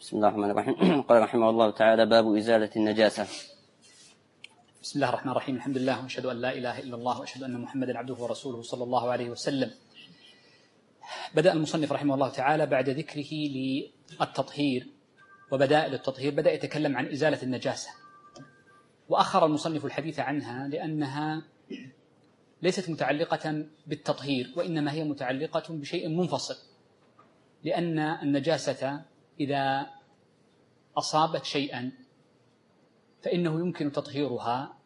بسم الله الرحمن الرحيم. قال رحمه الله تعالى: باب إزالة النجاسة. بسم الله الرحمن الرحيم. الحمد لله وأشهد أن لا إله إلا الله وأشهد أن محمدا عبده ورسوله صلى الله عليه وسلم. بدأ المصنف رحمه الله تعالى بعد ذكره للتطهير وبدائل التطهير بدأ يتكلم عن إزالة النجاسة، وأخر المصنف الحديث عنها لأنها ليست متعلقة بالتطهير، وإنما هي متعلقة بشيء منفصل، لأن النجاسة إذا أصابت شيئا فإنه يمكن تطهيرها،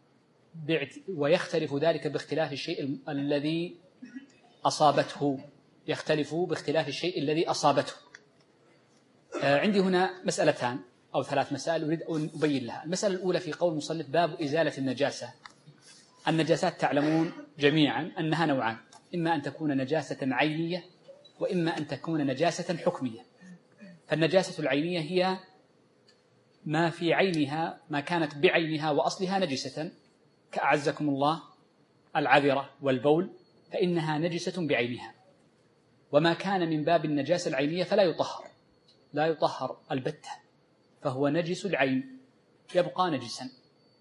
ويختلف ذلك باختلاف الشيء الذي أصابته، يختلف باختلاف الشيء الذي أصابته. عندي هنا مسألتان أو ثلاث مسائل أريد أن أبين لها. المسألة الأولى في قول المصنف: باب إزالة النجاسة. النجاسات تعلمون جميعا أنها نوعان، إما أن تكون نجاسة عينية وإما أن تكون نجاسة حكمية. فالنجاسة العينية هي ما في عينها، ما كانت بعينها وأصلها نجسة، كأعزكم الله العذرة والبول، فإنها نجسة بعينها. وما كان من باب النجاسة العينية فلا يطهر، لا يطهر البتة، فهو نجس العين، يبقى نجسا.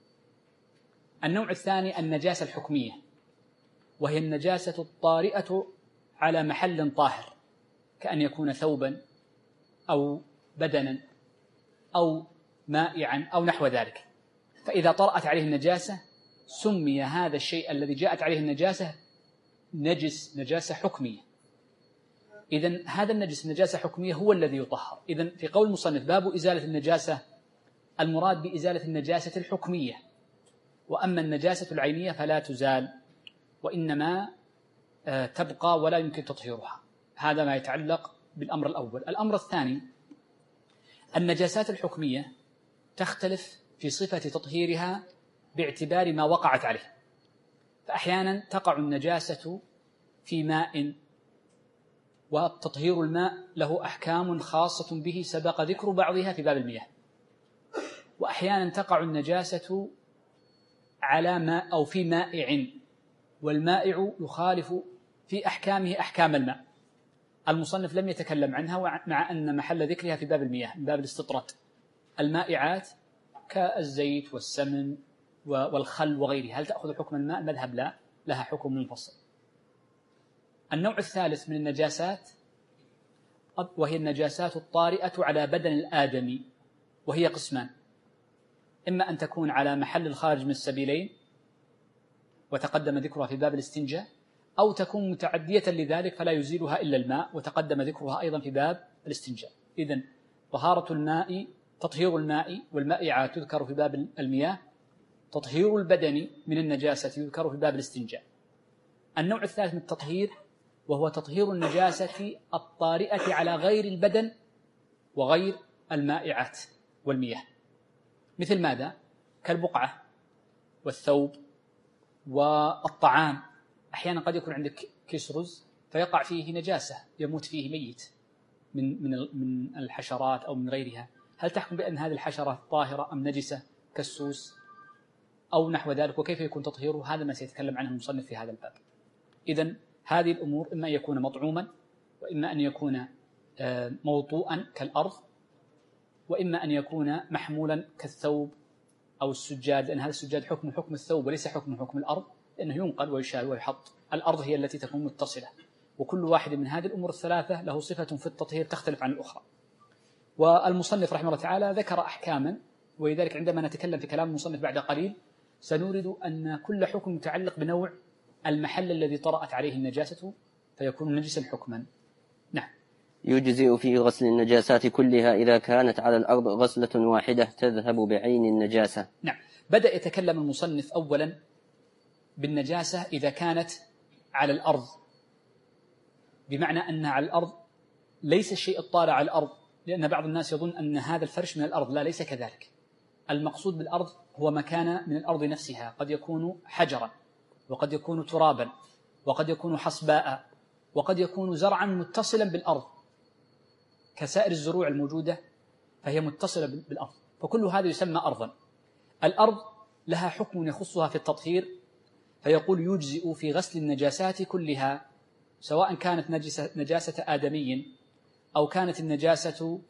النوع الثاني النجاسة الحكمية، وهي النجاسة الطارئة على محل طاهر، كأن يكون ثوبا أو بدنا أو مائعا أو نحو ذلك. فإذا طرأت عليه النجاسة سمي هذا الشيء الذي جاءت عليه النجاسة نجاسة حكمية. إذن هذا النجس نجاسة حكمية هو الذي يطهر. إذن في قول المصنف: باب إزالة النجاسة، المراد بإزالة النجاسة الحكمية، وأما النجاسة العينية فلا تزال، وإنما تبقى ولا يمكن تطهيرها. هذا ما يتعلق بالأمر الأول. الأمر الثاني: النجاسات الحكمية تختلف في صفة تطهيرها باعتبار ما وقعت عليه. فأحيانا تقع النجاسة في ماء، وتطهير الماء له أحكام خاصة به سبق ذكر بعضها في باب المياه. وأحيانا تقع النجاسة على ماء أو في مائع، والمائع يخالف في أحكامه أحكام الماء. المصنف لم يتكلم عنها، مع أن محل ذكرها في باب المياه من باب الاستطراد. المائعات كالزيت والسمن والخل وغيرها هل تأخذ حكم الماء؟ المذهب لا، لها حكم منفصل. النوع الثالث من النجاسات وهي النجاسات الطارئة على بدن الآدمي، وهي قسمان: إما أن تكون على محل الخارج من السبيلين وتقدم ذكرها في باب الاستنجاء، أو تكون متعدية لذلك فلا يزيلها إلا الماء وتقدم ذكرها أيضا في باب الاستنجاء. إذن طهارة الماء، تطهير الماء والمائعات تذكر في باب المياه، تطهير البدن من النجاسة يذكر في باب الاستنجاء. النوع الثالث من التطهير وهو تطهير النجاسة الطارئة على غير البدن وغير المائعات والمياه. مثل ماذا؟ كالبقعة والثوب والطعام. أحيانا قد يكون عندك كيس رز فيقع فيه نجاسة، يموت فيه ميت من الحشرات أو من غيرها. هل تحكم بأن هذه الحشرة طاهرة أم نجسة كالسوس أو نحو ذلك؟ وكيف يكون تطهيره؟ هذا ما سيتكلم عنه المصنف في هذا الباب. إذن هذه الأمور إما أن يكون مطعوما، وإما أن يكون موطوءا كالأرض، وإما أن يكون محمولا كالثوب أو السجاد، لأن هذا السجاد حكم الثوب وليس حكم الأرض، لأنه ينقل ويشال ويحط. الأرض هي التي تكون متصلة، وكل واحد من هذه الأمور الثلاثة له صفة في التطهير تختلف عن الأخرى. والمصنف رحمه الله تعالى ذكر أحكاما، ولذلك عندما نتكلم في كلام المصنف بعد قليل سنورد أن كل حكم متعلق بنوع المحل الذي طرأت عليه النجاسة فيكون نجسا حكما. نعم. يجزئ في غسل النجاسات كلها إذا كانت على الأرض غسلة واحدة تذهب بعين النجاسة. نعم. بدأ يتكلم المصنف أولا بالنجاسة إذا كانت على الأرض، بمعنى أن على الأرض ليس الشيء الطارئ على الأرض، لأن بعض الناس يظن أن هذا الفرش من الأرض. لا، ليس كذلك. المقصود بالأرض هو مكان من الأرض نفسها، قد يكون حجرا، وقد يكون ترابا، وقد يكون حصباء، وقد يكون زرعا متصلا بالأرض كسائر الزروع الموجودة، فهي متصلة بالأرض، فكل هذا يسمى أرضا. الأرض لها حكم يخصها في التطهير، فيقول: يجزئ في غسل النجاسات كلها، سواء كانت نجاسة آدمي أو كانت النجاسة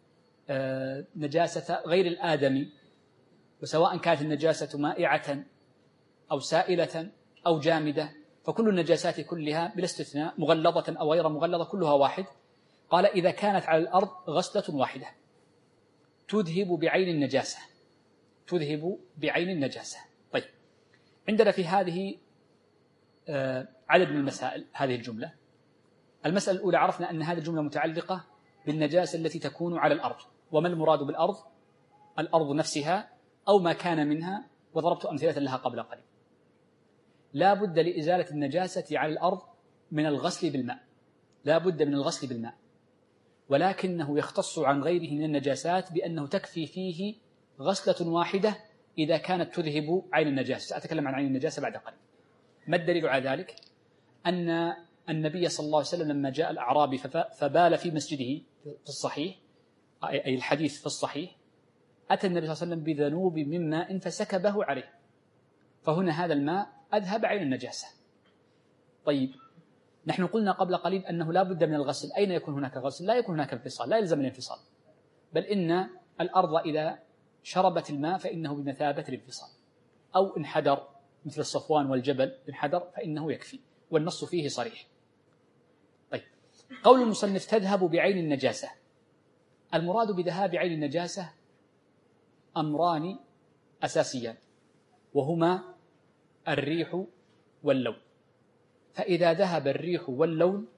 نجاسة غير الآدمي، وسواء كانت النجاسة مائعة أو سائلة أو جامدة، فكل النجاسات كلها بلا استثناء مغلظة أو غير مغلظة كلها واحد. قال إذا كانت على الأرض غسلة واحدة تذهب بعين النجاسة، تذهب بعين النجاسة. طيب، عندنا في هذه عدد من المسائل. هذه الجملة، المسألة الأولى عرفنا أن هذه الجملة متعلقة بالنجاسة التي تكون على الأرض. وما المراد بالأرض؟ الأرض نفسها أو ما كان منها، وضربت أمثلة لها قبل قليل. لا بد لإزالة النجاسة على الأرض من الغسل بالماء، لا بد من الغسل بالماء، ولكنه يختص عن غيره من النجاسات بأنه تكفي فيه غسلة واحدة إذا كانت تذهب عين النجاسة. سأتكلم عن عين النجاسة بعد قليل. ما الدليل على ذلك؟ أن النبي صلى الله عليه وسلم لما جاء الأعرابي فبال في مسجده في الصحيح، أي الحديث في الصحيح، أتى النبي صلى الله عليه وسلم بذنوب من ماء فسكبه عليه، فهنا هذا الماء أذهب عين النجاسة. طيب، نحن قلنا قبل قليل أنه لا بد من الغسل. أين يكون هناك غسل؟ لا يكون هناك انفصال، لا يلزم الانفصال، بل إن الأرض إذا شربت الماء فإنه بمثابة الانفصال، أو انحدر مثل الصفوان والجبل انحدر فإنه يكفي، والنص فيه صريح. طيب، قول المصنف تذهب بعين النجاسة، المراد بذهاب عين النجاسة أمران أساسيان، وهما الريح واللون. فإذا ذهب الريح واللون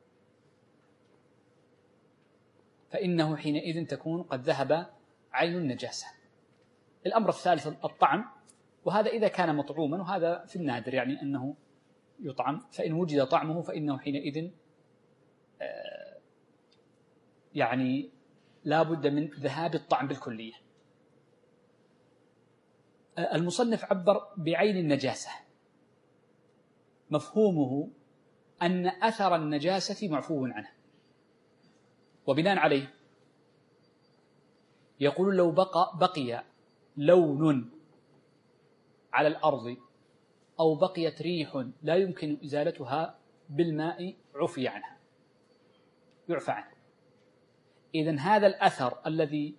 فإنه حينئذ تكون قد ذهب عين النجاسة. الأمر الثالث الطعم، وهذا إذا كان مطعوما، وهذا في النادر يعني أنه يطعم، فإن وجد طعمه فإنه حينئذ يعني لا بد من ذهاب الطعم بالكلية. المصنف عبر بعين النجاسة، مفهومه أن أثر النجاسة معفو عنه، وبناء عليه يقول لو بقي لون على الأرض أو بقيت ريح لا يمكن إزالتها بالماء عفي عنها، يعفى عنه. إذن هذا الأثر الذي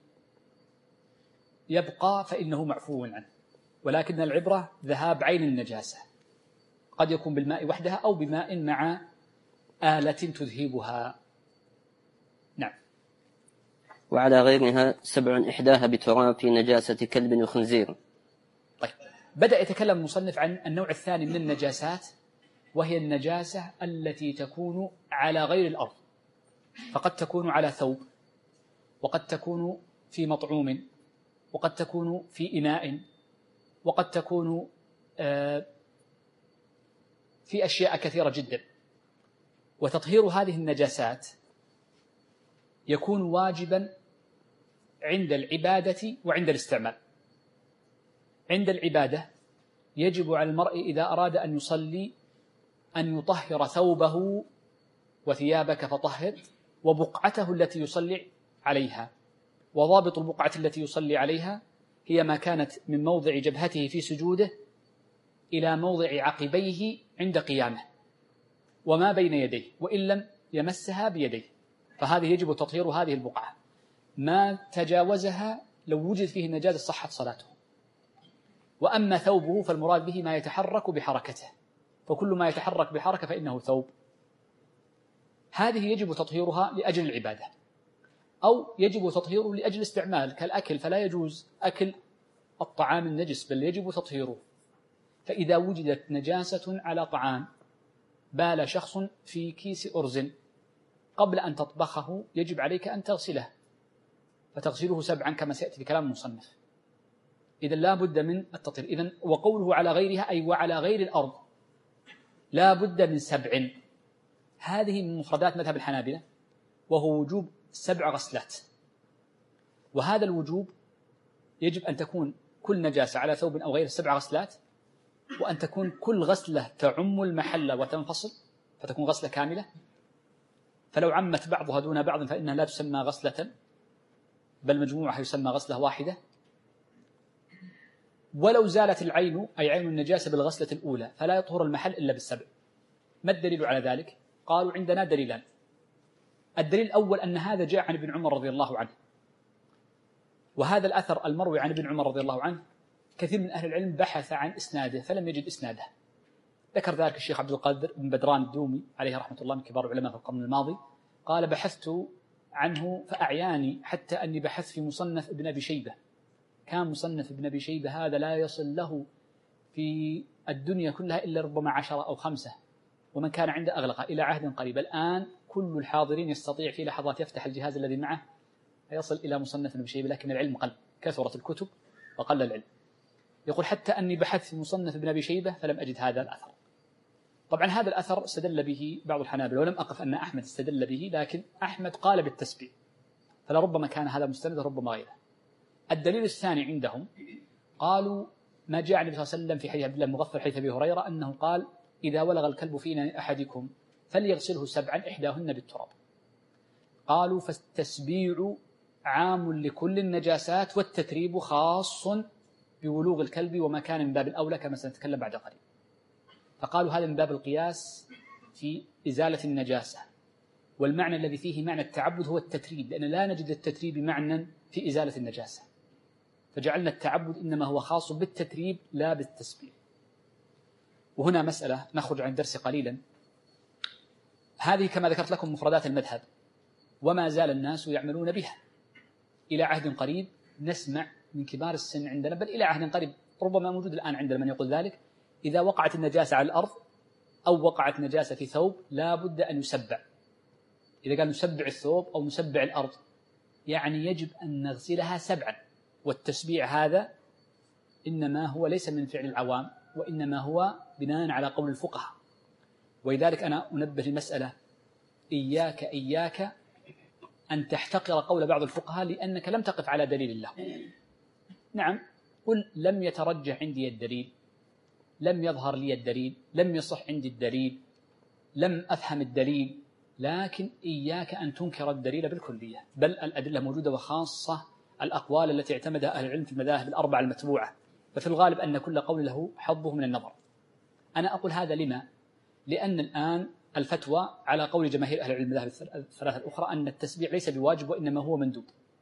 يبقى فإنه معفو عنه، ولكن العبرة ذهاب عين النجاسة، قد يكون بالماء وحدها أو بماء مع آلة تذهبها. نعم. وعلى غيرها 7 إحداها بتراب في نجاسة كلب وخنزير. طيب، بدأ يتكلم المصنف عن النوع الثاني من النجاسات، وهي النجاسة التي تكون على غير الأرض، فقد تكون على ثوب، وقد تكون في مطعوم، وقد تكون في إناء، وقد تكون في أشياء كثيرة جدا. وتطهير هذه النجاسات يكون واجبا عند العبادة وعند الاستعمال. عند العبادة يجب على المرء إذا أراد أن يصلي أن يطهر ثوبه وثيابك فطهر، وبقعته التي يصلي عليها. وضابط البقعة التي يصلي عليها هي ما كانت من موضع جبهته في سجوده إلى موضع عقبيه عند قيامه، وما بين يديه، وإن لم يمسها بيديه، فهذه يجب تطهير هذه البقعة. ما تجاوزها لو وجد فيه النجاسة صحت صلاته. وأما ثوبه فالمراد به ما يتحرك بحركته، فكل ما يتحرك بحركة فإنه ثوب. هذه يجب تطهيرها لأجل العبادة، أو يجب تطهيره لأجل الاستعمال كالأكل، فلا يجوز أكل الطعام النجس، بل يجب تطهيره. فإذا وجدت نجاسة على طعام، بال شخص في كيس أرز، قبل أن تطبخه يجب عليك أن تغسله، فتغسله 7 كما سيأتي في كلام المصنف. إذن لا بد من التطهير. إذن وقوله على غيرها أي وعلى غير الأرض لا بد من 7. هذه من مفردات مذهب الحنابلة، وهو وجوب 7 غسلات. وهذا الوجوب يجب أن تكون كل نجاسة على ثوب أو غير 7 غسلات، وأن تكون كل غسلة تعم المحل وتنفصل فتكون غسلة كاملة. فلو عمت بعضها دون بعض فإنها لا تسمى غسلة، بل مجموعها يسمى غسلة واحدة. ولو زالت العين أي عين النجاسة بالغسلة الأولى فلا يطهر المحل إلا بال7. ما الدليل على ذلك؟ قالوا عندنا دليلان. الدليل الأول أن هذا جاء عن ابن عمر رضي الله عنه وهذا الأثر المروي عن ابن عمر رضي الله عنه كثير من أهل العلم بحث عن إسناده فلم يجد إسناده. ذكر ذلك الشيخ عبد القادر بن بدران الدومي عليه رحمة الله من كبار العلماء في القرن الماضي، قال بحثت عنه فأعياني حتى أني بحثت في مصنف ابن أبي شيبة. كان مصنف ابن أبي شيبة هذا لا يصل له في الدنيا كلها إلا ربما 10 أو 5، ومن كان عنده أغلقها إلى عهد قريب. الآن كل الحاضرين يستطيع في لحظات يفتح الجهاز الذي معه فيصل إلى مصنف ابن شيبة، لكن العلم قل، كثرت الكتب وقل العلم. يقول حتى أني بحثت في مصنف ابن أبي شيبة فلم أجد هذا الأثر. طبعا هذا الأثر استدل به بعض الحنابلة، ولم أقف أن أحمد استدل به، لكن أحمد قال بالتسبيح، فلربما كان هذا مستند ربما غيره. الدليل الثاني عندهم قالوا ما جاء عن النبي صلى الله عليه وسلم في حديث عبد الله المغفر حديث أبي هريرة أنه قال إذا ولغ الكلب في إناء أحدكم فليغسله 7 إحداهن بالتراب. قالوا فالتسبيع عام لكل النجاسات والتتريب خاص بولوغ الكلب وما كان من باب الأولى كما سنتكلم بعد قليل. فقالوا هذا من باب القياس في إزالة النجاسة، والمعنى الذي فيه معنى التعبد هو التتريب، لأن لا نجد التتريب معنى في إزالة النجاسة، فجعلنا التعبد إنما هو خاص بالتتريب لا بالتسبيح. وهنا مسألة نخرج عن الدرس قليلا. هذه كما ذكرت لكم مفردات المذهب، وما زال الناس يعملون بها إلى عهد قريب. نسمع من كبار السن عندنا، بل إلى عهد قريب ربما موجود الآن عندنا من يقول ذلك، إذا وقعت النجاسة على الأرض أو وقعت نجاسة في ثوب لا بد أن يسبع. إذا قال نسبع الثوب أو نسبع الأرض يعني يجب أن نغسلها 7. والتسبيع هذا إنما هو ليس من فعل العوام، وإنما هو بناء على قول الفقهاء. ولذلك أنا أنبه لمسألة، إياك أن تحتقر قول بعض الفقهاء لأنك لم تقف على دليل الله. نعم، قل لم يترجح عندي الدليل، لم يظهر لي الدليل، لم يصح عندي الدليل، لم أفهم الدليل، لكن إياك أن تنكر الدليل بالكلية، بل الأدلة موجودة، وخاصة الأقوال التي اعتمدها أهل العلم في المذاهب الأربعة المتبوعة، ففي الغالب أن كل قول له حظه من النظر. أنا أقول هذا لما؟ لأن الآن الفتوى على قول جماهير أهل العلم المذاهب الثلاثة الأخرى أن التسبيع ليس بواجب وإنما هو مندوب،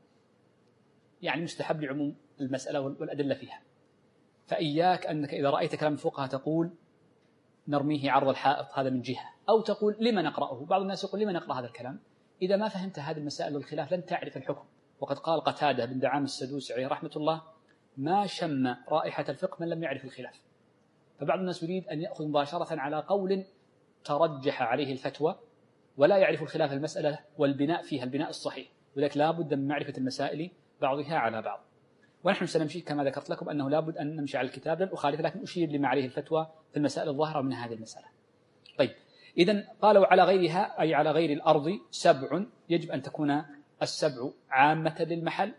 يعني مستحب لعموم المسألة والأدلة فيها. فإياك أنك إذا رأيت كلام الفقهاء تقول نرميه عرض الحائط، هذا من جهة، أو تقول لما نقرأه. بعض الناس يقول لما نقرأ هذا الكلام؟ إذا ما فهمت هذه المسائل والخلاف لن تعرف الحكم. وقد قال قتادة بن دعامة السدوسي عليه رحمة الله ما شم رائحة الفقه من لم يعرف الخلاف. فبعض الناس يريد أن يأخذ مباشرة على قول ترجح عليه الفتوى ولا يعرف الخلاف المسألة والبناء فيها البناء الصحيح، ولذلك لا بد من معرفة المسائل بعضها على بعض. ونحن سنمشي كما ذكرت لكم أنه لا بد أن نمشي على الكتاب، لن أخالف، لكن أشير لما عليه الفتوى في المسائل الظاهرة من هذه المسألة. طيب، إذن قالوا على غيرها أي على غير الأرض 7، يجب أن تكون 7 عامة للمحل،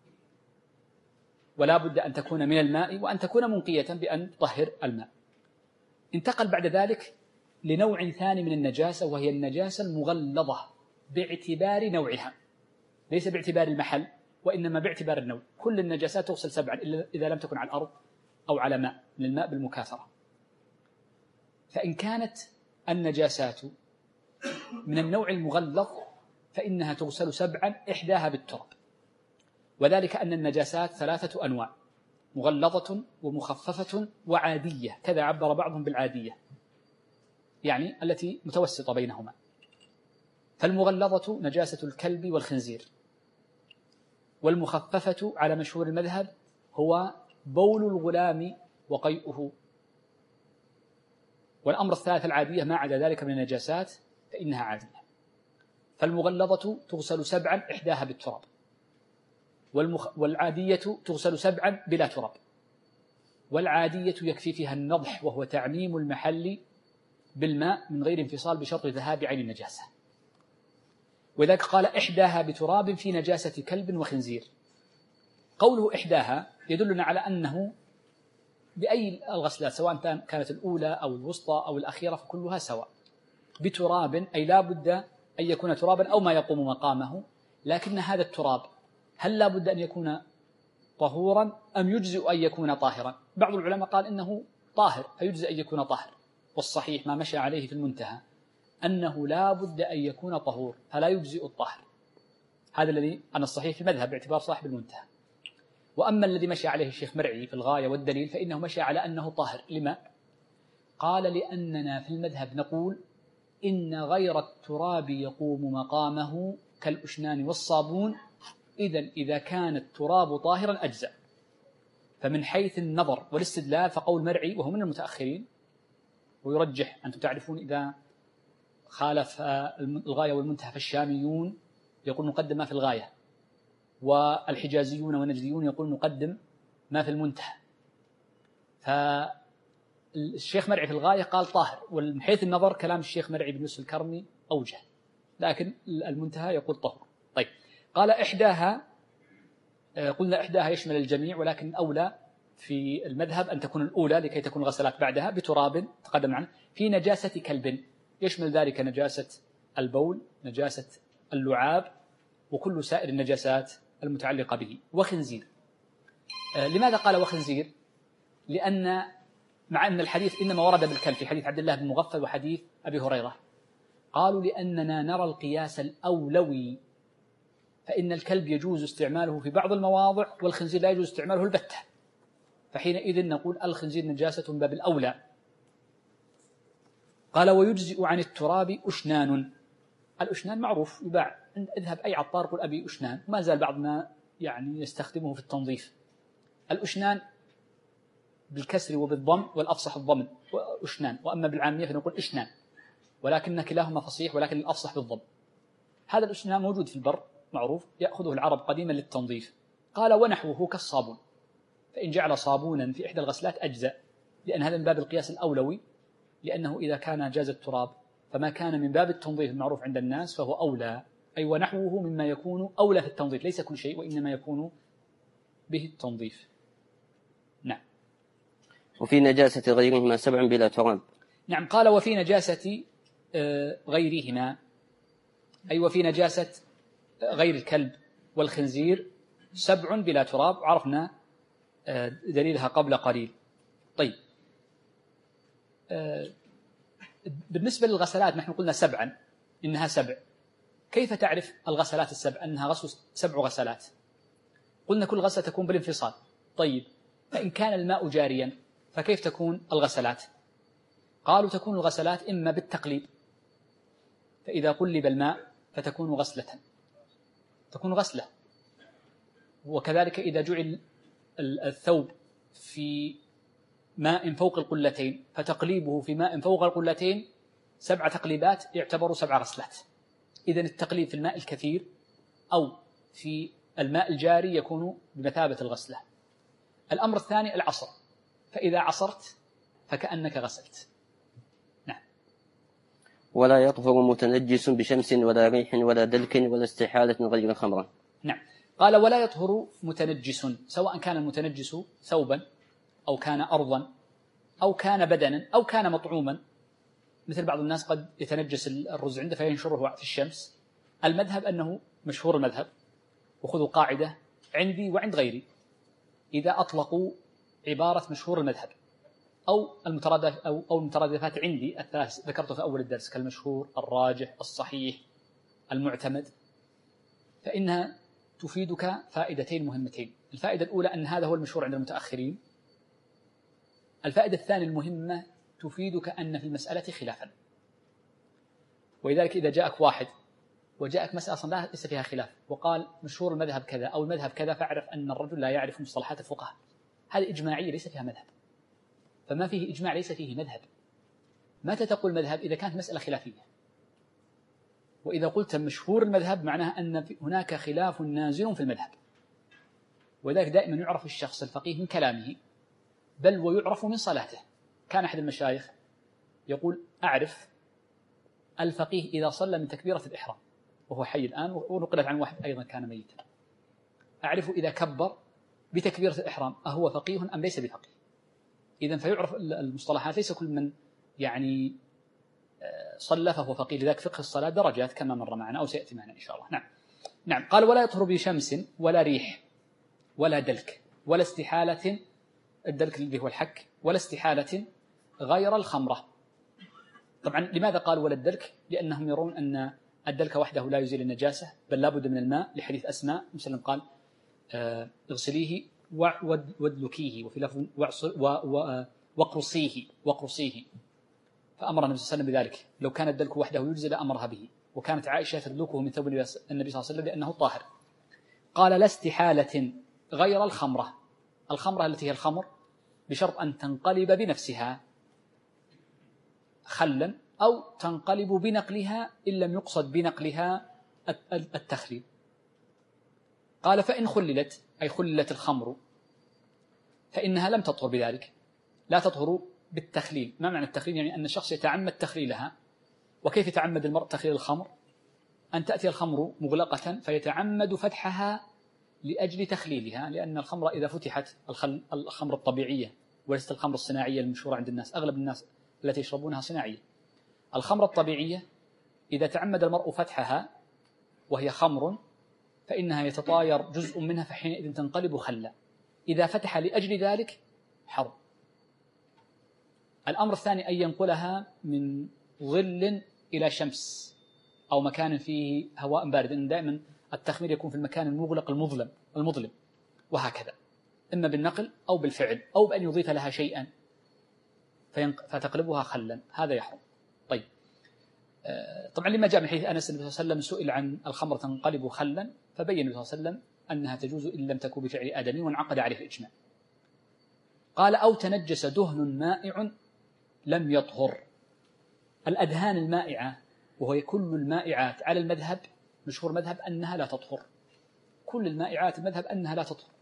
ولا بد أن تكون من الماء، وأن تكون منقية بأن تطهر الماء. انتقل بعد ذلك لنوع ثاني من النجاسة، وهي النجاسة المغلظة باعتبار نوعها، ليس باعتبار المحل وإنما باعتبار النوع. كل النجاسات تغسل 7 إذا لم تكن على الأرض أو على ماء، من الماء بالمكاثرة. فإن كانت النجاسات من النوع المغلظ فإنها تغسل 7 إحداها بالتراب. وذلك أن النجاسات 3 أنواع: مغلظة ومخففة وعادية، كذا عبر بعضهم بالعادية، يعني التي متوسطة بينهما. فالمغلظة نجاسة الكلب والخنزير، والمخففة على مشهور المذهب هو بول الغلام وقيئه. والأمر الثالث العادية ما عدا ذلك من النجاسات فإنها عادية. فالمغلظة تغسل 7 إحداها بالتراب، والعادية تغسل 7 بلا تراب. والعادية يكفي فيها النضح، وهو تعميم المحل بالماء من غير انفصال بشرط ذهاب عين النجاسة. وذلك قال إحداها بتراب في نجاسة كلب وخنزير. قوله إحداها يدلنا على أنه بأي الغسلات سواء كانت الأولى أو الوسطى أو الأخيرة فكلها سواء. بتراب أي لا بد أن يكون ترابا أو ما يقوم مقامه، لكن هذا التراب هل لا بد أن يكون طهورا أم يجزئ أن يكون طاهرا؟ بعض العلماء قال إنه طاهر فيجزئ أن يكون طاهر، والصحيح ما مشى عليه في المنتهى أنه لا بد أن يكون طهور فلا يجزئ الطهر. هذا الذي أنا الصحيح في مذهب باعتبار صاحب المنتهى. وأما الذي مشى عليه الشيخ مرعي في الغاية والدليل فإنه مشى على أنه طاهر. لما؟ قال لأننا في المذهب نقول إن غير التراب يقوم مقامه كالأشنان والصابون، إذا كان التراب طاهرا أجزأ. فمن حيث النظر والاستدلال فقول مرعي وهو من المتأخرين، ويرجح أنتم تعرفون إذا خالف الغاية والمنتهى فالشاميون يقول نقدم ما في الغاية، والحجازيون والنجديون يقول نقدم ما في المنتهى. فالشيخ مرعي في الغاية قال طاهر، ومن حيث النظر كلام الشيخ مرعي بن يوسف الكرمي أوجه، لكن المنتهى يقول طهر. طيب، قال إحداها، قلنا إحداها يشمل الجميع، ولكن أولى في المذهب أن تكون الأولى لكي تكون الغسلات بعدها بتراب تقدم معنا في نجاسة كلب، يشمل ذلك نجاسة البول، نجاسة اللعاب، وكل سائر النجاسات المتعلقة به، وخنزير. لماذا قال وخنزير؟ لأن مع أن الحديث إنما ورد بالكلب في حديث عبد الله بن مغفل وحديث أبي هريرة، قالوا لأننا نرى القياس الأولوي، فإن الكلب يجوز استعماله في بعض المواضع والخنزير لا يجوز استعماله البتة، فحينئذ نقول الخنزير نجاسة من باب الأولى. قال ويجزئ عن التراب أشنان. الأشنان معروف يباع، اذهب أي عطار قل أبي أشنان، ما زال بعضنا يعني يستخدمه في التنظيف. الأشنان بالكسر وبالضم، والأفصح الضم أشنان، وأما بالعامية فنقول إشنان، ولكن كلاهما فصيح، ولكن الأفصح بالضم. هذا الأشنان موجود في البر معروف، يأخذه العرب قديما للتنظيف. قال ونحوه كالصابون، فإن جعل صابونا في إحدى الغسلات أجزاء، لأن هذا من باب القياس الأولوي، لأنه إذا كان جاز التراب فما كان من باب التنظيف المعروف عند الناس فهو أولى، أي ونحوه مما يكون أولى في التنظيف، ليس كل شيء وإنما يكون به التنظيف. نعم. وفي نجاسة غيرهما 7 بلا تراب. نعم، قال وفي نجاسة غيرهما، أي وفي نجاسة غير الكلب والخنزير 7 بلا تراب، عرفنا دليلها قبل قليل. طيب، بالنسبة للغسلات نحن قلنا 7، إنها 7. كيف تعرف الغسلات ال7 أنها غسل 7 غسلات؟ قلنا كل غسلة تكون بالانفصال. طيب، فإن كان الماء جاريا فكيف تكون الغسلات؟ قالوا تكون الغسلات إما بالتقليب، فإذا قلب الماء فتكون غسلة، تكون غسلة. وكذلك إذا جعل الثوب في ماء فوق القلتين فتقليبه في ماء فوق القلتين 7 تقليبات يعتبر 7 غسلات. إذن التقليب في الماء الكثير أو في الماء الجاري يكون بمثابة الغسلة. الأمر الثاني العصر، فإذا عصرت فكأنك غسلت. نعم. ولا يطهر متنجس بشمس ولا ريح ولا دلك ولا استحالة غير خمرة. نعم. قال ولا يطهر متنجس، سواء كان المتنجس ثوبا أو كان أرضا أو كان بدنا أو كان مطعوما، مثل بعض الناس قد يتنجس الرز عنده فينشره في الشمس. المذهب أنه مشهور المذهب، وخذوا قاعدة عندي وعند غيري، إذا أطلقوا عبارة مشهور المذهب أو المترادفات عندي الثلاث ذكرته في أول الدرس كالمشهور الراجح الصحيح المعتمد، فإنها تفيدك فائدتين مهمتين. الفائدة الأولى أن هذا هو المشهور عند المتأخرين. الفائدة الثانية المهمة تفيدك أن في المسألة خلافا، ولذلك إذا جاءك واحد وجاءك مسألة أصلا ليس فيها خلاف وقال مشهور المذهب كذا أو المذهب كذا، فاعرف أن الرجل لا يعرف مصطلحات الفقهاء، هذه إجماعية ليس فيها مذهب، فما فيه إجماع ليس فيه مذهب. متى تقول مذهب؟ إذا كانت مسألة خلافية، وإذا قلت مشهور المذهب معناها أن هناك خلاف نازل في المذهب. ولذلك دائما يعرف الشخص الفقيه من كلامه، بل ويعرف من صلاته. كان أحد المشايخ يقول أعرف الفقيه إذا صلى من تكبيرة الإحرام، وهو حي الآن، ونقلت عن واحد أيضا كان ميتا، أعرف إذا كبر بتكبيرة الإحرام أهو فقيه أم ليس بفقيه. إذن فيعرف المصطلحات، ليس كل من يعني صلى فهو فقيه، لذلك فقه الصلاة درجات كما مر معنا أو سيأتي معنا إن شاء الله. نعم. نعم. قال ولا يطهر بشمس ولا ريح ولا دلك ولا استحالة، الدلك الذي هو الحك، ولا استحالة غير الخمرة. طبعا لماذا قال ولا الدلك؟ لأنهم يرون أن الدلك وحده لا يزيل النجاسة، بل لا بد من الماء، لحديث أسماء مسلم قال اغسليه وادلكيه، وفي لفظ وقرصيه. فأمر النبي صلى الله عليه وسلم بذلك. لو كان الدلك وحده يجزي لأمرها به. وكانت عائشة تدلكه من ثوب النبي صلى الله عليه وسلم لأنه طاهر. قال لا استحالة غير الخمرة التي هي الخمر، بشرط أن تنقلب بنفسها خلا أو تنقلب بنقلها إن لم يقصد بنقلها التخليل. قال فإن خللت، أي خللت الخمر، فإنها لم تطهر بذلك، لا تطهر بالتخليل. ما معنى التخليل؟ يعني أن الشخص يتعمد تخليلها. وكيف يتعمد المرء تخليل الخمر؟ أن تأتي الخمر مغلقة فيتعمد فتحها لأجل تخليلها، لأن الخمر إذا فتحت، الخمر الطبيعية وليست الخمر الصناعية المشهورة عند الناس، أغلب الناس التي يشربونها صناعية. الخمر الطبيعية إذا تعمد المرء فتحها وهي خمر فإنها يتطاير جزء منها، فحينئذ تنقلب خلا. إذا فتح لأجل ذلك حرم. الأمر الثاني أن ينقلها من ظل إلى شمس أو مكان فيه هواء بارد، لأن دائما التخمير يكون في المكان المغلق المظلم، وهكذا، إما بالنقل أو بالفعل أو بأن يضيف لها شيئا فتقلبها خلا، هذا يحرم. طيب، طبعا لما جاء من حديث أنس النبي صلى الله عليه وسلم سئل عن الخمر تنقلب خلا، فبين النبي صلى الله عليه وسلم أنها تجوز إن لم تكن بفعل آدمي، وانعقد عليه الإجماع. قال أو تنجس دهن مائع لم يطهر. الأدهان المائعة، وهي كل المائعات على المذهب، مشهور مذهب أنها لا تطهر. كل المائعات المذهب أنها لا تطهر،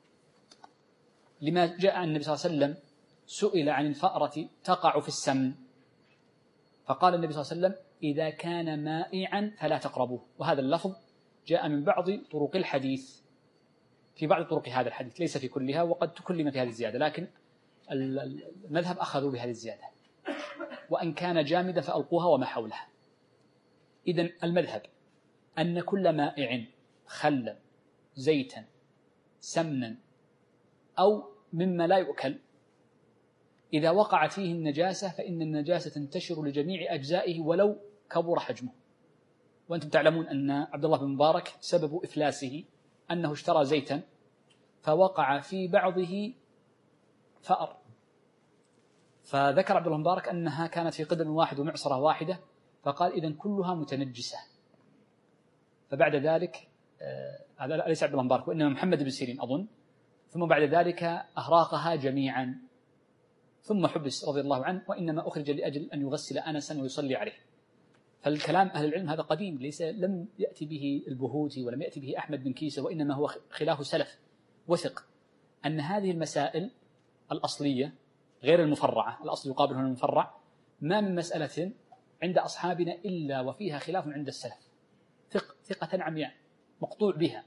لما جاء عن النبي صلى الله عليه وسلم سئل عن الفأرة تقع في السمن، فقال النبي صلى الله عليه وسلم إذا كان مائعا فلا تقربوه. وهذا اللفظ جاء من بعض طرق الحديث، في بعض طرق هذا الحديث، ليس في كلها، وقد تكلم في هذه الزيادة، لكن المذهب أخذوا بهذه الزيادة. وأن كان جامدا فألقوها وما حولها. إذن المذهب أن كل مائع خلا زيتا سمنا أو مما لا يؤكل إذا وقعت فيه النجاسة فإن النجاسة تنتشر لجميع أجزائه ولو كبر حجمه. وأنتم تعلمون أن عبد الله بن مبارك سبب إفلاسه أنه اشترى زيتا فوقع في بعضه فأر، فذكر عبد الله بن مبارك أنها كانت في قدم واحد ومعصرة واحدة، فقال إذن كلها متنجسة. فبعد ذلك هذا ليس عبد الله بن مبارك وإنما محمد بن سيرين أظن، ثم بعد ذلك أهراقها جميعا ثم حبس رضي الله عنه، وإنما أخرج لأجل أن يغسل أنسا ويصلي عليه. فالكلام أهل العلم هذا قديم، لم يأتي به البهوتي ولم يأتي به أحمد بن كيسة، وإنما هو خلاف سلف وثق أن هذه المسائل الأصلية غير المفرعة، الأصل يقابل هنا المفرع، ما من مسألة عند أصحابنا إلا وفيها خلاف عند السلف، ثقة عمياء مقطوع بها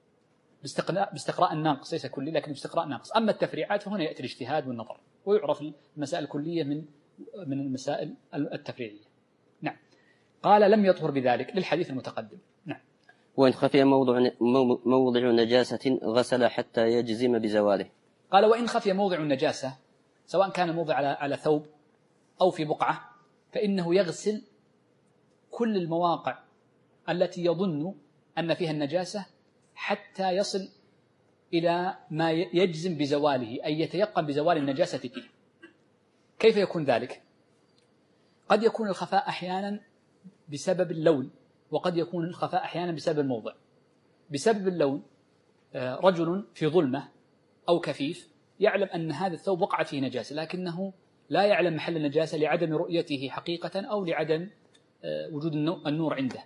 باستقراء الناقص، ليس كلي لكن باستقراء ناقص. أما التفريعات فهنا يأتي الاجتهاد والنظر، ويعرف المسائل الكلية من المسائل التفريعية. نعم. قال لم يطهر بذلك للحديث المتقدم. نعم. وإن خفي موضع نجاسة غسل حتى يجزم بزواله. قال وإن خفي موضع النجاسة، سواء كان موضع على ثوب أو في بقعة، فإنه يغسل كل المواقع التي يظن أن فيها النجاسة حتى يصل إلى ما يجزم بزواله، أي يتيقن بزوال النجاسة فيه. كيف يكون ذلك؟ قد يكون الخفاء أحيانا بسبب اللون، وقد يكون الخفاء أحيانا بسبب الموضع. بسبب اللون، رجل في ظلمة أو كفيف يعلم أن هذا الثوب وقع فيه نجاسة، لكنه لا يعلم محل النجاسة لعدم رؤيته حقيقة أو لعدم وجود النور عنده،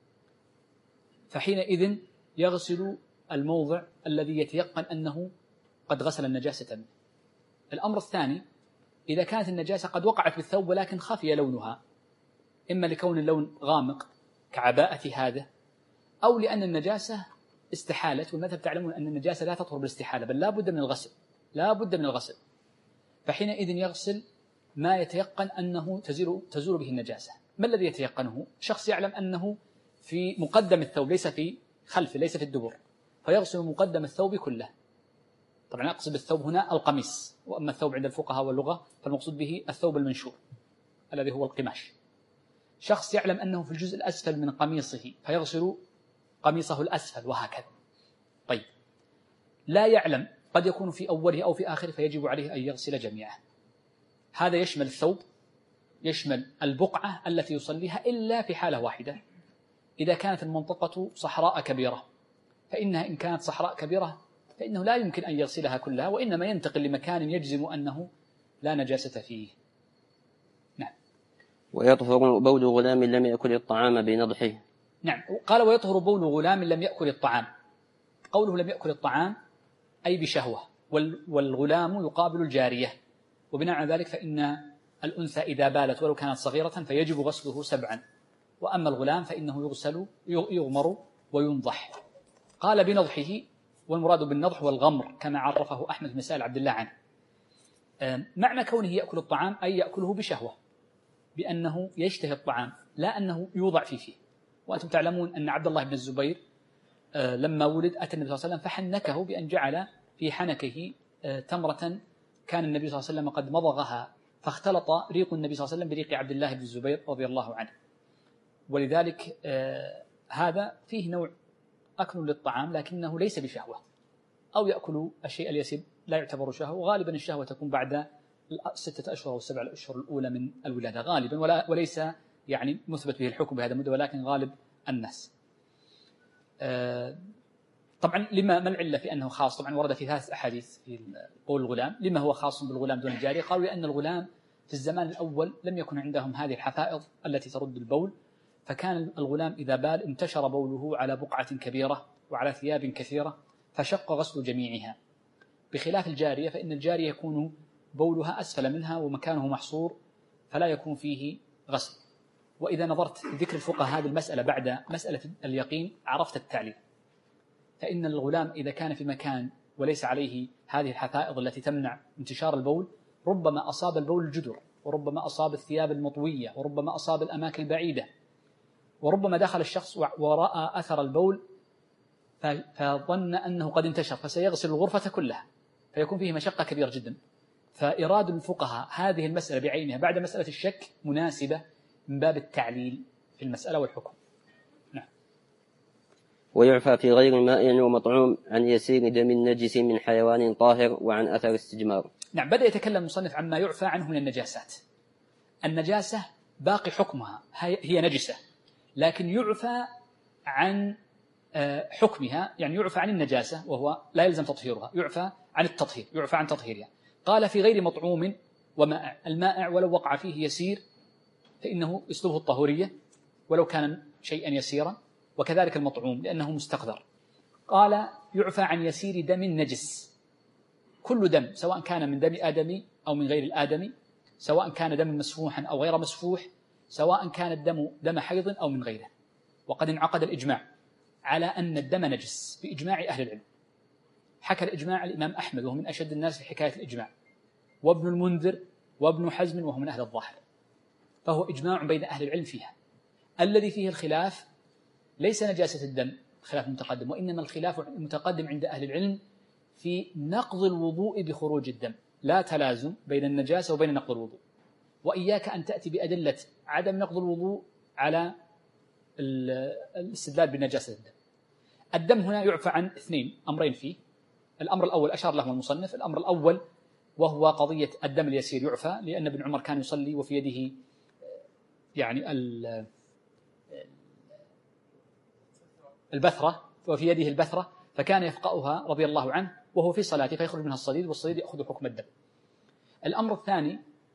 فحينئذ يغسل الموضع الذي يتيقن أنه قد غسل النجاسة منه. الأمر الثاني، إذا كانت النجاسة قد وقعت بالثوب ولكن خفي لونها، إما لكون اللون غامق كعباءة هذا، أو لأن النجاسة استحالت، والمذهب تعلمون أن النجاسة لا تطهر بالاستحالة بل لا بد من الغسل، فحينئذ يغسل ما يتيقن أنه تزول به النجاسة. ما الذي يتيقنه؟ شخص يعلم أنه في مقدم الثوب ليس في خلفه، ليس في الدبر، فيغسل مقدم الثوب كله. طبعا أقصد بالثوب هنا القميص، وأما الثوب عند الفقهاء واللغة فالمقصود به الثوب المنشور الذي هو القماش. شخص يعلم أنه في الجزء الأسفل من قميصه فيغسل قميصه الأسفل، وهكذا. طيب، لا يعلم قد يكون في أوله أو في آخره فيجب عليه أن يغسل جميعه. هذا يشمل الثوب، يشمل البقعة التي يصليها، إلا في حالة واحدة، إذا كانت المنطقة صحراء كبيرة، فإنها إن كانت صحراء كبيرة فإنه لا يمكن أن يغسلها كلها، وإنما ينتقل لمكان يجزم أنه لا نجاسة فيه. نعم. ويطهر بول غلام لم يأكل الطعام بنضحه. نعم. قال ويطهر بول غلام لم يأكل الطعام. قوله لم يأكل الطعام أي بشهوة، والغلام يقابل الجارية، وبناء على ذلك فإن الأنثى إذا بالت ولو كانت صغيرة فيجب غسله 7، وأما الغلام فإنه يغمر وينضح. قال بنضحه، والمراد بالنضح والغمر كما عرفه أحمد بن سائل عبد الله عنه. معنى كونه يأكل الطعام أي يأكله بشهوة، بأنه يشتهي الطعام، لا أنه يوضع فيه. وأنتم تعلمون أن عبد الله بن الزبير لما ولد أتى النبي صلى الله عليه وسلم فحنكه بأن جعل في حنكه تمرة كان النبي صلى الله عليه وسلم قد مضغها، فاختلط ريق النبي صلى الله عليه وسلم بريق عبد الله بن الزبير رضي الله عنه. ولذلك هذا فيه نوع أكل للطعام لكنه ليس بشهوة، أو يأكل الشيء اليسير لا يعتبر شهوة، وغالبا الشهوة تكون بعد 6 أشهر أو 7 أشهر الأولى من الولادة غالبا، وليس يعني مثبت به الحكم بهذا المدة، ولكن غالب الناس. طبعا ما العلة في أنه خاص؟ طبعا ورد في 3 أحاديث في قول الغلام. لما هو خاص بالغلام دون الجارية؟ قالوا لأن الغلام في الزمان الأول لم يكن عندهم هذه الحفائض التي ترد البول، فكان الغلام إذا بال انتشر بوله على بقعة كبيرة وعلى ثياب كثيرة فشق غسل جميعها، بخلاف الجارية فإن الجارية يكون بولها أسفل منها ومكانه محصور فلا يكون فيه غسل. وإذا نظرت في ذكر الفقهاء هذه المسألة بعد مسألة اليقين عرفت التعليل، فإن الغلام إذا كان في مكان وليس عليه هذه الحفائض التي تمنع انتشار البول، ربما أصاب البول الجدر، وربما أصاب الثياب المطوية، وربما أصاب الأماكن البعيدة، وربما دخل الشخص ورأى أثر البول فظن أنه قد انتشر فسيغسل الغرفة كلها، فيكون فيه مشقة كبيرة جدا. فإراد الفقهاء هذه المسألة بعينها بعد مسألة الشك مناسبة من باب التعليل في المسألة والحكم. نعم. ويعفى في غير ماء ومطعوم عن يسير دم النجس من حيوان طاهر وعن أثر استجمار. نعم. بدأ يتكلم المصنف عما يعفى عنه من النجاسات. النجاسة باقي حكمها، هي نجسة، لكن يعفى عن حكمها، يعني يعفى عن النجاسة وهو لا يلزم تطهيرها، يعفى عن التطهير، يعفى عن تطهيرها. قال في غير مطعوم ومائع. المائع ولو وقع فيه يسير فإنه أسلوبه الطهورية ولو كان شيئا يسيرا، وكذلك المطعوم لأنه مستقذر. قال يعفى عن يسير دم نجس، كل دم سواء كان من دم آدمي أو من غير الآدمي، سواء كان دم مسفوحا أو غير مسفوح، سواء كان الدم دم حيض أو من غيره. وقد انعقد الإجماع على أن الدم نجس بإجماع أهل العلم. حكى الإجماع الإمام أحمد وهو من أشد الناس في حكاية الإجماع، وابن المنذر وابن حزم وهو من أهل الظاهر، فهو إجماع بين أهل العلم فيها. الذي فيه الخلاف ليس نجاسة الدم خلاف متقدم، وإنما الخلاف المتقدم عند أهل العلم في نقض الوضوء بخروج الدم، لا تلازم بين النجاسة وبين نقض الوضوء. وإياك أن تأتي بأدلة عدم نقض الوضوء على الاستدلال بنجاسة الدم. الدم هنا يعفى عن 2 أمرين فيه. الأمر الأول أشار له المصنف، الأمر الأول وهو قضية الدم اليسير يعفى، لأن ابن عمر كان يصلي وفي يده يعني البثرة، وفي يده البثرة، فكان يفقأها رضي الله عنه وهو في صلاته فيخرج منها الصديد، والصديد يأخذ حكم الدم. الأمر الثاني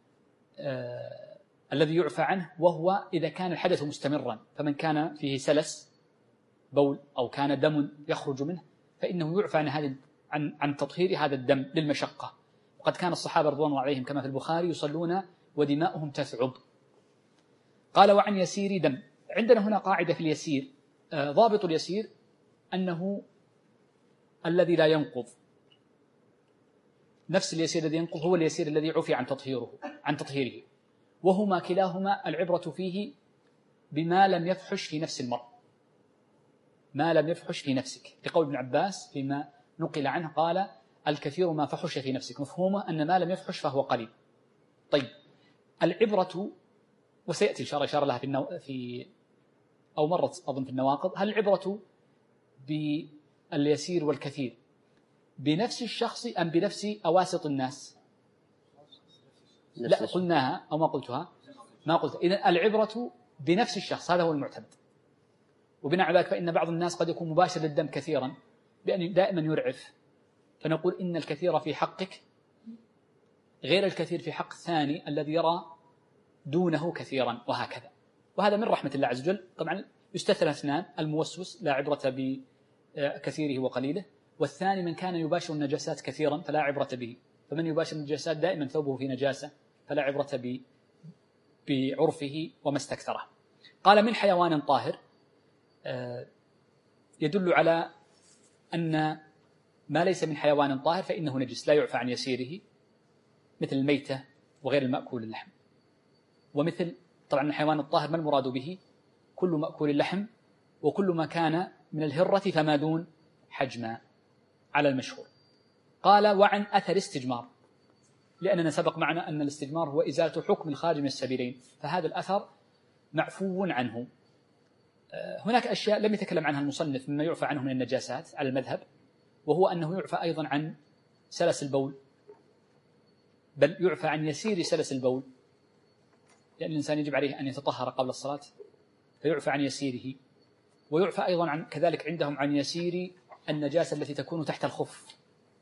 الذي يعفى عنه وهو إذا كان الحدث مستمرا، فمن كان فيه سلس بول أو كان دم يخرج منه فإنه يعفى عن تطهير هذا الدم للمشقة. وقد كان الصحابة رضوان الله عليهم كما في البخاري يصلون ودماؤهم تثعب. قال وعن يسير دم. عندنا هنا قاعدة في اليسير، ضابط اليسير أنه الذي لا ينقض. نفس اليسير الذي ينقض هو اليسير الذي عفي عن تطهيره، وهما كلاهما العبرة فيه بما لم يفحش في نفس المرء، ما لم يفحش في نفسك، لقول ابن عباس فيما نقل عنه قال الكثير ما فحش في نفسك، مفهومه أن ما لم يفحش فهو قليل. طيب العبرة، وسيأتي إشارة لها في أو مرة أظن في النواقض، هل العبرة باليسير والكثير بنفس الشخص أم بنفس أواسط الناس؟ لا قلناها أو ما قلتها؟ ما قلت. إذن العبرة بنفس الشخص، هذا هو المعتمد. وبناء على ذلك فإن بعض الناس قد يكون مباشر للدم كثيرا بأن دائما يرعف، فنقول إن الكثير في حقك غير الكثير في حق الثاني الذي يرى دونه كثيرا، وهكذا. وهذا من رحمة الله عز وجل. طبعا يستثنى اثنان: الموسوس لا عبرة بكثيره وقليله، والثاني من كان يباشر النجاسات كثيرا فلا عبرة به. فمن يباشر النجاسات دائما ثوبه في نجاسة فلا عبرة بعرفه وما استكثره. قال من حيوان طاهر، يدل على أن ما ليس من حيوان طاهر فإنه نجس لا يعفى عن يسيره، مثل الميتة وغير المأكول اللحم. ومثل طبعا الحيوان الطاهر ما المراد به؟ كل مأكول اللحم وكل ما كان من الهرة فما دون حجما على المشهور. قال وعن أثر استجمار، لأننا سبق معنا أن الاستجمار هو إزالة حكم الخارج من السبيلين، فهذا الأثر معفو عنه. هناك أشياء لم يتكلم عنها المصنف مما يعفى عنه من النجاسات على المذهب، وهو أنه يعفى أيضا عن سلس البول، بل يعفى عن يسير سلس البول، لأن الإنسان يجب عليه أن يتطهر قبل الصلاة فيعفى عن يسيره. ويعفى أيضا عن كذلك عندهم عن يسير النجاسة التي تكون تحت الخف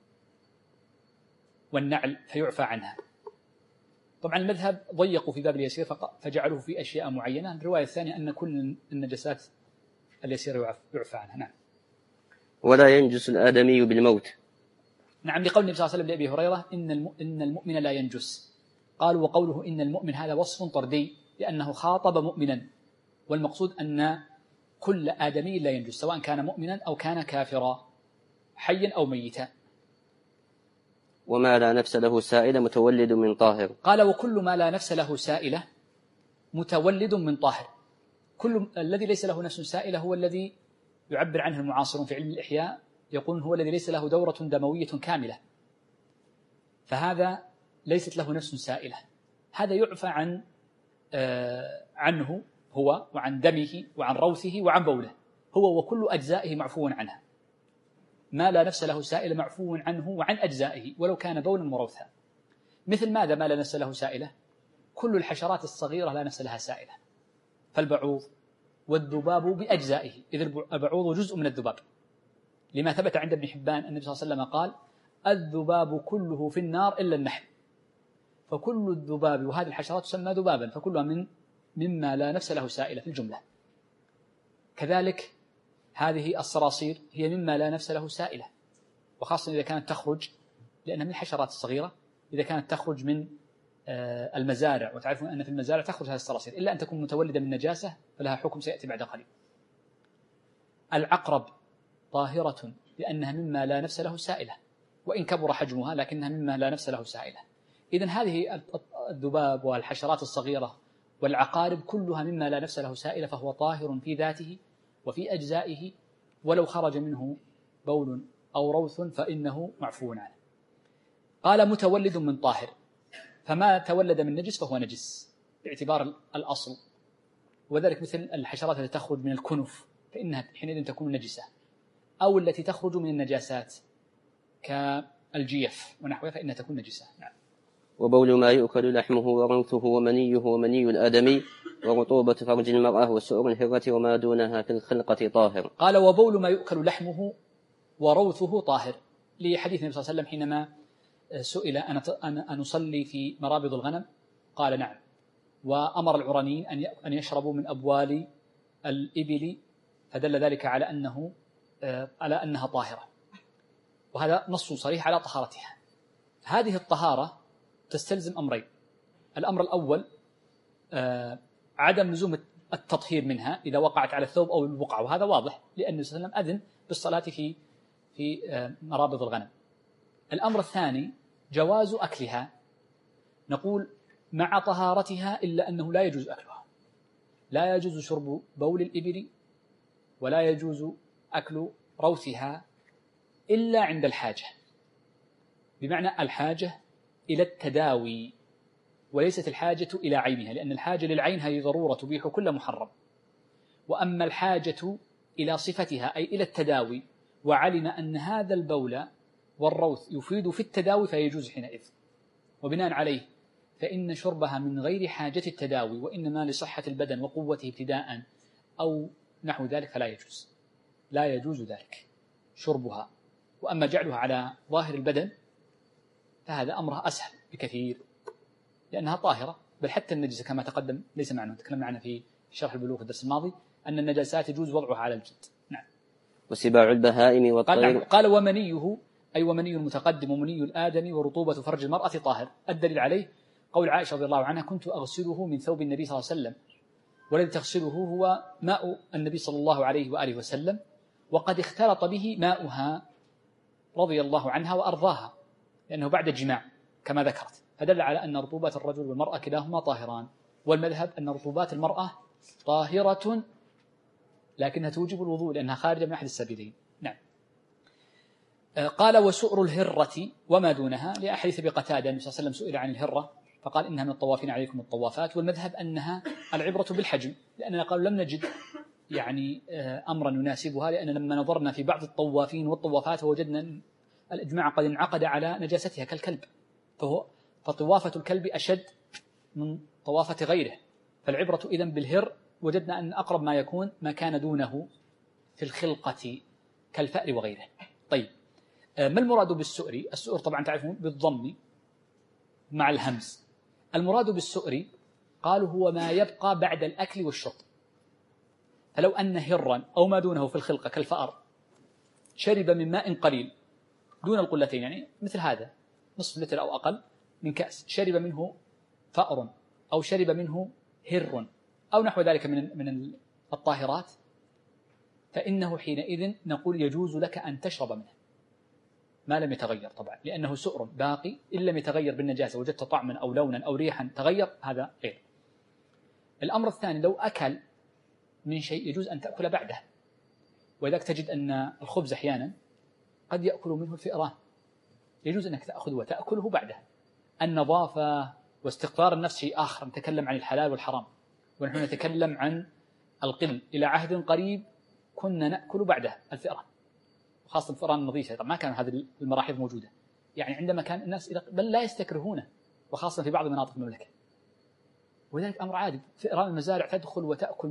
والنعل فيعفى عنها. طبعا المذهب ضيقوا في باب اليسير فجعلوه في أشياء معينة. الرواية الثانية أن كل النجاسات اليسير يعفى عنها. نعم. ولا ينجس الآدمي بالموت. نعم، لقول النبي صلى الله عليه وسلم لأبي هريرة إن المؤمن لا ينجس. قالوا وقوله إن المؤمن هذا وصف طردي لأنه خاطب مؤمنا، والمقصود أن كل آدمي لا ينجس سواء كان مؤمنا أو كان كافرا حيا أو ميتا. وما لا نفس له سائلة متولد من طاهر. قال وكل ما لا نفس له سائلة متولد من طاهر. كل الذي ليس له نفس سائلة هو الذي يعبر عنه المعاصرون في علم الإحياء، يقول هو الذي ليس له دورة دموية كاملة، فهذا ليست له نفس سائلة. هذا يعفى عنه هو وعن دمه وعن روثه وعن بوله، هو وكل أجزائه معفو عنها. ما لا نفس له سائلة معفو عنه وعن أجزائه ولو كان بولا وروثا. مثل ماذا ما لا نفس له سائلة؟ كل الحشرات الصغيرة لا نفس لها سائلة، فالبعوض والذباب بأجزائه، إذ البعوض جزء من الذباب، لما ثبت عند ابن حبان النبي صلى الله عليه وسلم قال الذباب كله في النار إلا النحل، فكل الذباب، وهذه الحشرات تسمى ذبابا، فكلها مما لا نفس له سائلة في الجملة. كذلك هذه الصراصير هي مما لا نفس له سائلة، وخاصة إذا كانت تخرج، لأنها من الحشرات الصغيرة، إذا كانت تخرج من المزارع، وتعرفون أن في المزارع تخرج هذه الصراصير، إلا أن تكون متولدة من نجاسة فلها حكم سيأتي بعد قليل. العقرب طاهرة لأنها مما لا نفس له سائلة، وإن كبر حجمها لكنها مما لا نفس له سائلة. إذن هذه الذباب والحشرات الصغيرة والعقارب كلها مما لا نفس له سائلة، فهو طاهر في ذاته وفي أجزائه، ولو خرج منه بول أو روث فإنه معفو عنه. قال متولد من طاهر، فما تولد من نجس فهو نجس باعتبار الأصل، وذلك مثل الحشرات التي تخرج من الكنف فإنها حينئذ تكون نجسة، أو التي تخرج من النجاسات كالجيف ونحوها فإنها تكون نجسة. نعم. وبول ما يؤكل لحمه وروثه ومنيه ومني الآدمي ورطوبة فرج المرأة وسؤر الهرة وما دونها في الخلقة طاهر. قال وبول ما يؤكل لحمه وروثه طاهر، لحديث النبي صلى الله عليه وسلم حينما سئل أن أصلي في مرابض الغنم قال نعم، وأمر العرانيين أن يشربوا من أبوال الإبل، فدل ذلك على أنها طاهرة، وهذا نص صريح على طهارتها. هذه الطهارة تستلزم أمرين: الأمر الأول عدم لزوم التطهير منها إذا وقعت على الثوب أو البقعة، وهذا واضح لأن النبي صلى الله عليه وسلم أذن بالصلاة في مرابض الغنم. الأمر الثاني جواز أكلها، نقول مع طهارتها إلا أنه لا يجوز أكلها، لا يجوز شرب بول الإبل ولا يجوز أكل روثها إلا عند الحاجة، بمعنى الحاجة إلى التداوي وليست الحاجة إلى عينها، لأن الحاجة للعين هذه ضرورة تبيح كل محرم، وأما الحاجة إلى صفتها أي إلى التداوي، وعلم أن هذا البول والروث يفيد في التداوي فيجوز حينئذ، وبناء عليه فإن شربها من غير حاجة التداوي وإنما لصحة البدن وقوته ابتداء أو نحو ذلك فلا يجوز، لا يجوز ذلك شربها. وأما جعلها على ظاهر البدن فهذا أمرها أسهل بكثير لأنها طاهرة، بل حتى النجسة كما تقدم ليس معنى تكلمنا عنها في شرح البلوغ في الدرس الماضي أن النجاسات يجوز وضعها على الجلد. نعم. وسباع البهائم والطير. قال ومنيه أي ومني المتقدم ومني الآدم ورطوبة فرج المرأة طاهر. الدليل عليه قول عائشة رضي الله عنها كنت أغسله من ثوب النبي صلى الله عليه وسلم، والذي تغسله هو ماء النبي صلى الله عليه وآله وسلم، وقد اختلط به ماؤها رضي الله عنها وأرضاها لأنه بعد الجماع كما ذكرت، فدل على أن رطوبات الرجل والمرأة كلاهما طاهران، والمذهب أن رطوبات المرأة طاهرة لكنها توجب الوضوء لأنها خارجة من أحد السبيلين. نعم. قال وسؤر الهرة وما دونها لأحاديث بقتادة النبي صلى الله عليه وسلم سئل عن الهرة فقال إنها من الطوافين عليكم الطوافات، والمذهب أنها العبرة بالحجم لأننا قالوا لم نجد يعني أمرا يناسبها، لأن لما نظرنا في بعض الطوافين والطوافات وجدنا الإجماع قد انعقد على نجاستها كالكلب، فطوافة الكلب أشد من طوافة غيره، فالعبرة إذن بالهر. وجدنا أن أقرب ما يكون ما كان دونه في الخلقة كالفأر وغيره. طيب ما المراد بالسؤر؟ السؤر طبعا تعرفون بالضم مع الهمز. المراد بالسؤر قالوا هو ما يبقى بعد الأكل والشرب، فلو أن هرا أو ما دونه في الخلقة كالفأر شرب من ماء قليل دون القلتين، يعني مثل هذا نصف لتر أو أقل من كأس، شرب منه فأر أو شرب منه هر أو نحو ذلك من الطاهرات، فإنه حينئذ نقول يجوز لك أن تشرب منه ما لم يتغير طبعا، لأنه سؤر باقي إن لم يتغير بالنجاسة، وجدت طعما أو لونا أو ريحا تغير هذا غير. الأمر الثاني لو أكل من شيء يجوز أن تأكل بعده، وذلك تجد أن الخبز أحيانا قد يأكل منه الفئران، يجوز أنك تأخذ وتأكله بعده. النظافة واستقرار النفس شيء آخر، نتكلم عن الحلال والحرام، ونحن نتكلم عن القل. إلى عهد قريب كنا نأكل بعده الفئران، وخاصة الفئران النظيفة، طبعا ما كان هذه المراحل موجودة، يعني عندما كان الناس بل لا يستكرهونه، وخاصة في بعض مناطق المملكة، وذلك أمر عادي. فئران المزارع تدخل وتأكل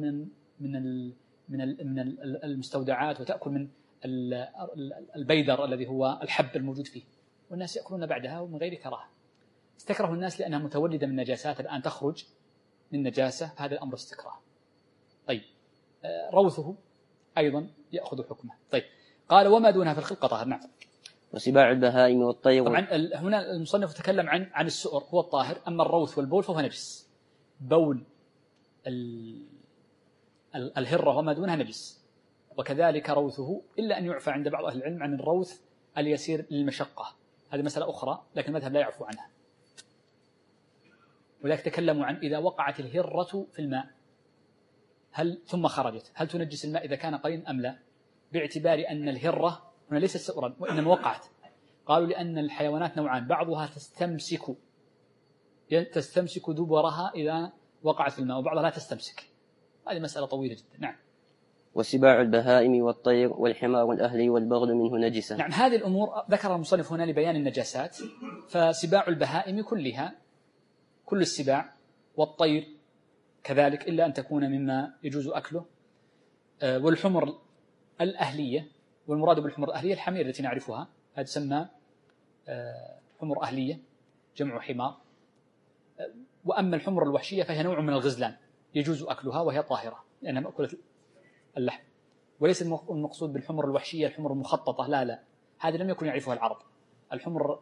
من المستودعات، وتأكل من البيدر الذي هو الحب الموجود فيه، والناس يأكلون بعدها ومن غير كراهة. استكره الناس لأنها متولدة من نجاسات الآن تخرج من نجاسة، فهذا الأمر استكراه. طيب روثه أيضا يأخذ حكمه. طيب قال وما دونها في الخلقة طاهر. نعم. وسباع البهائم والطير. طبعا هنا المصنف تكلم عن السؤر هو الطاهر، أما الروث والبول فهو نجس. بول الهرة وما دونها نجس، وكذلك روثه، إلا أن يعفى عند بعض أهل العلم عن الروث اليسير للمشقة، هذه مسألة أخرى لكن المذهب لا يعفو عنها. ولذلك تكلموا عن إذا وقعت الهرة في الماء ثم خرجت هل تنجس الماء إذا كان قليلا أم لا، باعتبار أن الهرة هنا ليست سؤرا وإنما وقعت. قالوا لأن الحيوانات نوعان، بعضها تستمسك دبرها إذا وقعت في الماء، وبعضها لا تستمسك. هذه مسألة طويلة جدا. نعم. وسباع البهائم والطير والحمار الأهلي والبغل منه نجسة. نعم. هذه الأمور ذكرها المصنف هنا لبيان النجاسات. فسباع البهائم كلها، كل السباع، والطير كذلك إلا أن تكون مما يجوز أكله، والحمر الأهلية، والمراد بالحمر الأهلية الحمير التي نعرفها، هذا تسمى حمر أهلية جمع حمار. وأما الحمر الوحشية فهي نوع من الغزلان يجوز أكلها وهي طاهرة لأنها مأكلة اللحم، وليس المقصود بالحمر الوحشية الحمر المخططة، لا هذه لم يكن يعرفها العرب. الحمر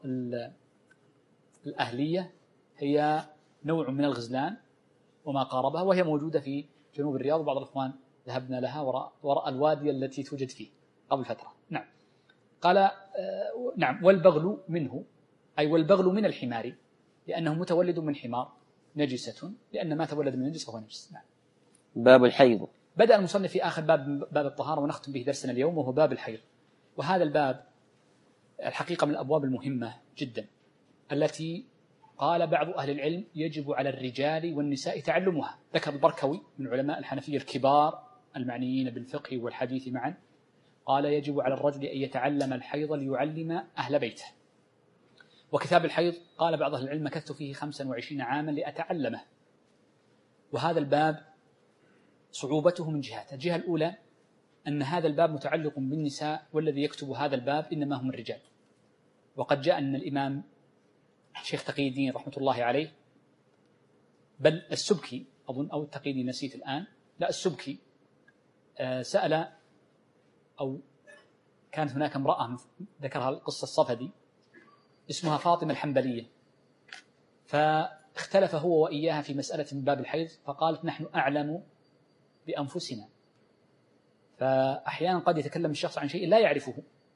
الأهلية هي نوع من الغزلان وما قاربها، وهي موجودة في جنوب الرياض، وبعض الإخوان ذهبنا لها وراء الوادي التي توجد فيه قبل فترة. نعم. قال نعم. والبغل منه أي والبغل من الحمار لأنه متولد من حمار نجسة، لأن ما تولد من نجس فهو نجس. نعم. باب الحيض. بدأ المصنف في آخر باب الطهارة، ونختم به درسنا اليوم، وهو باب الحيض. وهذا الباب الحقيقة من الأبواب المهمة جدا التي قال بعض أهل العلم يجب على الرجال والنساء تعلمها. ذكر البركوي من علماء الحنفية الكبار المعنيين بالفقه والحديث معا، قال يجب على الرجل أن يتعلم الحيض ليعلم أهل بيته. وكتاب الحيض قال بعض أهل العلم مكثت فيه 25 عاما لأتعلمه. وهذا الباب صعوبته من جهات. الجهة الأولى أن هذا الباب متعلق بالنساء، والذي يكتب هذا الباب إنما هم الرجال. وقد جاء أن الإمام شيخ تقي الدين رحمة الله عليه، بل السبكي أظن أو التقي الدين نسيت الآن، لا السبكي، سأل أو كانت هناك امرأة ذكرها القصة الصفدي اسمها فاطمة الحنبلية، فاختلف هو وإياها في مسألة من باب الحيض، فقالت نحن أعلم بأنفسنا. فأحيانا قد يتكلم الشخص عن شيء لا يعرفه.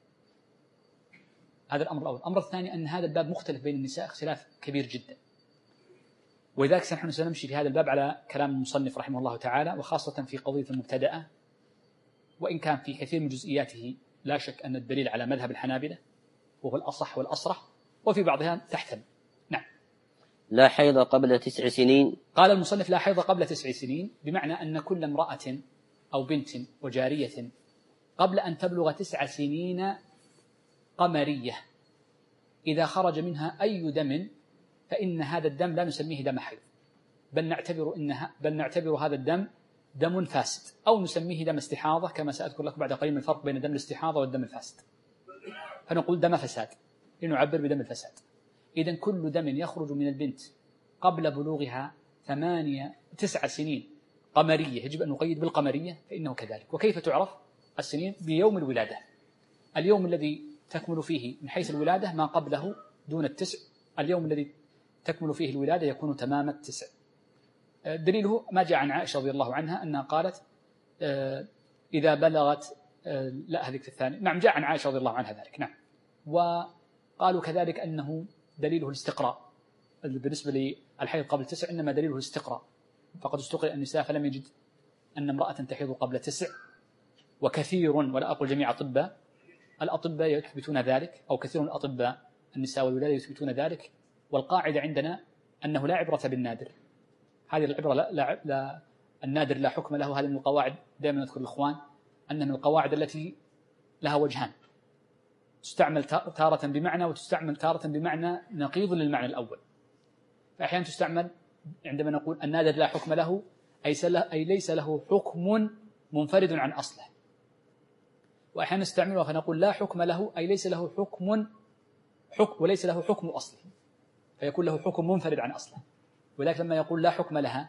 هذا الأمر الأول. الأمر الثاني أن هذا الباب مختلف بين النساء اختلاف كبير جدا، ولذلك نحن سنمشي في هذا الباب على كلام المصنف رحمه الله تعالى، وخاصة في قضية المبتدأة، وإن كان في كثير من جزئياته لا شك أن الدليل على مذهب الحنابلة وهو الأصح والأصرح، وفي بعضها تحتمل. نعم. لا حيض قبل 9 سنين. قال المصنف لا حيض قبل 9 سنين، بمعنى أن كل امرأة أو بنت وجارية قبل أن تبلغ 9 سنين قمرية إذا خرج منها أي دم فإن هذا الدم لا نسميه دم حيض، بل نعتبر هذا الدم دم فاسد، أو نسميه دم استحاضة، كما سأذكر لكم بعد قليل الفرق بين دم الاستحاضة والدم الفاسد. فنقول دم فساد لنعبر بدم الفساد. إذن كل دم يخرج من البنت قبل بلوغها 9 سنين قمرية، يجب أن نقيد بالقمرية، فإنه كذلك. وكيف تعرف السنين؟ بيوم الولادة، اليوم الذي تكمل فيه من حيث الولادة ما قبله دون 9، اليوم الذي تكمل فيه الولادة يكون تمام 9. دليله ما جاء عن عائشة رضي الله عنها أنها قالت إذا بلغت لا هذيك الثانية، نعم جاء عن عائشة رضي الله عنها ذلك. نعم. وقالوا كذلك أنه دليله الاستقراء، بالنسبة للحيض قبل 9 إنما دليله الاستقراء، فقد استقرأ النساء فلم يجد أن امرأة تحيض قبل 9. وكثير، ولا أقول جميع الأطباء يثبتون ذلك، أو كثير من الأطباء النساء والولادة يثبتون ذلك. والقاعدة عندنا أنه لا عبرة بالنادر، هذه العبرة لا النادر لا حكم له. هذه من القواعد، دائما نذكر الإخوان أن من القواعد التي لها وجهان، تستعمل تارة بمعنى وتستعمل تارة بمعنى نقيض للمعنى الأول. فأحيانا تستعمل عندما نقول النادر لا حكم له أي ليس له حكم منفرد عن أصله، وأحيانا نستعملها فنقول لا حكم له أي ليس له حكم وليس له حكم أصله، فيكون له حكم منفرد عن أصله. ولكن لما يقول لا حكم لها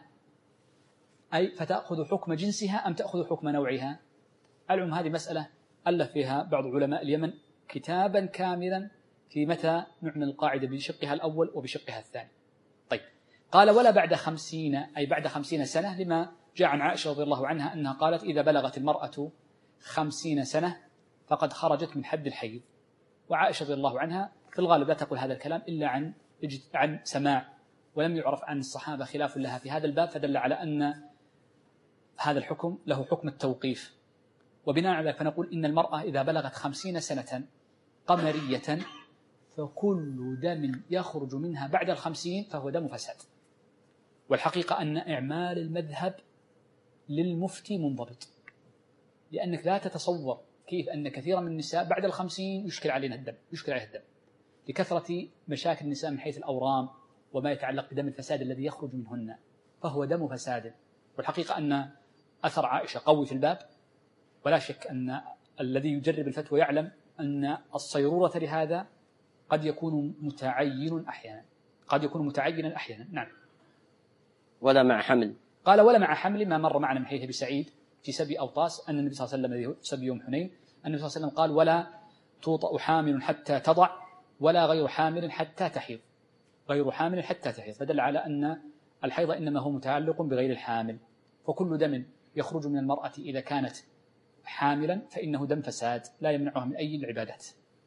أي فتأخذ حكم جنسها أم تأخذ حكم نوعها. العلم هذه مسألة ألف فيها بعض علماء اليمن كتابا كاملا في متى نعمل القاعدة بشقها الأول وبشقها الثاني. طيب، قال ولا بعد 50، أي بعد 50 سنة، لما جاء عن عائشة رضي الله عنها أنها قالت إذا بلغت المرأة 50 سنة فقد خرجت من حد الحيض. وعائشة رضي الله عنها في الغالب لا تقول هذا الكلام إلا عن سماع، ولم يعرف عن الصحابة خلاف لها في هذا الباب، فدل على أن هذا الحكم له حكم التوقيف. وبناء على ذلك فنقول إن المرأة إذا بلغت 50 سنة قمرية فكل دم يخرج منها بعد 50 فهو دم فساد. والحقيقة أن إعمال المذهب للمفتي منضبط، لأنك لا تتصور كيف أن كثيرا من النساء بعد 50 يشكل عليها الدم لكثرة مشاكل النساء من حيث الأورام وما يتعلق بدم الفساد الذي يخرج منهن، فهو دم فساد. والحقيقة أن أثر عائشة قوي في الباب، ولا شك أن الذي يجرب الفتوى يعلم أن الصيرورة لهذا قد يكون متعينا أحيانا. نعم. ولا مع حمل. قال ولا مع حمل، ما مر معنا من حديث أبي سعيد في سبي أوطاس أن النبي صلى الله عليه وسلم سبي يوم حنين، النبي صلى الله عليه وسلم قال ولا توطأ حامل حتى تضع ولا غير حامل حتى تحيض، فدل على أن الحيض إنما هو متعلق بغير الحامل. فكل دم يخرج من المرأة إذا كانت حاملا فإنه دم فساد لا يمنعها من أي العبادات.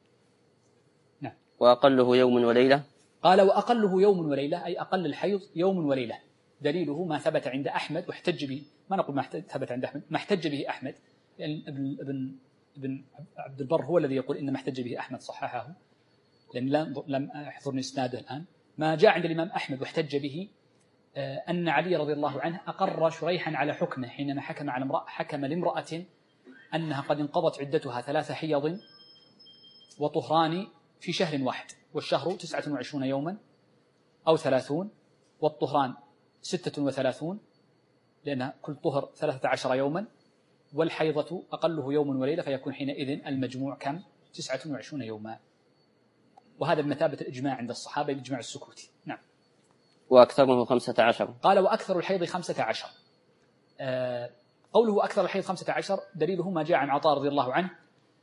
نعم. وأقله يوم وليلة. قال وأقله يوم وليلة، أي أقل الحيض يوم وليلة. دليله ما ثبت عند أحمد واحتج به، ما نقول ما ثبت عند أحمد، ما احتج به أحمد، لأن ابن عبد البر هو الذي يقول إن ما احتج به أحمد صححه، لأن لم أحضرني إسناده الآن. ما جاء عند الإمام أحمد واحتج به أن علي رضي الله عنه أقر شريحا على حكمه حينما حكم لامرأة أنها قد انقضت عدتها 3 حيض وطهران في شهر واحد، والشهر 29 يوما أو 30، والطهران 36 لأن كل طهر 13 يوما، والحيضة أقله يوم وليلة، فيكون حينئذ المجموع كم؟ 29 يوما. وهذا بمثابة الإجماع عند الصحابة، الإجماع السكوتي. نعم. وأكثره 15. قال وأكثر الحيض 15. قوله أكثر الحيض 15 دليله ما جاء عن عطاء رضي الله عنه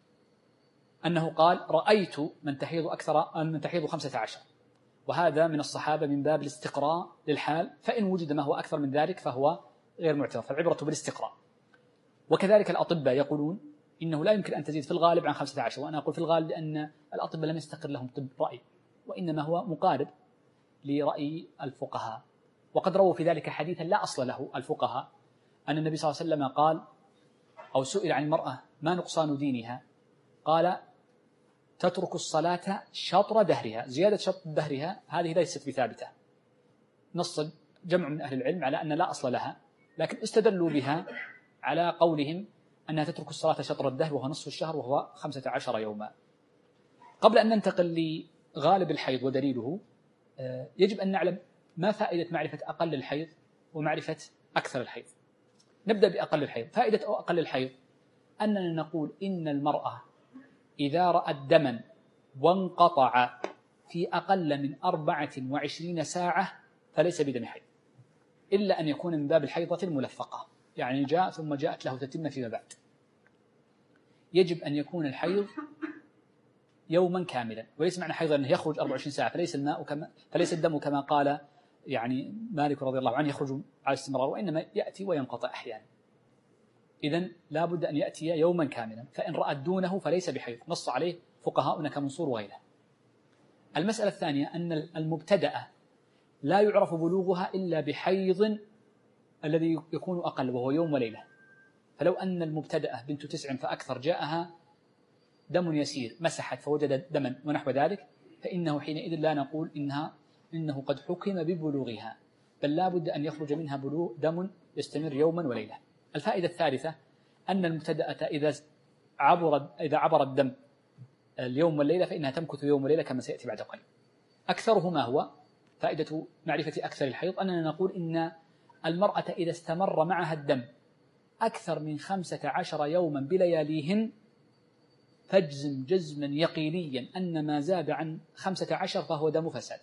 أنه قال رأيت من تحيض 15، وهذا من الصحابة من باب الاستقراء للحال، فإن وجد ما هو أكثر من ذلك فهو غير معتبر، فالعبرة بالاستقراء. وكذلك الأطباء يقولون إنه لا يمكن أن تزيد في الغالب عن 15، وأنا أقول في الغالب لأن الأطباء لم يستقر لهم طب رأي، وإنما هو مقارب لرأي الفقهاء. وقد رووا في ذلك حديثا لا أصل له الفقهاء، أن النبي صلى الله عليه وسلم قال أو سئل عن المرأة ما نقصان دينها، قال تترك الصلاة شطر دهرها. زيادة شطر دهرها هذه ليست بثابتة، نص جمع من أهل العلم على أن لا أصل لها، لكن استدلوا بها على قولهم أنها تترك الصلاة شطر الدهر وهو نصف الشهر وهو 15 يوما. قبل أن ننتقل لغالب الحيض ودليله، يجب أن نعلم ما فائدة معرفة أقل الحيض ومعرفة أكثر الحيض. نبدأ بأقل الحيض. فائدة أقل الحيض أننا نقول إن المرأة إذا رأت دما وانقطع في أقل من 24 ساعة فليس بدم حيض، إلا أن يكون من باب الحيضة الملفقة، يعني جاء ثم جاءت له تتم فيما بعد. يجب أن يكون الحيض يوما كاملا، وليس معنى حيض أنه يخرج 24 ساعة، فليس الدم كما قال يعني مالك رضي الله عنه يخرج على استمرار، وإنما يأتي وينقطع أحيانا. إذن لا بد أن يأتي يوما كاملا، فإن رأت دونه فليس بحيض، نص عليه فقهاؤنا كمنصور وغيره. المسألة الثانية أن المبتدأة لا يعرف بلوغها إلا بحيض الذي يكون أقل وهو يوم وليلة. فلو أن المبتدأة بنت 9 فأكثر جاءها دم يسير مسحت فوجدت دما ونحو ذلك، فإنه حينئذ لا نقول إنه قد حكم ببلوغها، بل لا بد أن يخرج منها دم يستمر يوما وليلة. الفائدة الثالثة أن المبتدأة إذا عبر الدم اليوم والليلة فإنها تمكث يوم وليلة كما سيأتي بعد قليل. أكثره ما هو؟ فائدة معرفة أكثر الحيض أننا نقول إن المرأة إذا استمر معها الدم أكثر من 15 يوما بلياليهن فاجزم جزما يقينيا أن ما زاد عن 15 فهو دم فساد،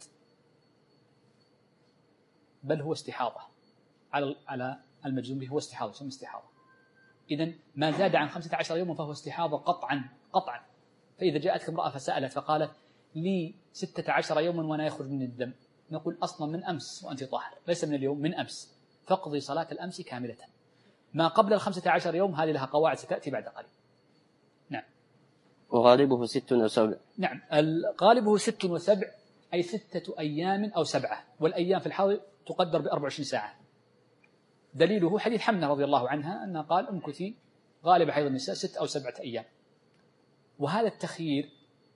بل هو استحاضة على المجزوم به، هو استحاضة، ثم استحاضة. إذن ما زاد عن 15 يوما فهو استحاضة قطعا. فإذا جاءتك امرأة فسألت فقالت لي 16 يوما وأنا يخرج من الدم، نقول أصلا من أمس وأنت طاهر، ليس من اليوم، من أمس، فاقضي صلاة الأمس كاملة. ما قبل 15 يوم هذه لها قواعد ستأتي بعد قليل. نعم. وغالبه 6 و7. نعم، غالبه 6 و7، أي 6 أيام أو 7، والأيام في الحاضر تقدر ب24 ساعة. دليله حديث حمنة رضي الله عنها أنها قال امكثي غالب حيض النساء 6 أو 7 أيام. وهذا التخيير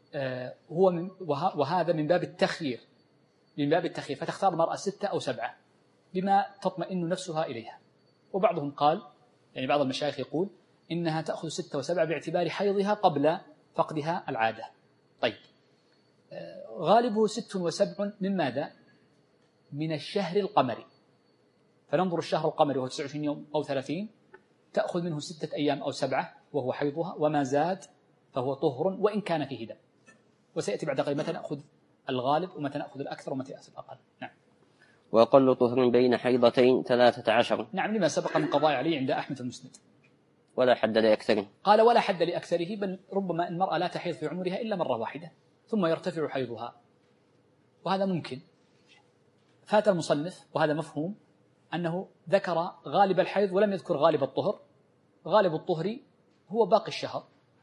وهذا من باب التخيير، فتختار المرأة 6 أو 7 بما تطمئن نفسها إليها. وبعضهم قال، يعني بعض المشايخ يقول إنها تأخذ 6 و7 باعتبار حيضها قبل فقدها العادة. طيب، غالبه 6 و7 من ماذا؟ من الشهر القمري. فننظر الشهر القمري وهو 29 يوم أو 30، تأخذ منه 6 أيام أو 7 وهو حيضها، وما زاد فهو طهر وإن كان فيه دم. وسيأتي بعد قليل متى نأخذ الغالب ومتى نأخذ الأكثر ومتى نأخذ الأقل. نعم. وأقل طهر بين حيضتين 13. نعم، لما سبق من قضاء علي عند أحمد المسند. ولا حد لأكثره. قال ولا حد لأكثره، بل ربما المرأة لا تحيض في عمرها إلا مرة واحدة ثم يرتفع حيضها، وهذا ممكن. فات المصنف وهذا مفهوم أنه ذكر غالب الحيض ولم يذكر غالب الطهر. غالب الطهر هو باقي الشهر،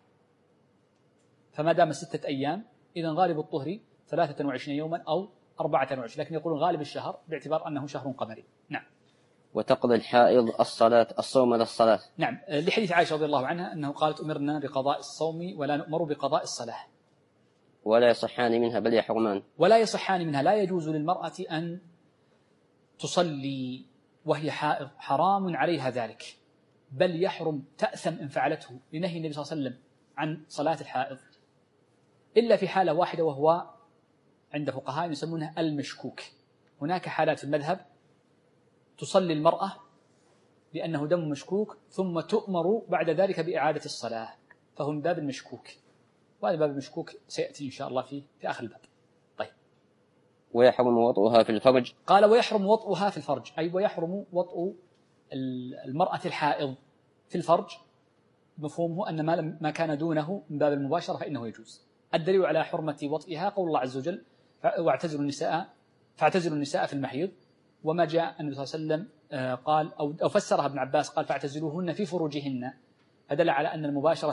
فما دام 6 أيام إذن غالب الطهر 23 يوما أو 24، لكن يقولون غالب الشهر باعتبار أنه شهر قمري. نعم. وتقضي الحائض الصوم للصلاة. نعم، لحديث عائشة رضي الله عنها أنه قالت أمرنا بقضاء الصوم ولا نؤمر بقضاء الصلاة. ولا يصحان منها بل يحرمان. ولا يصحان منها، لا يجوز للمرأة أن تصلي وهي حائض، حرام عليها ذلك، بل يحرم تأثم إن فعلته لنهي النبي صلى الله عليه وسلم عن صلاة الحائض، إلا في حالة واحدة وهو عند فقهاء يسمونها المشكوك. هناك حالات في المذهب تصلي المرأة لأنه دم مشكوك ثم تؤمر بعد ذلك بإعادة الصلاة، فهو من باب المشكوك، وهذا باب المشكوك سيأتي إن شاء الله في آخر الباب. طيب. ويحرم وطئها في الفرج. قال ويحرم وطئها في الفرج، أي ويحرم وطئ المرأة الحائض في الفرج، مفهومه أن ما كان دونه من باب المباشرة فإنه يجوز. الدليل على حرمة وطئها قول الله عز وجل فاعتزلوا النساء في المحيض، وما جاء النبي صلى الله عليه وسلم قال أو فسرها ابن عباس قال فاعتزلوهن في فروجهن، فدل على أن المباشرة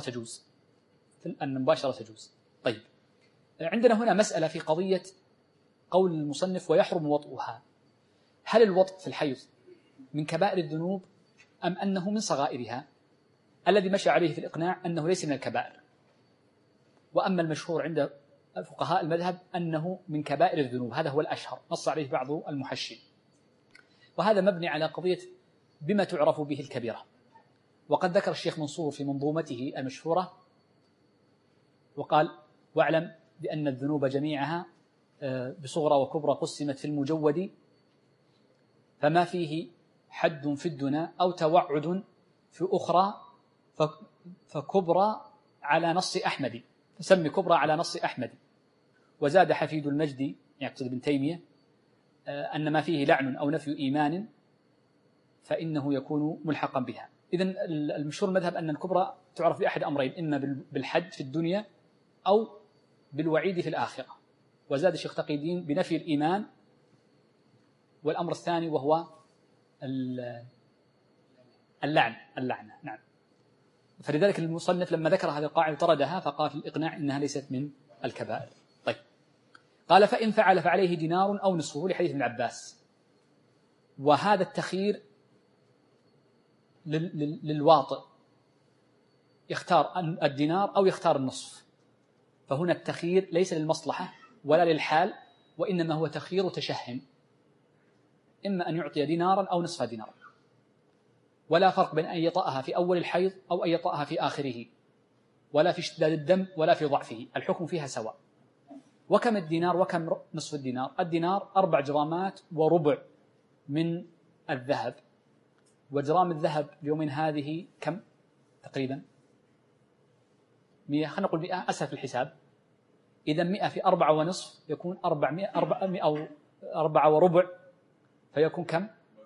تجوز. طيب، عندنا هنا مسألة في قضية قول المصنف ويحرم وطئها. هل الوطء في الحيض من كبائر الذنوب أم أنه من صغائرها؟ الذي مشى عليه في الإقناع أنه ليس من الكبائر، وأما المشهور عند فقهاء المذهب أنه من كبائر الذنوب، هذا هو الأشهر، نص عليه بعض المحشين، وهذا مبني على قضية بما تعرف به الكبيرة. وقد ذكر الشيخ منصور في منظومته المشهورة وقال واعلم بأن الذنوب جميعها بصغرى وكبرى قسمت في المجود، فما فيه حد في الدنا أو توعد في أخرى فكبرى على نص أحمد، فسمي كبرى على نص أحمد. وزاد حفيد المجد يقصد ابن تيمية أن ما فيه لعن أو نفي إيمان فإنه يكون ملحقا بها. إذن المشهور المذهب أن الكبرى تعرف بأحد أمرين، إما بالحد في الدنيا أو بالوعيد في الآخرة. وزاد الشيخ تقي الدين بنفي الإيمان، والأمر الثاني وهو اللعنة. نعم. فلذلك المصنف لما ذكر هذه القاعدة طردها، فقال في الإقناع إنها ليست من الكبائر. طيب. قال فإن فعل فعليه دينار أو نصفه لحديث ابن عباس، وهذا التخيير للواطئ، يختار الدينار أو يختار النصف، فهنا التخيير ليس للمصلحة ولا للحال، وإنما هو تخيير تشهم، إما أن يعطي دينارا أو نصف دينار، ولا فرق بين أن يطأها في أول الحيض أو أن يطأها في آخره، ولا في اشتداد الدم ولا في ضعفه، الحكم فيها سواء. وكم الدينار وكم نصف الدينار؟ الدينار 4 جرامات وربع من الذهب، وجرام الذهب اليومين هذه كم تقريبا؟ 100، خلينا نقول 100 أسهل في الحساب. إذا 100 في 4 ونصف يكون 400 أو 4 وربع، فيكون كم؟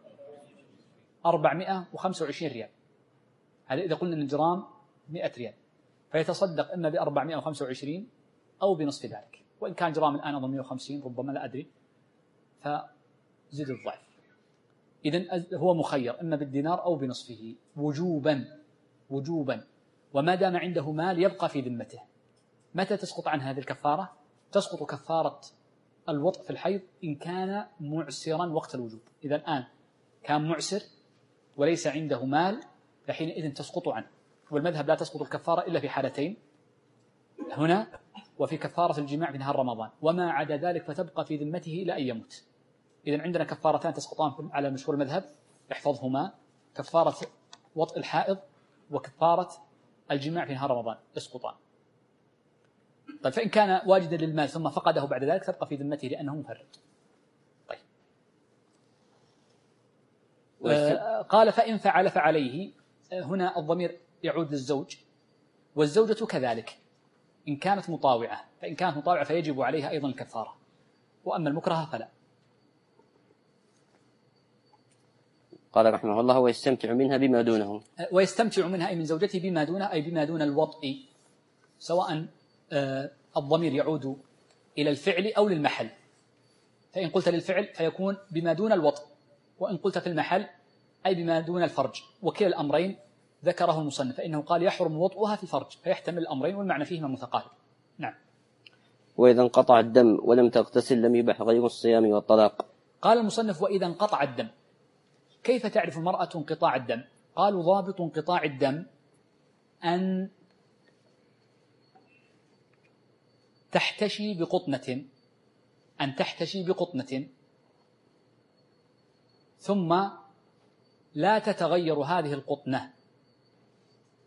425 ريال. هذا إذا قلنا أن الجرام 100 ريال، فيتصدق إما ب 425 أو بنصف ذلك، وإن كان جرام الآن أظن 150 ربما، لا أدري، فزيد الضعف. إذن هو مخير إما بالدينار أو بنصفه وجوبا، وما دام عنده مال يبقى في ذمته. متى تسقط عن هذه الكفارة؟ تسقط كفارة الوطء في الحيض إن كان معسرا وقت الوجوب. إذا الآن كان معسر وليس عنده مال، فحينئذ تسقط عنه. والمذهب لا تسقط الكفارة إلا في حالتين، هنا وفي كفارة الجماع في نهار رمضان، وما عدا ذلك فتبقى في ذمته إلى أن يموت. إذن عندنا كفارتان تسقطان على مشهور المذهب، احفظهما: كفارة وطء الحائض وكفارة الجماع في نهار رمضان، يسقطان. طيب، فإن كان واجدا للمال ثم فقده بعد ذلك تبقى في ذمته لأنه مفرط. طيب. قال فإن فعل فعليه، هنا الضمير يعود للزوج، والزوجة كذلك إن كانت مطاوعة، فإن كانت مطاوعة فيجب عليها أيضا الكفارة، وأما المكرهة فلا. قال رحمه الله ويستمتع منها بما دونه، ويستمتع منها أي من زوجته بما دونه، أي بما دون الوطء، سواء الضمير يعود إلى الفعل أو للمحل. فإن قلت للفعل فيكون بما دون الوطء، وإن قلت في المحل أي بما دون الفرج، وكلا الأمرين ذكره المصنف، فإنه قال يحرم وطئها في الفرج، فيحتمل الأمرين والمعنى فيهما متقارب. نعم. وإذا انقطع الدم ولم تغتسل لم يبح غير الصيام والطلاق. قال المصنف وإذا انقطع الدم، كيف تعرف المرأة انقطاع الدم؟ قالوا ضابط انقطاع الدم أن تحتشي بقطنة ثم لا تتغير هذه القطنة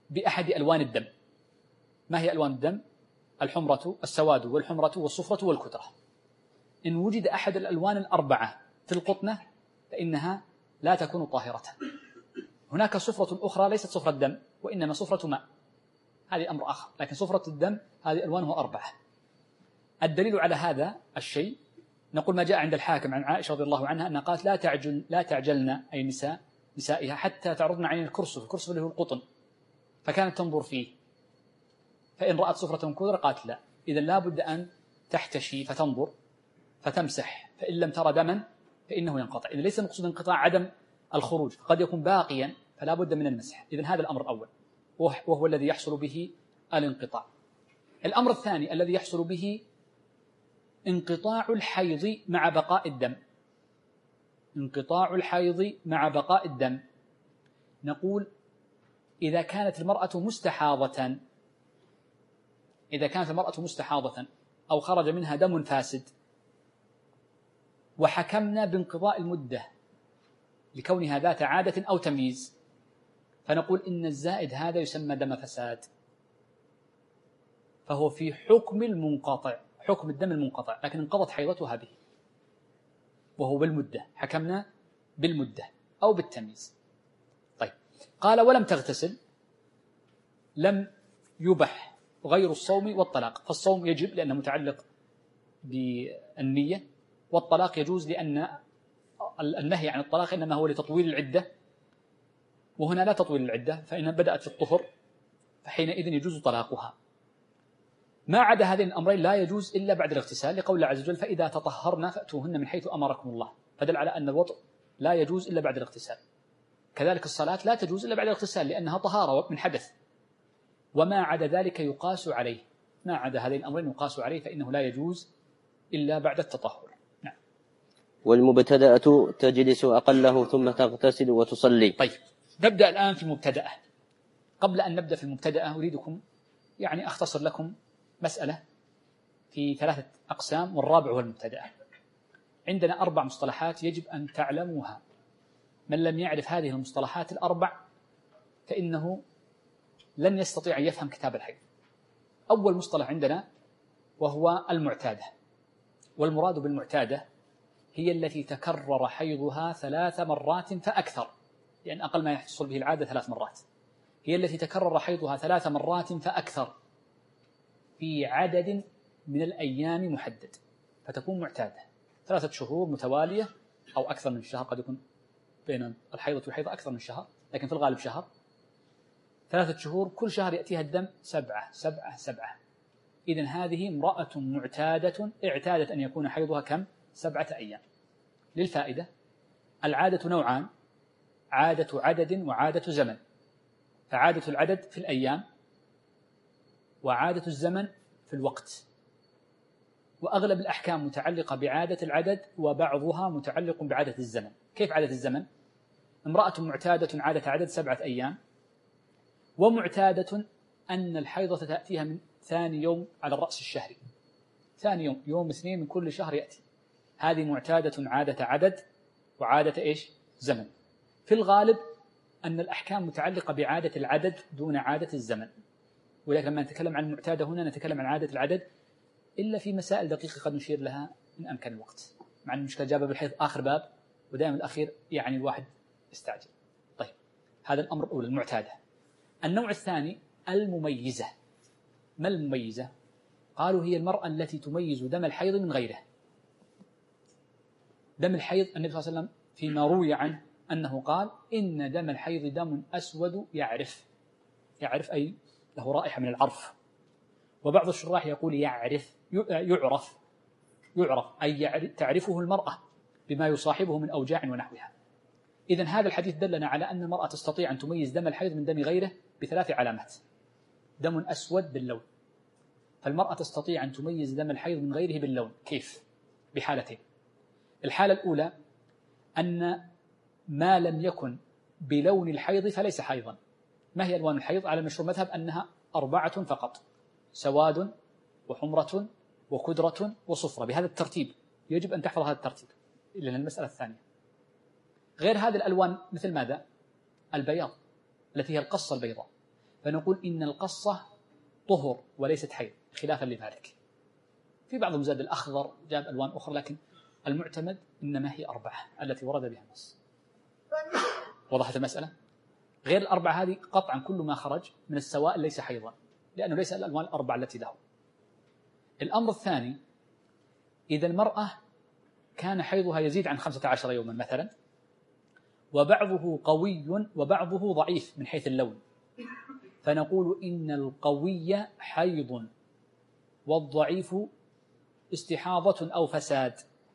بأحد ألوان الدم. ما هي ألوان الدم؟ الحمرة، السواد والحمرة والصفرة والكدرة. إن وجد أحد الألوان الأربعة في القطنة فإنها لا تكون طاهرة. هناك صفرة أخرى ليست صفرة دم وإنما صفرة ماء، هذه أمر آخر، لكن صفرة الدم هذه ألوانه أربعة. الدليل على هذا الشيء نقول ما جاء عند الحاكم عن عائشة رضي الله عنها أنها قالت لا تعجلن أي نسائها حتى تعرضن عين الكرسف اللي هو القطن، فكانت تنظر فيه، فإن رأت صفرة كدرة قالت لا، إذا لا بد أن تحتشي فتنظر فتمسح، فإن لم ترى دما فإنه ينقطع. إذا ليس المقصود انقطاع عدم الخروج، قد يكون باقيا فلا بد من المسح. إذن هذا الأمر الأول وهو الذي يحصل به الانقطاع. الأمر الثاني الذي يحصل به انقطاع الحيض مع بقاء الدم. انقطاع الحيض مع بقاء الدم، نقول إذا كانت المرأة مستحاضة أو خرج منها دم فاسد وحكمنا بانقضاء المدة لكونها ذات عادة أو تمييز، فنقول إن الزائد هذا يسمى دم فساد، فهو في حكم المنقطع، حكم الدم المنقطع، لكن انقضت حيضتها به، وهو بالمدة، حكمنا بالمدة أو بالتمييز. طيب، قال ولم تغتسل، لم يبح غير الصوم والطلاق، فالصوم يجب لأنه متعلق بالنية، والطلاق يجوز لأن النهي عن الطلاق إنما هو لتطويل العدة، وهنا لا تطويل العدة، فإن بدأت في الطهر فحينئذ يجوز طلاقها. ما عدا هذين الأمرين لا يجوز إلا بعد الاغتسال، لقول الله عز وجل فإذا تطهرنا فأتوهن من حيث أمركم الله، فدل على أن الوطء لا يجوز إلا بعد الاغتسال. كذلك الصلاة لا تجوز إلا بعد الاغتسال لأنها طهارة من حدث، وما عدا ذلك يقاس عليه، ما عدا هذين الأمرين يقاس عليه، فإنه لا يجوز إلا بعد التطهر. نعم. والمبتدأة تجلس أقله ثم تغتسل وتصلي. طيب، نبدأ الآن في المبتدأة. قبل أن نبدأ في المبتدأة أريدكم أختصر لكم مسألة في 3 أقسام، والرابع هو المبتدأة. عندنا 4 مصطلحات يجب أن تعلموها، من لم يعرف هذه المصطلحات ال4 فإنه لن يستطيع أن يفهم كتاب الحيض. أول مصطلح عندنا وهو المعتادة، والمراد بالمعتادة هي التي تكرر حيضها 3 مرات فأكثر، لأن أقل ما يحصل به العادة 3 مرات، هي التي تكرر حيضها 3 مرات فأكثر في عدد من الأيام محدد، فتكون معتادة 3 شهور متوالية أو أكثر من شهر، قد يكون بين الحيضة والحيضة أكثر من شهر، لكن في الغالب شهر. 3 شهور كل شهر يأتيها الدم 7 7 7. إذن هذه امرأة معتادة اعتادت أن يكون حيضها كم؟ 7 أيام. للفائدة، العادة نوعان، عادة عدد وعادة زمن، فعادة العدد في الأيام وعادة الزمن في الوقت، وأغلب الأحكام متعلقة بعادة العدد وبعضها متعلق بعادة الزمن. كيف عادة الزمن؟ امرأة معتادة عادة عدد 7 أيام، ومعتادة أن الحيضة تأتيها من ثاني يوم على الرأس الشهري، ثاني يوم، يوم 2 من كل شهر يأتي، هذه معتادة عادة عدد وعادة زمن. في الغالب أن الأحكام متعلقة بعادة العدد دون عادة الزمن، ولكن لما نتكلم عن المعتادة هنا نتكلم عن عادة العدد، إلا في مسائل دقيقة قد نشير لها إن أمكن الوقت، مع أن المشكلة جابها بالحيض آخر باب، ودائما الأخير الواحد يستعجل. طيب، هذا الأمر الأول المعتادة. النوع الثاني المميزة. ما المميزة؟ قالوا هي المرأة التي تميز دم الحيض من غيره. دم الحيض النبي صلى الله عليه وسلم فيما روي عنه أنه قال إن دم الحيض دم أسود يعرف أي له رائحة من العرف، وبعض الشراح يقول يعرف أي تعرفه المرأة بما يصاحبه من أوجاع ونحوها. إذن هذا الحديث دلنا على أن المرأة تستطيع أن تميز دم الحيض من دم غيره ب3 علامات. دم أسود باللون، فالمرأة تستطيع أن تميز دم الحيض من غيره باللون. كيف؟ بحالتين. الحالة الأولى أن ما لم يكن بلون الحيض فليس حيضا. ما هي ألوان الحيض؟ على مشهور مذهب أنها 4 فقط، سواد وحمرة وكدرة وصفرة، بهذا الترتيب، يجب أن تحفظ هذا الترتيب لأن المسألة الثانية. غير هذه الألوان مثل ماذا؟ البياض التي هي القصة البيضاء، فنقول إن القصة طهر وليست حيض خلافا لمالك. في بعضهم زاد الأخضر جاب ألوان أخرى، لكن المعتمد إنما هي 4 التي ورد بها النص. وضحت المسألة؟ غير ال4 هذه قطعا كل ما خرج من السوائل ليس حيضا، لأنه ليس الألوان ال4 التي له. الأمر الثاني، إذا المرأة كان حيضها يزيد عن 15 يوما مثلا، وبعضه قوي وبعضه ضعيف من حيث اللون، فنقول إن القوي حيض والضعيف استحاضة أو فساد.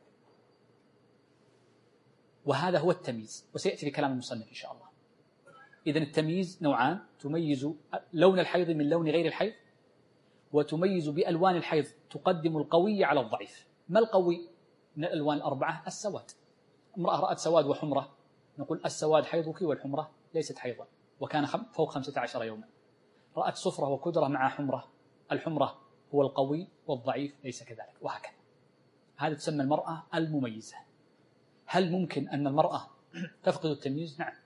وهذا هو التمييز، وسيأتي بكلام المصنف إن شاء الله. إذن التمييز نوعان: تميز لون الحيض من لون غير الحيض، وتميز بألوان الحيض تقدم القوي على الضعيف. ما القوي من الألوان ال4؟ السواد. امرأة رأت سواد وحمرة، نقول السواد حيضك والحمرة ليست حيضا، وكان فوق 15 يوما. رأت صفرة وكدرة مع حمرة، الحمرة هو القوي والضعيف ليس كذلك، وهكذا. هذا تسمى المرأة المميزة. هل ممكن أن المرأة تفقد التمييز؟ نعم،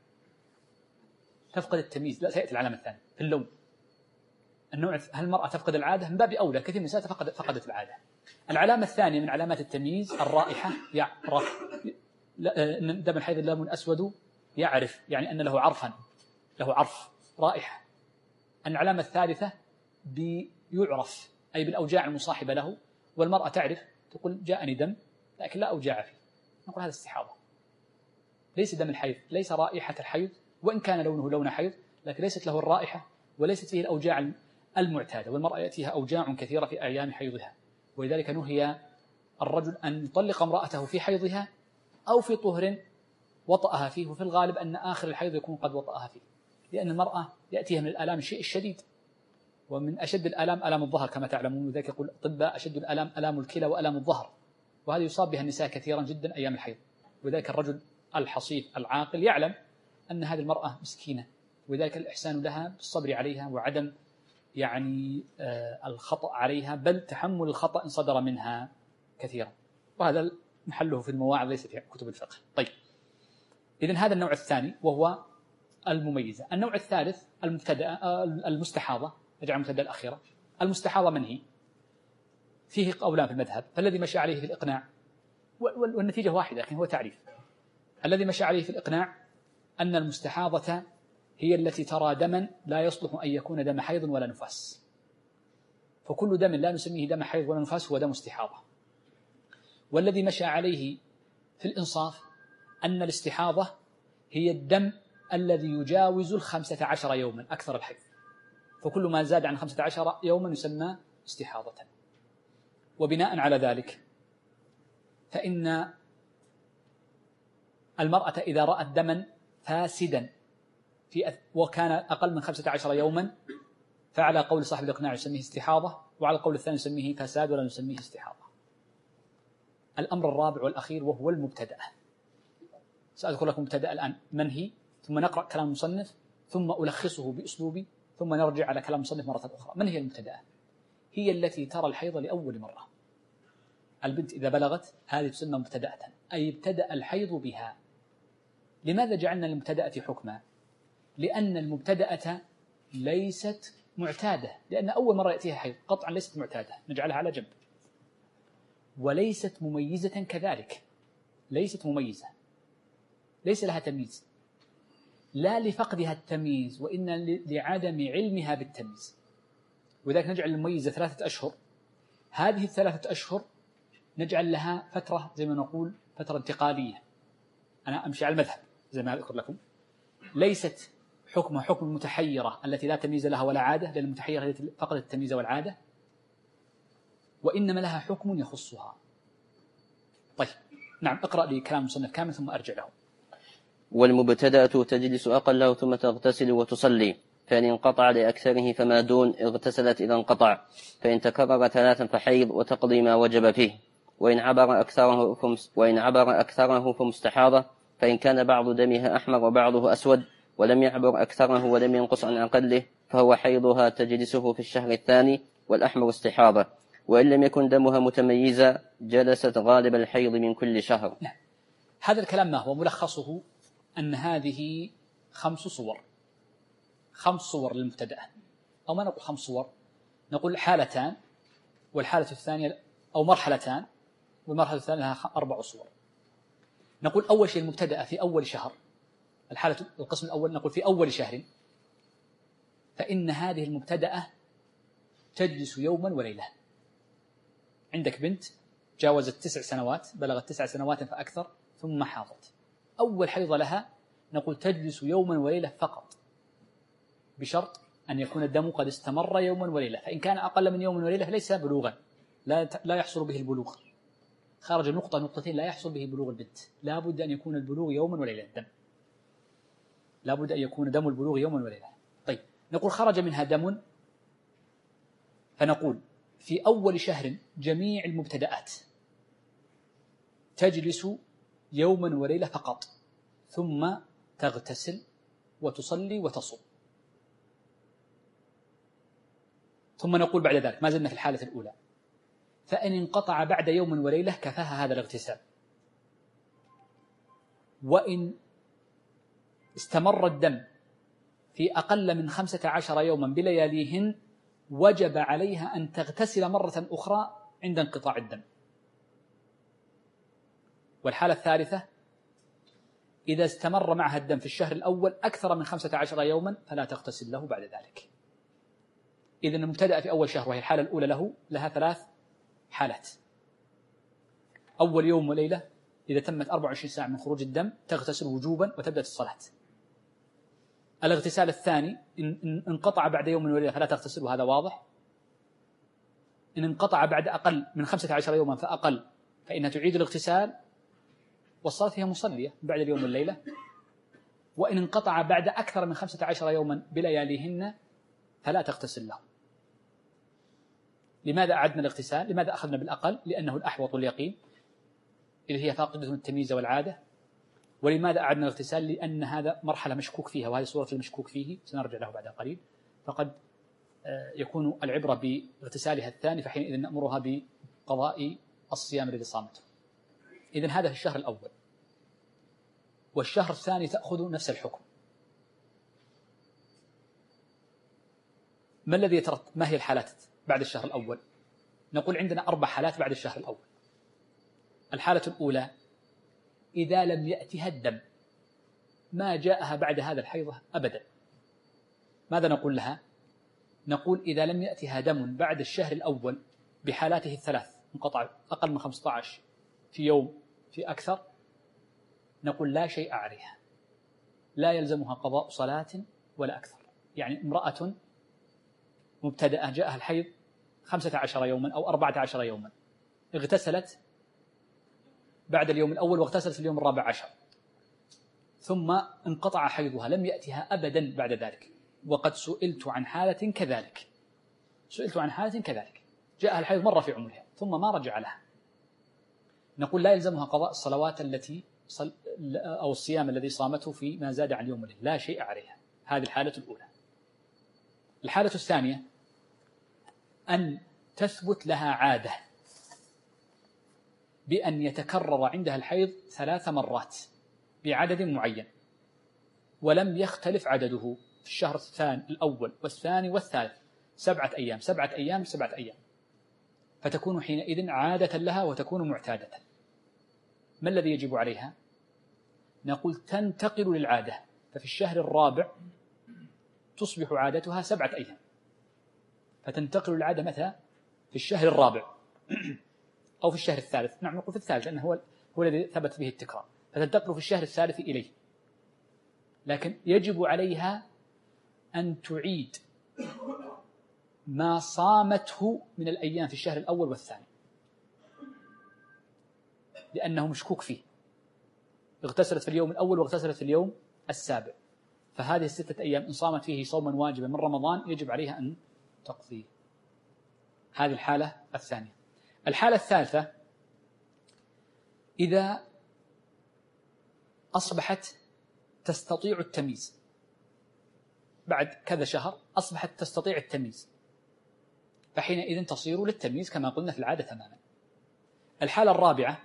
تفقد التمييز. لا، سيأتي العلامة الثانية في اللون. النوع، هل المرأة تفقد العادة؟ من باب أولى، كثير من النساء فقدت العادة. العلامة الثانية من علامات التمييز الرائحة، يعرف أن دم الحيض لون أسود، يعرف يعني أن له عرفا، له عرف، رائحة. العلامة الثالثة بيعرف، أي بالأوجاع المصاحبة له، والمرأة تعرف، تقول جاءني دم لكن لا أوجاع فيه، نقول هذا استحاضة. ليس دم الحيض، ليس رائحة الحيض، وإن كان لونه لون حيض، لكن ليست له الرائحة وليست فيه الأوجاع المعتادة. والمرأة يأتيها أوجاع كثيرة في أيام حيضها، ولذلك نهي الرجل أن يطلق امرأته في حيضها أو في طهر وطأها فيه، وفي الغالب أن آخر الحيض يكون قد وطأها فيه، لأن المرأة يأتيها من الآلام الشيء الشديد، ومن أشد الآلام آلام الظهر كما تعلمون، وذلك يقول الأطباء أشد الآلام آلام الكلى وآلام الظهر، وهذا يصاب بها النساء كثيرا جدا أيام الحيض. وذلك الرجل الحصيف العاقل يعلم أن هذه المرأة مسكينة، وذلك الإحسان لها بالصبر عليها وعدم يعني الخطأ عليها، بل تحمل الخطأ إن صدر منها كثيرا، وهذا محله في المواعظ ليس في كتب الفقه. طيب، إذن هذا النوع الثاني وهو المميزة. النوع الثالث المستحاضة، نجعل المبتدأ الأخيرة. المستحاضة من هي؟ فيه قولان في المذهب، فالذي مشى عليه في الإقناع، والنتيجة واحدة لكن هو تعريف. الذي مشى عليه في الإقناع أن المستحاضة هي التي ترى دما لا يصلح أن يكون دم حيض ولا نفاس، فكل دم لا نسميه دم حيض ولا نفاس هو دم استحاضة. والذي مشى عليه في الإنصاف أن الاستحاضة هي الدم الذي يجاوز 15 يوما أكثر الحيض، فكل ما زاد عن 15 يوما يسمى استحاضة. وبناء على ذلك فإن المرأة إذا رأت دما فاسدا وكان أقل من 15 يوما، فعلى قول صاحب الإقناع يسميه استحاضة، وعلى القول الثاني يسميه فساد ولا نسميه استحاضة. الأمر الرابع والأخير وهو المبتدأ. سأذكر لكم مبتدأ الآن من هي، ثم نقرأ كلام المصنف، ثم ألخصه بأسلوبي، ثم نرجع على كلام المصنف مرة أخرى. من هي المبتدأ؟ هي التي ترى الحيض لأول مرة. البنت إذا بلغت هذه تسمى مبتدأة، أي ابتدأ الحيض بها. لماذا جعلنا المبتدأة حكما؟ لأن المبتدأة ليست معتادة، لأن أول مرة يأتيها حيض قطعا ليست معتادة، نجعلها على جنب. وليست مميزة كذلك، ليست مميزة، ليس لها تمييز، لا لفقدها التمييز وإن لعدم علمها بالتمييز. وذلك نجعل المميزة 3 أشهر. هذه 3 أشهر نجعل لها فترة زي ما نقول فترة انتقالية. أنا أمشي على المذهب زي ما أذكر لكم، ليست حكمها حكم المتحيرة التي لا تمييز لها ولا عادة، لأن المتحيرة التي فقدت التمييز والعادة، وإنما لها حكم يخصها. طيب نعم، اقرأ لي كلام المصنف كامل ثم أرجع له. والمبتدأة تجلس أقله ثم تغتسل وتصلي، فإن انقطع لأكثره فما دون اغتسلت إذا انقطع، فإن تكرر 3 فحيض وتقضي ما وجب فيه، وإن عبر أكثره فمستحاضة، فإن كان بعض دمها أحمر وبعضه أسود ولم يعبر أكثره ولم ينقص عن أقله فهو حيضها تجلسه في الشهر الثاني، والأحمر استحاضة. وإن لم يكن دمها متميزا جلست غالب الحيض من كل شهر. نعم. هذا الكلام ما هو ملخصه؟ أن هذه 5 صور، 5 صور للمبتدأ، أو ما نقول 5 صور، نقول حالتان، والحالة الثانية أو مرحلتان، والمرحلة الثانية لها 4 صور. نقول أول شيء المبتدأ في أول شهر، القسم الأول نقول في أول شهر، فإن هذه المبتدأة تجلس يوما وليلة. عندك بنت جاوزت 9 سنوات، بلغت 9 سنوات فأكثر، ثم حاضت، أول حيض لها نقول تجلس يوما وليلة فقط، بشرط أن يكون الدم قد استمر يوما وليلة، فإن كان أقل من يوم وليلة ليس بلوغا، لا يحصل به البلوغ، خرج نقطة نقطتين لا يحصل به بلوغ البنت، لا بد أن يكون البلوغ يوما وليلة، الدم لا بد أن يكون دم البلوغ يوما وليلة. طيب نقول خرج منها دم، فنقول في أول شهر جميع المبتدأات تجلس يوما وليلة فقط، ثم تغتسل وتصلي وتصوم. ثم نقول بعد ذلك، ما زلنا في الحالة الأولى، فإن انقطع بعد يوم وليلة كفاها هذا الاغتسال، وإن استمر الدم في أقل من 15 يوما بلياليهن وجب عليها أن تغتسل مرة أخرى عند انقطاع الدم. والحالة الثالثة إذا استمر معها الدم في الشهر الأول أكثر من 15 يوما فلا تغتسل له بعد ذلك. إذن المبتدأ في أول شهر، وهي الحالة الأولى لها 3 حالات. أول يوم وليلة إذا تمت 24 ساعة من خروج الدم تغتسل وجوبا وتبدأ الصلاة. الاغتسال الثاني إن انقطع بعد يوم وليلة فلا تغتسل، وهذا واضح. إن انقطع بعد أقل من 15 يوما فأقل فإنها تعيد الاغتسال والصلاة هي مصلية بعد اليوم والليلة. وإن انقطع بعد أكثر من 15 يوما بلياليهن فلا تغتسل له. لماذا أعدنا الاغتسال؟ لماذا أخذنا بالأقل؟ لأنه الأحوط واليقين، اللي هي فاقدة التمييز والعادة. ولماذا أعدنا الاغتسال؟ لأن هذا مرحلة مشكوك فيها، وهذه صورة المشكوك فيه سنرجع له بعد قليل، فقد يكون العبرة باغتسالها الثاني، فحينئذ نأمرها بقضاء الصيام الذي صامته. إذن هذا في الشهر الأول. والشهر الثاني تأخذ نفس الحكم. ما الذي يترتب؟ ما هي الحالات بعد الشهر الأول؟ نقول عندنا 4 حالات بعد الشهر الأول. الحالة الأولى إذا لم يأتها الدم، ما جاءها بعد هذا الحيضة أبدا. ماذا نقول لها؟ نقول إذا لم يأتها دم بعد الشهر الأول بحالاته ال3، انقطع أقل من 15 في يوم في أكثر، نقول لا شيء عليها، لا يلزمها قضاء صلاة ولا أكثر. يعني امرأة مبتدأة جاءها الحيض 15 يوما أو 14 يوما، اغتسلت بعد اليوم الأول واغتسلت في اليوم 14، ثم انقطع حيضها، لم يأتها أبدا بعد ذلك. وقد سئلت عن حالة كذلك، جاءها الحيض مرة في عمرها ثم ما رجع لها، نقول لا يلزمها قضاء الصلوات التي أو الصيام الذي صامته في ما زاد عن يوم وليلة، لا شيء عليها. هذه الحالة الأولى. الحالة الثانية أن تثبت لها عادة بأن يتكرر عندها الحيض 3 مرات بعدد معين، ولم يختلف عدده في الشهر الأول والثاني والثالث، 7 أيام 7 أيام 7 أيام، فتكون حينئذ عادة لها وتكون معتادة. ما الذي يجب عليها؟ نقول تنتقل للعادة، ففي الشهر الرابع تصبح عادتها 7 أيام، فتنتقل العادة متى؟ في الشهر الرابع أو في الشهر الثالث. نعم نقول في الثالث لأنه هو الذي ثبت به التكرار، فتنتقل في الشهر الثالث إليه. لكن يجب عليها أن تعيد ما صامته من الأيام في الشهر الأول والثاني، لأنه مشكوك فيه، اغتسلت في اليوم الأول واغتسلت في اليوم السابع، فهذه 6 أيام إن صامت فيه صوما واجبا من رمضان يجب عليها أن تقضيه. هذه الحالة الثانية. الحالة الثالثة إذا أصبحت تستطيع التمييز، بعد كذا شهر أصبحت تستطيع التمييز، فحينئذ تصير للتمييز كما قلنا في العادة تماما. الحالة الرابعة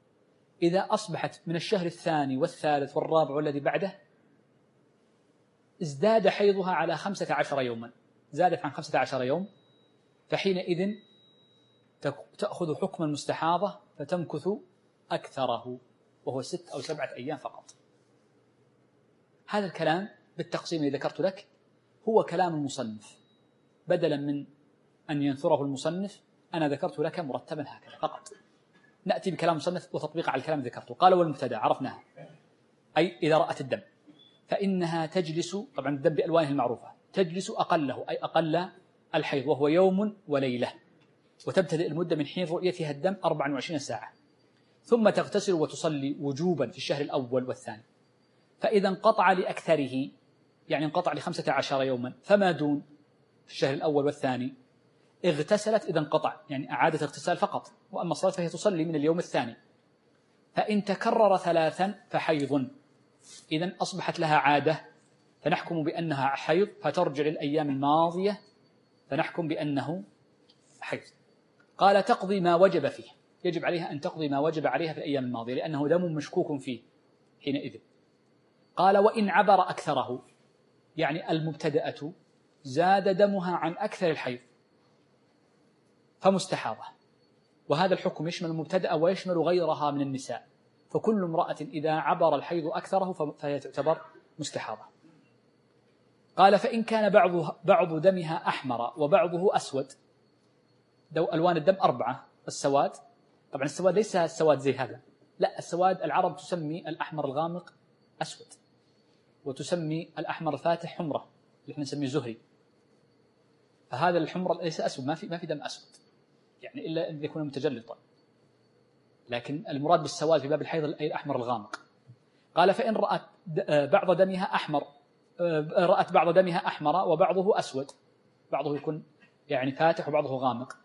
إذا أصبحت من الشهر الثاني والثالث والرابع والذي بعده ازداد حيضها على 15 يوما، زادت عن 15 يوم، فحينئذ تأخذ حكم المستحاضة فتمكث أكثره، وهو 6 أو 7 أيام فقط. هذا الكلام بالتقسيم اللي ذكرت لك هو كلام المصنف، بدلا من أن ينثره المصنف أنا ذكرت لك مرتبا هكذا فقط. نأتي بكلام المصنف وتطبيق على الكلام اللي ذكرته. قال والمبتدأ عرفناها، أي إذا رأت الدم فإنها تجلس، طبعا الدم بألوانه المعروفة، تجلس أقله أي أقل الحيض وهو يوم وليلة، وتبتدئ المدة من حين رؤيتها الدم 24 ساعة، ثم تغتسل وتصلي وجوبا في الشهر الأول والثاني. فإذا انقطع لأكثره، يعني انقطع ل15 يوما فما دون في الشهر الأول والثاني، اغتسلت إذا انقطع، يعني أعادت اغتسال فقط، وأما الصلاة فهي تصلي من اليوم الثاني. فإن تكرر 3 فحيض، إذن أصبحت لها عادة فنحكم بأنها حيض، فترجع للأيام الماضية فنحكم بأنه حيض. قال تقضي ما وجب فيه، يجب عليها أن تقضي ما وجب عليها في الأيام الماضية لأنه دم مشكوك فيه حينئذ. قال وإن عبر أكثره، يعني المبتدأة زاد دمها عن أكثر الحيض فمستحاضة، وهذا الحكم يشمل المبتدأة ويشمل غيرها من النساء، فكل امرأة إذا عبر الحيض أكثره فهي تعتبر مستحاضة. قال فإن كان بعض دمها أحمر وبعضه أسود، ألوان الدم 4، السواد، طبعا السواد ليس السواد زي هذا، لا، السواد العرب تسمي الأحمر الغامق أسود، وتسمي الأحمر الفاتح حمرة اللي احنا نسميه زهري، فهذا الحمر ليس أسود، ما في دم أسود يعني إلا أن يكون متجلطا، لكن المراد بالسواد في باب الحيض أي الأحمر الغامق. قال فإن رأت بعض دمها أحمر، رأت بعض دمها أحمر وبعضه أسود، بعضه يكون يعني فاتح وبعضه غامق،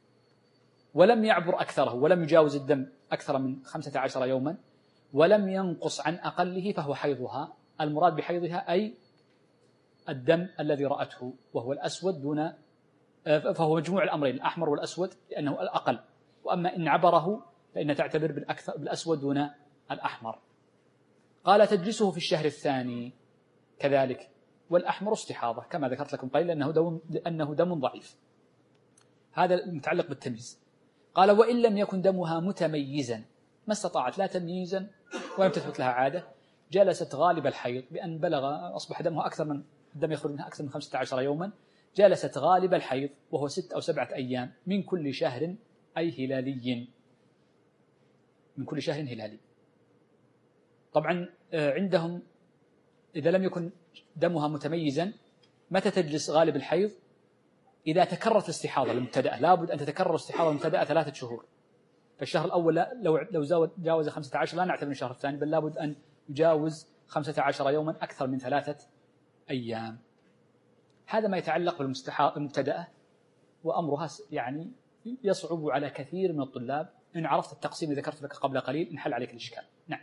ولم يعبر أكثره، ولم يجاوز الدم أكثر من 15 يوما، ولم ينقص عن أقله، فهو حيضها. المراد بحيضها أي الدم الذي رأته وهو الأسود دون، فهو مجموع الأمرين الأحمر والأسود لأنه الأقل، وأما إن عبره فإن تعتبر بالأسود دون الأحمر. قال تجلسه في الشهر الثاني كذلك، والأحمر استحاضة كما ذكرت لكم قليلا لأنه دم ضعيف، هذا المتعلق بالتمييز. قال وإن لم يكن دمها متميزا، ما استطاعت لا تمييزا ولم تثبت لها عادة، جلست غالب الحيض بأن بلغ أصبح دمها أكثر من الدم يخرج منها أكثر من 15 يوما، جلست غالب الحيض وهو 6 أو 7 أيام من كل شهر أي هلالي، من كل شهر هلالي. طبعا عندهم إذا لم يكن دمها متميزا متى تجلس غالب الحيض؟ إذا تكررت الاستحاضة المبتدأة، لابد أن تتكرر الاستحاضة المبتدأة 3 شهور، فالشهر الأول لو جاوز 15 لا نعتبر الشهر الثاني، بل لابد أن يجاوز 15 يوما أكثر من 3 أيام. هذا ما يتعلق بالمبتدأة، وأمرها يعني يصعب على كثير من الطلاب. إن عرفت التقسيم اللي ذكرت لك قبل قليل انحل عليك الإشكال. نعم.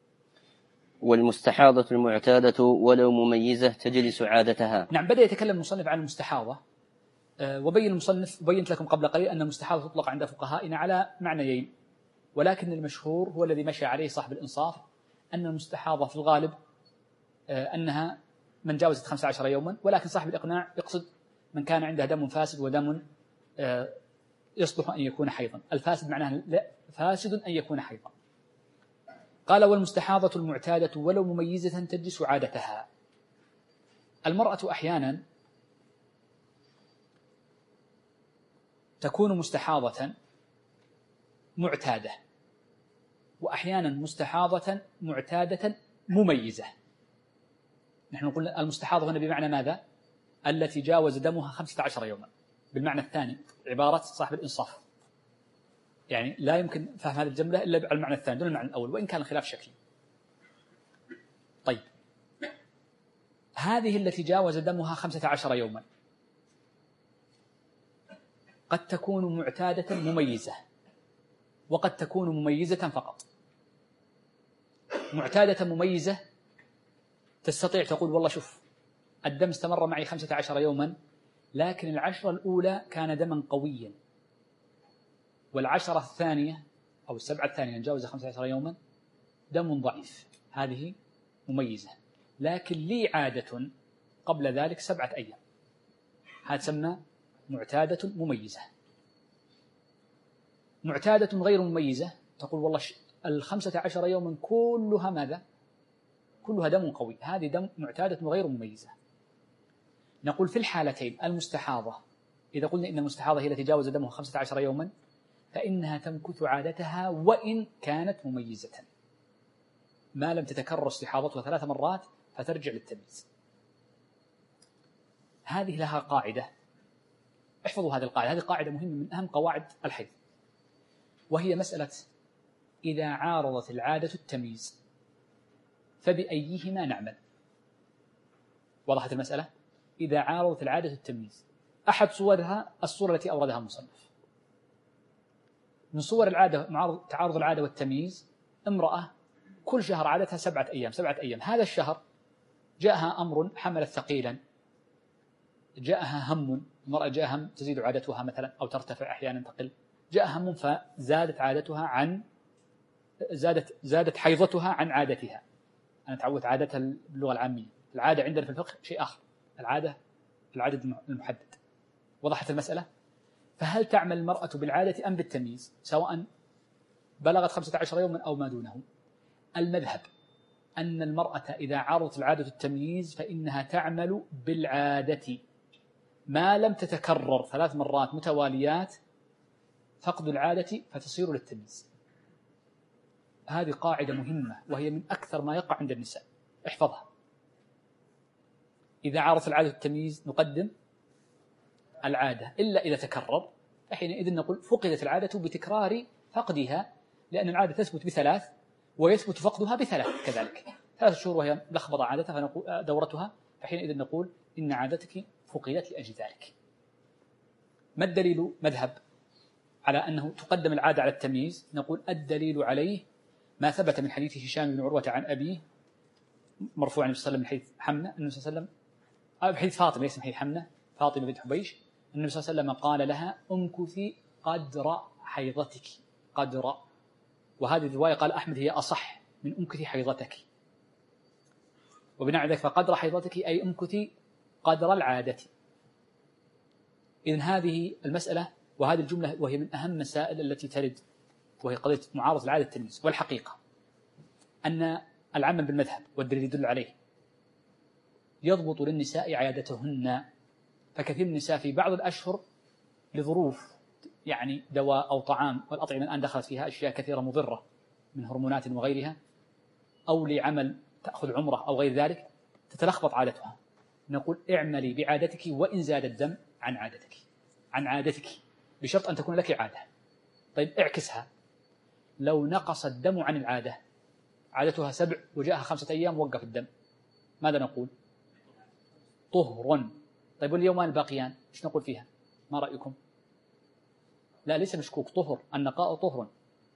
والمستحاضة المعتادة ولو مميزة تجلس عادتها. نعم، بدأ يتكلم المصنف عن المستحاضة، وبين المصنف وبينت لكم قبل قليل أن المستحاضة تطلق عند فقهائنا على معنيين، ولكن المشهور هو الذي مشى عليه صاحب الإنصاف، أن المستحاضة في الغالب أنها من جاوزت 15 يوما، ولكن صاحب الإقناع يقصد من كان عنده دم فاسد ودم يصلح أن يكون حيضا. الفاسد معناه فاسد أن يكون حيضا. قال والمستحاضة المعتادة ولو مميزة تجلس عادتها. المرأة أحيانا تكون مستحاضة معتادة، وأحيانا مستحاضة معتادة مميزة. نحن قلنا المستحاضة هنا بمعنى ماذا؟ التي جاوز دمها 15 يوما، بالمعنى الثاني عبارة صاحب الإنصاف، يعني لا يمكن فهم هذه الجملة إلا على المعنى الثاني دون المعنى الأول، وإن كان الخلاف شكلي. طيب، هذه التي جاوز دمها 15 يوما قد تكون معتادة مميزة، وقد تكون مميزة فقط. معتادة مميزة تستطيع تقول والله شوف الدم استمر معي 15 يوما، لكن العشرة الأولى كان دما قويا، والعشرة الثانية أو السبعة الثانية نجاوز 15 يوما دم ضعيف، هذه مميزة. لكن لي عادة قبل ذلك 7 أيام، هذا تسمى معتادة مميزة. معتادة غير مميزة تقول والله 15 يوما كلها ماذا؟ كلها دم قوي، هذه دم معتادة غير مميزة. نقول في الحالتين المستحاضة، إذا قلنا إن المستحاضة هي التي جاوز دمها 15 يوما فإنها تمكث عادتها وإن كانت مميزة، ما لم تتكرر استحاضتها 3 مرات فترجع للتمييز. هذه لها قاعدة، احفظوا هذه القاعدة، هذه قاعدة مهمة من أهم قواعد الحيض، وهي مسألة إذا عارضت العادة التمييز فبأيهما نعمل. وضحت المسألة؟ إذا عارضت العادة التمييز، أحد صورها الصورة التي أوردها المصنف. من صور العادة تعارض العادة والتمييز امرأة كل شهر عادتها 7 أيام 7 أيام، هذا الشهر جاءها أمر حملت ثقيلا، جاءها هم، المرأة جاءها هم تزيد عادتها مثلا أو ترتفع أحيانا تقل، جاء هم فزادت عادتها عن زادت حيضتها عن عادتها. أنا تعودت عادتها باللغة العامية، العادة عندنا في الفقه شيء آخر، العدد المحدد. وضحت المسألة؟ فهل تعمل المرأة بالعادة أم بالتمييز سواء بلغت 15 يوما أو ما دونه؟ المذهب أن المرأة إذا عارضت العادة التمييز فإنها تعمل بالعادة ما لم تتكرر 3 مرات متواليات فقد العادة فتصير للتمييز. هذه قاعدة مهمة وهي من أكثر ما يقع عند النساء، احفظها. إذا عارضت العادة التمييز نقدم العادة إلا إذا تكرر، فحينئذ نقول فقدت العادة بتكرار فقدها، لأن العادة تثبت ب3 ويثبت فقدها ب3 كذلك، 3 شهور وهي لخبط عادتها فنقول دورتها، فحينئذ نقول إن عادتك فقدت لأجل ذلك. ما الدليل مذهب على أنه تقدم العادة على التمييز؟ نقول الدليل عليه ما ثبت من حديث هشام بن عروة عن أبيه مرفوعا النبي صلى الله عليه وسلم من حديث حمنة، النبي صلى الله عليه وسلم بحديث فاطمة ليس من حديث حمنة، فاطمة بنت حبيش، النبي صلى الله عليه وسلم قال لها امكثي قدر حيضتك، قدر، وهذه الرواية قال أحمد هي أصح من امكثي حيضتك، وبناء على ذلك فقدر حيضتك أي امكثي قدر العادة. إذن هذه المسألة وهذه الجملة وهي من أهم مسائل التي ترد، وهي قضية معارضة العادة التمييز. والحقيقة أن العمل بالمذهب والدليل يدل عليه يضبط للنساء عادتهن، فكثير من النساء في بعض الأشهر لظروف يعني دواء أو طعام، والأطعمة الآن دخلت فيها أشياء كثيرة مضرة من هرمونات وغيرها، أو لعمل تأخذ عمرة أو غير ذلك تتلخبط عادتها، نقول اعملي بعادتك وإن زاد الدم عن عادتك بشرط أن تكون لك عادة. طيب اعكسها، لو نقص الدم عن العادة، عادتها 7 وجاءها 5 أيام وقف الدم، ماذا نقول؟ طهر. طيب واليومان الباقيان ايش نقول فيها؟ ما رأيكم؟ لا ليس مشكوك، طهر، النقاء طهر.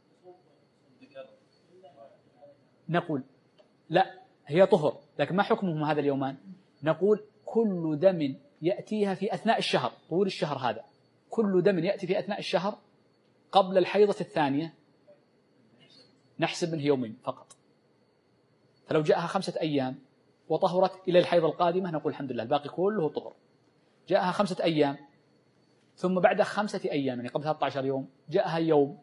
نقول لا هي طهر، لكن ما حكمهم هذا اليومان؟ نقول كل دم يأتيها في أثناء الشهر، طول الشهر هذا، كل دم يأتي في أثناء الشهر قبل الحيضة الثانية نحسب منه يومين فقط. فلو جاءها 5 أيام وطهرت إلى الحيضة القادمة نقول الحمد لله الباقي كله طهر. جاءها 5 أيام ثم بعد 5 أيام يعني قبل 13 يوم جاءها يوم،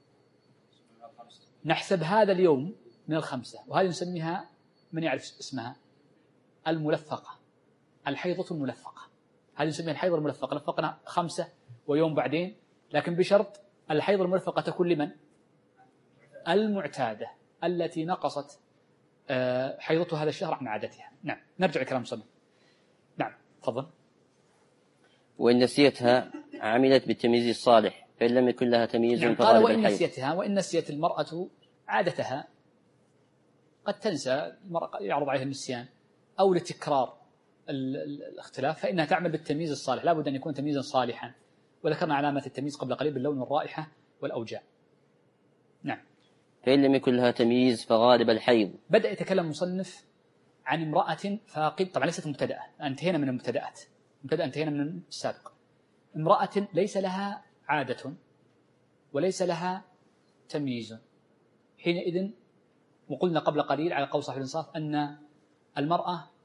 نحسب هذا اليوم من ال5، وهذه نسميها من يعرف اسمها الملفقة، الحيضة الملفقة، هذه نسميها الحيضة الملفقة. لفقنا 5 ويوم بعدين، لكن بشرط الحيضة الملفقة تكون لمن؟ المعتادة التي نقصت حيضتها هذا الشهر عن عادتها. نعم نرجع لكلام صلى. نعم تفضل. وإن نسيتها عملت بالتمييز الصالح فإن لم يكن لها تمييز نعم قال وإن نسيتها، وإن نسيت المرأة عادتها، قد تنسى المرأة يعرض عليها النسيان أو لتكرار الاختلاف، فإنها تعمل بالتمييز الصالح، لا بد أن يكون تمييزا صالحا، وذكرنا علامة التمييز قبل قليل باللون والرائحة والأوجاع. نعم. فإن لم يكن لها تمييز فغالب الحيض. بدأ يتكلم المصنف عن امرأة فاقد، طبعا ليست مبتدأة، انتهينا من المبتدأات، انتهينا من السابق. امرأة ليس لها عادة وليس لها تمييز، حينئذ وقلنا قبل قليل على قول صاحب الإنصاف أن المرأة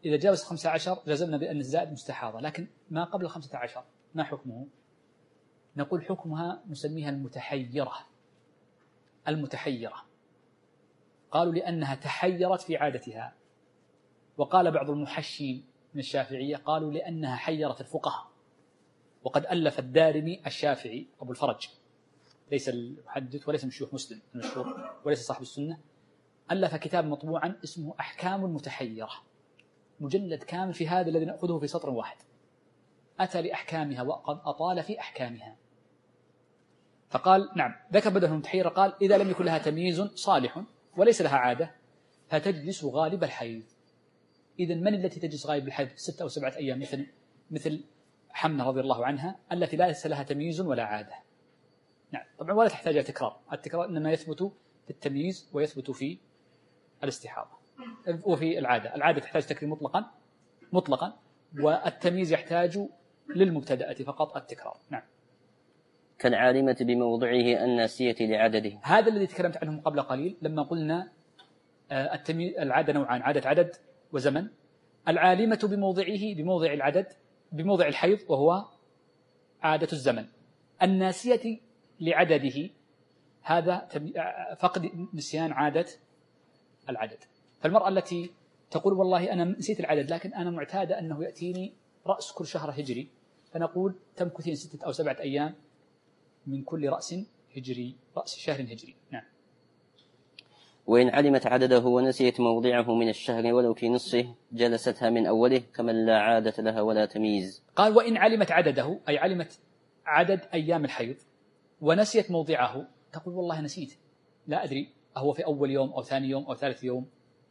إذا جاوز 15 جزمنا بأن الزائد مستحاضة، لكن ما قبل 15 ما حكمه؟ نقول حكمها نسميها المتحيرة. المتحيرة قالوا لأنها تحيرت في عادتها، وقال بعض المحشين من الشافعية قالوا لأنها حيرت الفقهاء. وقد ألف الدارمي الشافعي أبو الفرج، ليس المحدث وليس من شيوخ مسلم المشهور وليس صاحب السنة، ألف كتاب مطبوعا اسمه أحكام المتحيرة، مجلد كامل في هذا الذي نأخذه في سطر واحد. أتى لأحكامها وقد أطال في أحكامها، فقال نعم ذكر بدل المتحيرة، قال إذا لم يكن لها تمييز صالح وليس لها عادة فتجلس غالب الحيض. إذن من التي تجلس غالب الحيض 6 أو 7 أيام مثل حمنة رضي الله عنها التي ليس لها تمييز ولا عادة؟ نعم طبعا ولا تحتاج إلى تكرار، التكرار إنما يثبت في التمييز ويثبت في الاستحاضة وفي العادة. العادة تحتاج تكرير مطلقا، والتمييز يحتاج للمبتدأة فقط التكرار. نعم. كالعالمة بموضعه الناسية لعدده، هذا الذي تكلمت عنه قبل قليل لما قلنا العادة نوعان، عادة عدد وزمن. العالمة بموضعه بموضع العدد بموضع الحيض وهو عادة الزمن. الناسية لعدده هذا فقد نسيان عادة العدد. فالمرأة التي تقول والله أنا نسيت العدد لكن أنا معتادة أنه يأتيني رأس كل شهر هجري، فنقول تمكثين 6 أو 7 أيام من كل رأس هجري، رأس شهر هجري. نعم. وإن علمت عدده ونسيت موضعه من الشهر ولو في نصفه جلستها من أوله كمن لا عادة لها ولا تمييز. قال وإن علمت عدده أي علمت عدد أيام الحيض ونسيت موضعه، تقول والله نسيت لا أدري أهو في أول يوم أو ثاني يوم أو ثالث يوم.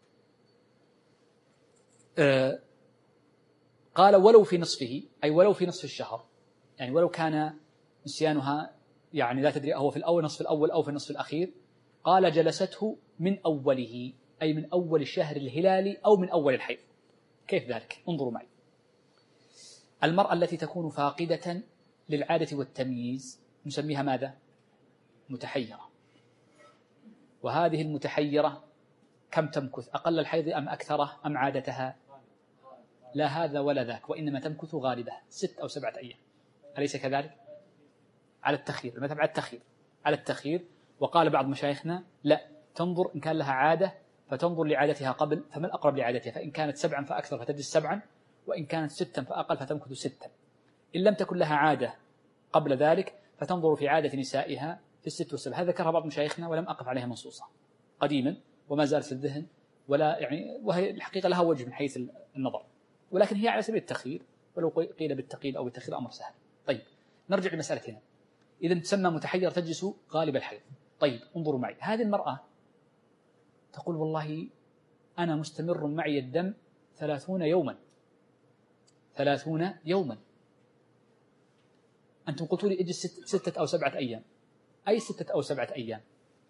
قال ولو في نصفه أي ولو في نصف الشهر، يعني ولو كان نسيانها يعني لا تدري أهو في الأول نصف الأول أو في النصف الأخير. قال جلسته من أوله أي من أول الشهر الهلالي أو من أول الحيض. كيف ذلك؟ انظروا معي. المرأة التي تكون فاقدة للعادة والتمييز نسميها ماذا؟ متحيرة. وهذه المتحيرة كم تمكث؟ أقل الحيض أم أكثره أم عادتها؟ لا هذا ولا ذاك، وإنما تمكث غالبة 6 أو 7 أيام، أليس كذلك؟ على التخيير، المذهب على التخيير. وقال بعض مشايخنا لا، تنظر إن كان لها عادة فتنظر لعادتها قبل، فما الأقرب لعادتها؟ فإن كانت 7 فأكثر فتجلس 7، وإن كانت 6 فأقل فتمكث 6. إن لم تكن لها عادة قبل ذلك فتنظر في عادة نسائها في 6 و7. هذا ذكرها بعض مشايخنا ولم أقف عليها منصوصة قديما وما زالت في الذهن، ولا يعني وهي الحقيقة لها وجه من حيث النظر، ولكن هي على سبيل التخيير، ولو قيل بالتقييد أو بالتخيير أمر سهل. طيب نرجع لمسألتنا. إذا تسمى متحير تجلس غالب الحيض. طيب انظروا معي، هذه المرأة تقول والله أنا مستمر معي الدم 30 يوما. 30 يوما. أنتم قلتوا لي اجلس 6 أو 7 أيام، أي 6 أو 7 أيام؟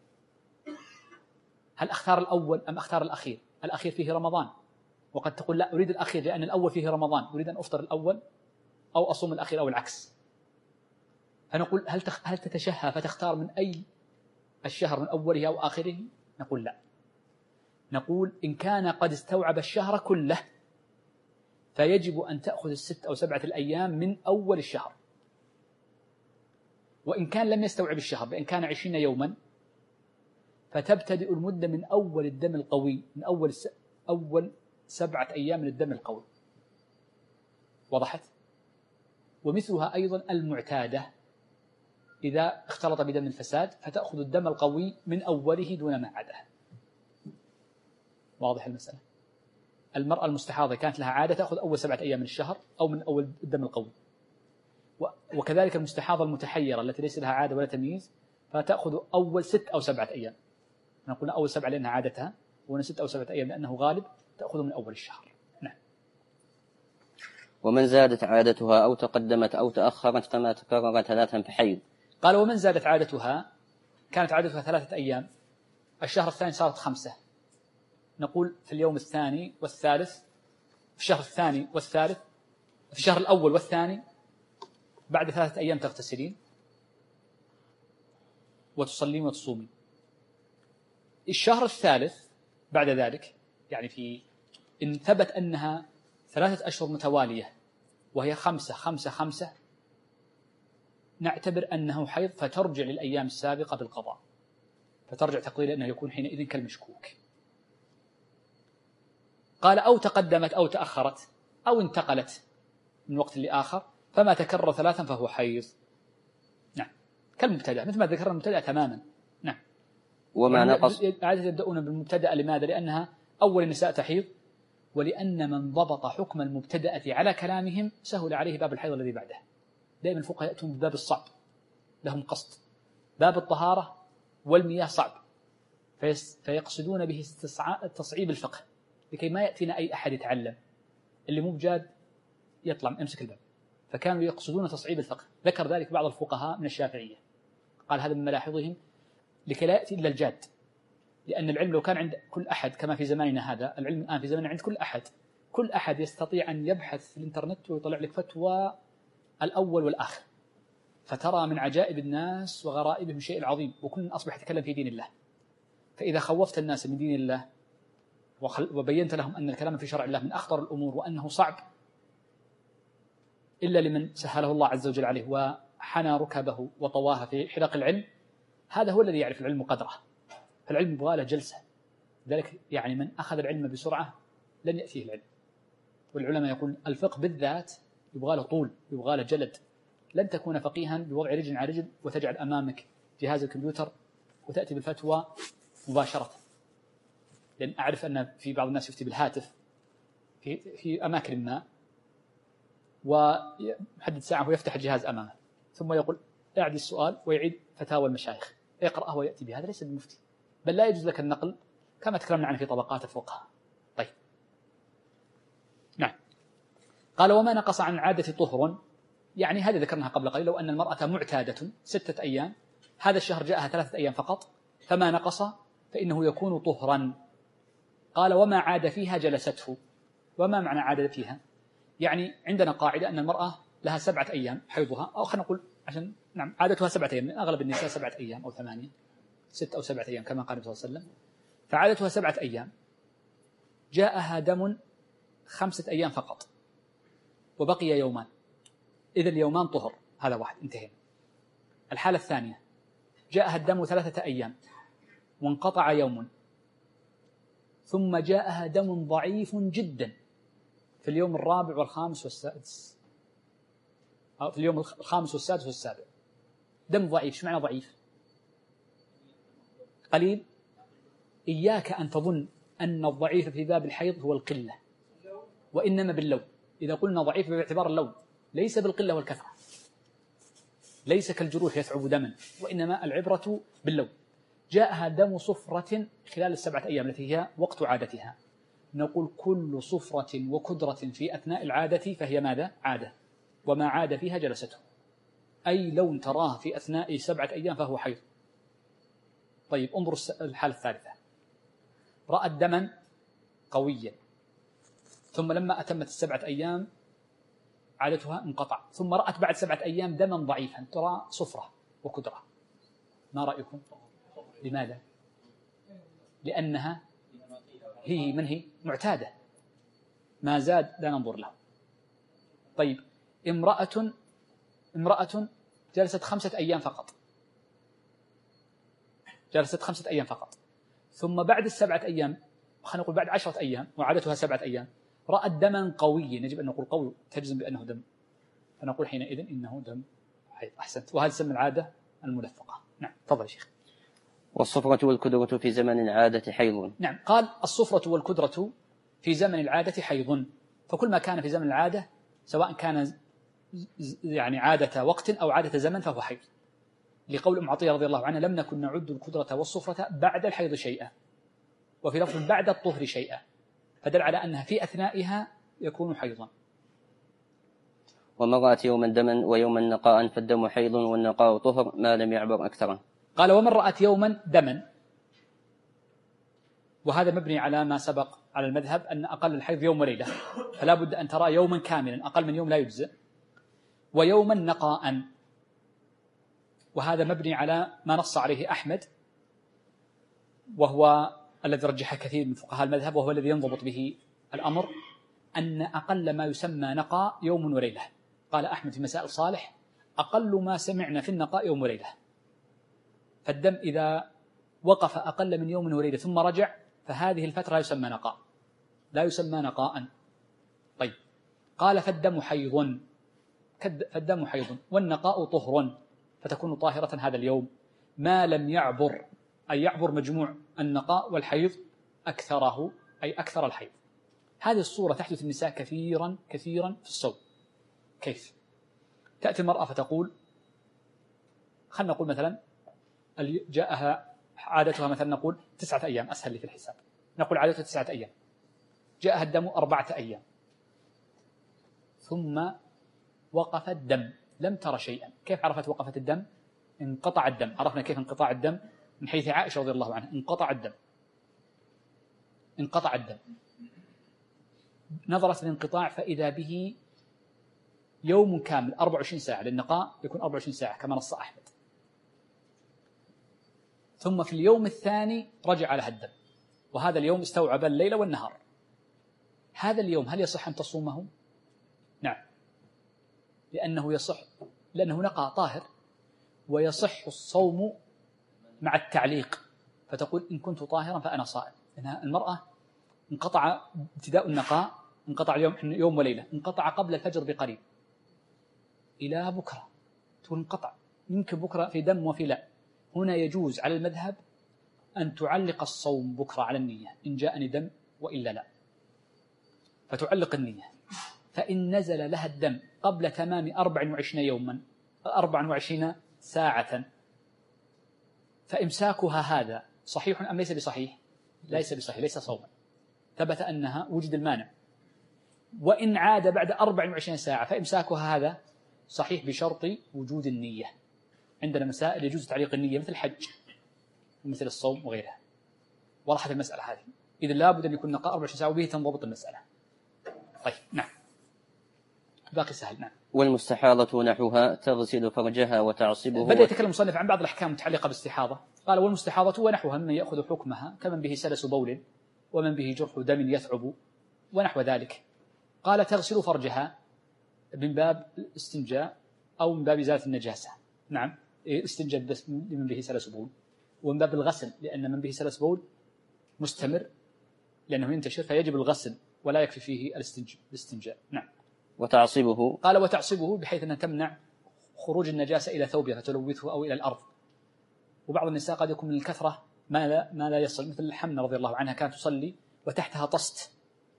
هل أختار الأول أم أختار الأخير؟ الأخير فيه رمضان، وقد تقول لا أريد الأخير لأن الأول فيه رمضان، أريد أن أفطر الأول أو أصوم الأخير أو العكس. فنقول هل تتشهى فتختار من أي الشهر من أوله أو آخره؟ نقول لا. نقول إن كان قد استوعب الشهر كله فيجب أن تأخذ 6 أو 7 الأيام من أول الشهر. وإن كان لم يستوعب الشهر بأن كان 20 يوما فتبتدئ المدة من أول الدم القوي، من أول 7 أيام من الدم القوي. وضحت؟ ومثلها أيضا المعتادة إذا اختلط بدم الفساد فتأخذ الدم القوي من أوله دون ما عاده. واضح المسألة؟ المرأة المستحاضة كانت لها عادة تأخذ أول 7 أيام من الشهر أو من أول الدم القوي، وكذلك المستحاضة المتحيرة التي ليس لها عادة ولا تمييز فتأخذ أول 6 أو 7 أيام. نقول أول 7 لأنها عادتها، وأن 6 أو 7 أيام لأنه غالب تأخذ من أول الشهر. نعم. ومن زادت عادتها أو تقدمت أو تأخرت فما تكرر 3 فحيض. قال ومن زادت عادتها، كانت عادتها 3 أيام، الشهر الثاني صارت 5، نقول في اليوم الثاني والثالث، في الشهر الثاني والثالث، في الشهر الأول والثاني بعد 3 أيام تغتسلين وتصلين وتصومين. الشهر الثالث بعد ذلك يعني في إن ثبت أنها 3 أشهر متوالية وهي 5 5 5 نعتبر أنه حيض، فترجع للأيام السابقة بالقضاء، فترجع تقضي أنه يكون حينئذ كالمشكوك. قال أو تقدمت أو تأخرت أو انتقلت من وقت لآخر، فما تكرر 3 فهو حيض. نعم، كالمبتدأ، مثل ما ذكرنا المبتدأ تماما. نعم. وما نقص عادة يبدأون بالمبتدأ. لماذا؟ لأنها أول النساء تحيض، ولأن من ضبط حكم المبتدأة على كلامهم سهل عليه باب الحيض الذي بعده. دائما الفقهاء يأتون بباب الصعب، لهم قصد. باب الطهارة والمياه صعب، فيقصدون به تصعيب الفقه لكي ما يأتينا أي أحد يتعلم، اللي مو بجاد يطلع يمسك الباب. فكانوا يقصدون تصعيب الفقه. ذكر ذلك بعض الفقهاء من الشافعية، قال هذا من ملاحظهم لكي لا يأتي إلا الجاد، لأن العلم لو كان عند كل أحد كما في زماننا هذا، العلم الآن في زماننا عند كل أحد يستطيع أن يبحث في الإنترنت ويطلع لك فتوى الأول والآخر، فترى من عجائب الناس وغرائبهم شيء العظيم، وكل أصبح يتكلم في دين الله. فإذا خوفت الناس من دين الله وبينت لهم أن الكلام في شرع الله من أخطر الأمور وأنه صعب إلا لمن سهله الله عز وجل عليه وحنى ركبه وطواها في حلق العلم، هذا هو الذي يعرف العلم قدره. فالعلم يبغى له جلسة، ذلك يعني من أخذ العلم بسرعة لن يأتيه العلم. والعلماء يقول الفقه بالذات يبغى له طول، يبغى له جلد. لن تكون فقيها بوضع رجل على رجل وتجعل أمامك جهاز الكمبيوتر وتأتي بالفتوى مباشرة. لأن أعرف أن في بعض الناس يفتي بالهاتف في أماكن ما، ويحدد ساعة ويفتح الجهاز أمامه ثم يقول أعد السؤال ويعيد فتاوى المشايخ، يقرأه ويأتي بهذا. ليس بالمفتي، بل لا يجوز لك النقل كما تكلمنا عنه في طبقات الفقهاء. طيب، نعم. قال وما نقص عن عادة طهر، يعني هذه ذكرناها قبل قليل، لو أن المرأة معتادة 6 أيام، هذا الشهر جاءها 3 أيام فقط، فما نقص فإنه يكون طهرا. قال وما عاد فيها جلسته. وما معنى عاد فيها؟ يعني عندنا قاعدة أن المرأة لها 7 أيام حيضها، أو خلينا نقول عشان نعم عادتها 7 أيام، من أغلب النساء 7 أيام أو 8، 6 أو 7 أيام كما قال النبي صلى الله عليه وسلم. فعادتها 7 أيام، جاءها دم 5 أيام فقط وبقي يومان، إذا اليومان طهر، هذا واحد، انتهينا. الحالة الثانية جاءها الدم 3 أيام وانقطع يوم، ثم جاءها دم ضعيف جدا في اليوم الرابع والخامس والسادس، أو في اليوم الخامس والسادس والسابع. دم ضعيف، شو معنى ضعيف؟ قليل. إياك أن تظن أن الضعيف في باب الحيض هو القلة، وإنما باللون. إذا قلنا ضعيف باعتبار اللون، ليس بالقلة والكثرة، ليس كالجروح يثعب دما، وإنما العبرة باللون. جاءها دم صفرة خلال 7 أيام التي هي وقت عادتها، نقول كل صفرة وكدرة في أثناء العادة فهي ماذا؟ عادة، وما عاد فيها جلسته. أي لون تراه في أثناء 7 أيام فهو حيض. طيب انظروا الحالة الثالثة، رأت دما قويا، ثم لما أتمت 7 أيام عادتها انقطع، ثم رأت بعد 7 أيام دما ضعيفا ترى صفرة وكدرة. ما رأيكم؟ لماذا؟ لأنها هي معتادة، ما زاد لا ننظر له. طيب امرأة جلست 5 أيام فقط، جلست 5 أيام فقط، ثم بعد 7 أيام، خلينا نقول بعد 10 أيام وعادتها 7 أيام، رأت دما قويا، يجب أن نقول قوي تجزم بأنه دم، فنقول حينئذ إنه دم حيض. أحسنت، وهذا يسمى العادة الملفقة. نعم، تفضل يا شيخ. والصفرة والكدرة في زمن العادة حيض. نعم، قال الصفرة والكدرة في زمن العادة حيض، فكل ما كان في زمن العادة سواء كان يعني عادة وقت أو عادة زمن فهو حيض، لقول أم عطية رضي الله عنها لم نكن نعد الكدرة والصفرة بعد الحيض شيئا، وفي لفظ بعد الطهر شيئا، فدل على أنها في أثنائها يكون حيضا. ومن رأت يوما دما ويوما نقاء فالدم حيض والنقاء طهر ما لم يعبر أكثره. قال ومن رأت يوما دما، وهذا مبني على ما سبق على المذهب أن أقل الحيض يوم وليلة، فلا بد أن ترى يوما كاملا، أقل من يوم لا يجزئ. ويوما نقاء، وهذا مبني على ما نص عليه أحمد، وهو الذي رجح كثير من فقهاء المذهب، وهو الذي ينضبط به الأمر أن أقل ما يسمى نقاء يوم وليلة. قال أحمد في مسائل صالح: أقل ما سمعنا في النقاء يوم وليلة. فالدم إذا وقف أقل من يوم وليلة ثم رجع فهذه الفترة يسمى نقاء، لا يسمى نقاء. طيب، قال: فالدم حيض، والنقاء طهر، فتكون طاهرة هذا اليوم ما لم يعبر، أي يعبر مجموع النقاء والحيض أكثره، أي أكثر الحيض. هذه الصورة تحدث النساء كثيرا كثيرا في الصوم. كيف؟ تأتي المرأة فتقول، خلنا نقول مثلا جاءها عادتها مثلا نقول 9 أيام، أسهل لي في الحساب، نقول عادتها 9 أيام، جاءها الدم 4 أيام، ثم وقف الدم، لم ترى شيئا. كيف عرفت وقفت الدم؟ انقطع الدم. عرفنا كيف انقطاع الدم من حيث عائشة رضي الله عنها، انقطع الدم، نظرت الانقطاع فإذا به يوم كامل 24 ساعة، للنقاء يكون 24 ساعة كما نص أحمد. ثم في اليوم الثاني رجع لها الدم، وهذا اليوم استوعب الليل والنهار. هذا اليوم هل يصح أن تصومه؟ نعم، لأنه نقى طاهر، ويصح الصوم مع التعليق، فتقول: إن كنت طاهرا فأنا صائم. لأن المرأة انقطع ابتداء النقاء، انقطع يوم وليلة، انقطع قبل الفجر بقريب إلى بكرة، تقول انقطع، يمكن بكرة في دم وفي لا. هنا يجوز على المذهب أن تعلق الصوم بكرة على النية، إن جاءني دم وإلا لا، فتعلق النية. فإن نزل لها الدم قبل تمام 24 يوما 24 ساعة فإمساكها هذا صحيح أم ليس بصحيح؟ ليس بصحيح، ليس صوما، ثبت أنها وجد المانع. وإن عاد بعد 24 ساعة فإمساكها هذا صحيح بشرط وجود النية. عندنا مسائل يجوز تعليق النية مثل الحج ومثل الصوم وغيرها. وضحت المسألة هذه، إذا لابد أن يكون نقاء 24 ساعة وبه تنضبط المسألة. طيب، نعم، باقي سهل. نعم. والمستحاضة نحوها تغسل فرجها وتعصبه. بدأ يتكلم المصنف عن بعض الأحكام المتعلقة بالاستحاضة. قال: والمستحاضة ونحوها ممن يأخذ حكمها كمن به سلس بول ومن به جرح دم يثعب ونحو ذلك. قال: تغسل فرجها من باب الاستنجاء أو من باب إزالة النجاسة. نعم، استنجاء بس لمن به سلس بول، ومن باب الغسل لأن من به سلس بول مستمر لأنه ينتشر فيجب الغسل ولا يكفي فيه الاستنجاء. نعم. وتعصبه. قال: وتعصبه بحيث أنها تمنع خروج النجاسة إلى ثوبها فتلوثه أو إلى الأرض. وبعض النساء قد يكون من الكثرة ما لا يصل، مثل حمنة رضي الله عنها كانت تصلي وتحتها طست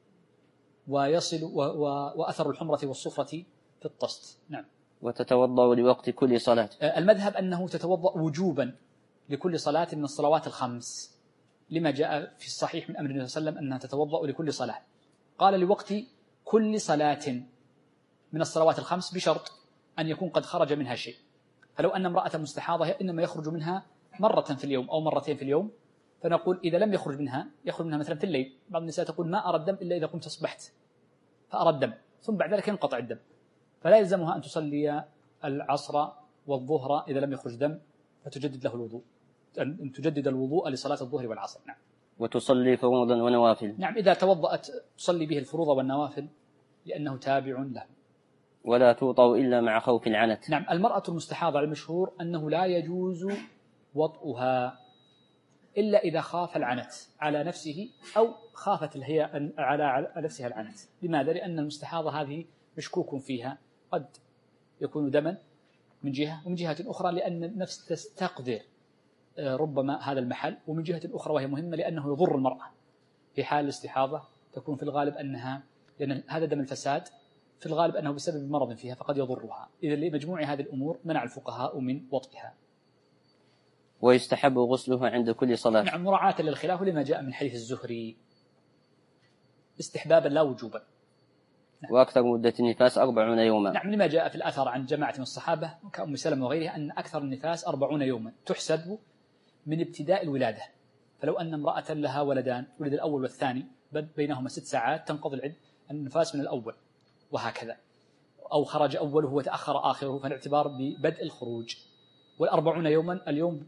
ويصل وأثر الحمرة والصفرة في الطست. نعم. وتتوضأ لوقت كل صلاة. المذهب أنه تتوضأ وجوبا لكل صلاة من الصلوات الخمس، لما جاء في الصحيح من أمر النبي صلى الله عليه وسلم أنها تتوضأ لكل صلاة. قال: لوقت كل صلاة من الصلوات الخمس بشرط أن يكون قد خرج منها شيء. فلو أن امرأة مستحاضة إنما يخرج منها مرة في اليوم أو مرتين في اليوم، فنقول إذا لم يخرج منها مثلا في الليل. بعض النساء تقول: ما أرى الدم إلا إذا قمت أصبحت فأرى الدم، ثم بعد ذلك ينقطع الدم، فلا يلزمها أن تصلي العصر والظهر إذا لم يخرج دم، فتجدد له الوضوء، أن تجدد الوضوء لصلاة الظهر والعصر. نعم. وتصلي فروضا ونوافل. نعم، إذا توضأت تصلي به الفروض والنوافل لأنه تابع له. ولا توطأ إلا مع خوف العنت. نعم، المرأة المستحاضة المشهور أنه لا يجوز وطئها إلا إذا خاف العنت على نفسه أو خافت هي على نفسها العنت. لماذا؟ لأن المستحاضة هذه مشكوك فيها، قد يكون دما من جهة، ومن جهة أخرى لأن النفس تستقدر ربما هذا المحل، ومن جهة أخرى وهي مهمة لأنه يضر المرأة في حال الاستحاضة. تكون في الغالب أنها، لأن هذا دم الفساد في الغالب أنه بسبب مرض فيها فقد يضرها. إذا لمجموع هذه الأمور منع الفقهاء من وطئها. ويستحب غسلها عند كل صلاة. نعم، مراعاة للخلاف لما جاء من حديث الزهري، استحبابا لا وجوبا. نعم. وأكثر مدة النفاس 40 يوما. نعم، لما جاء في الأثر عن جماعة من الصحابة كأم سلمة وغيرها أن أكثر النفاس 40 يوما تحسب من ابتداء الولادة. فلو أن امرأة لها ولدان، ولد الأول والثاني بينهما 6 ساعات، تنقضي النفاس من الأول، وهكذا. أو خرج أوله وتأخر آخره، فالاعتبار ببدء الخروج. وال40 يوما اليوم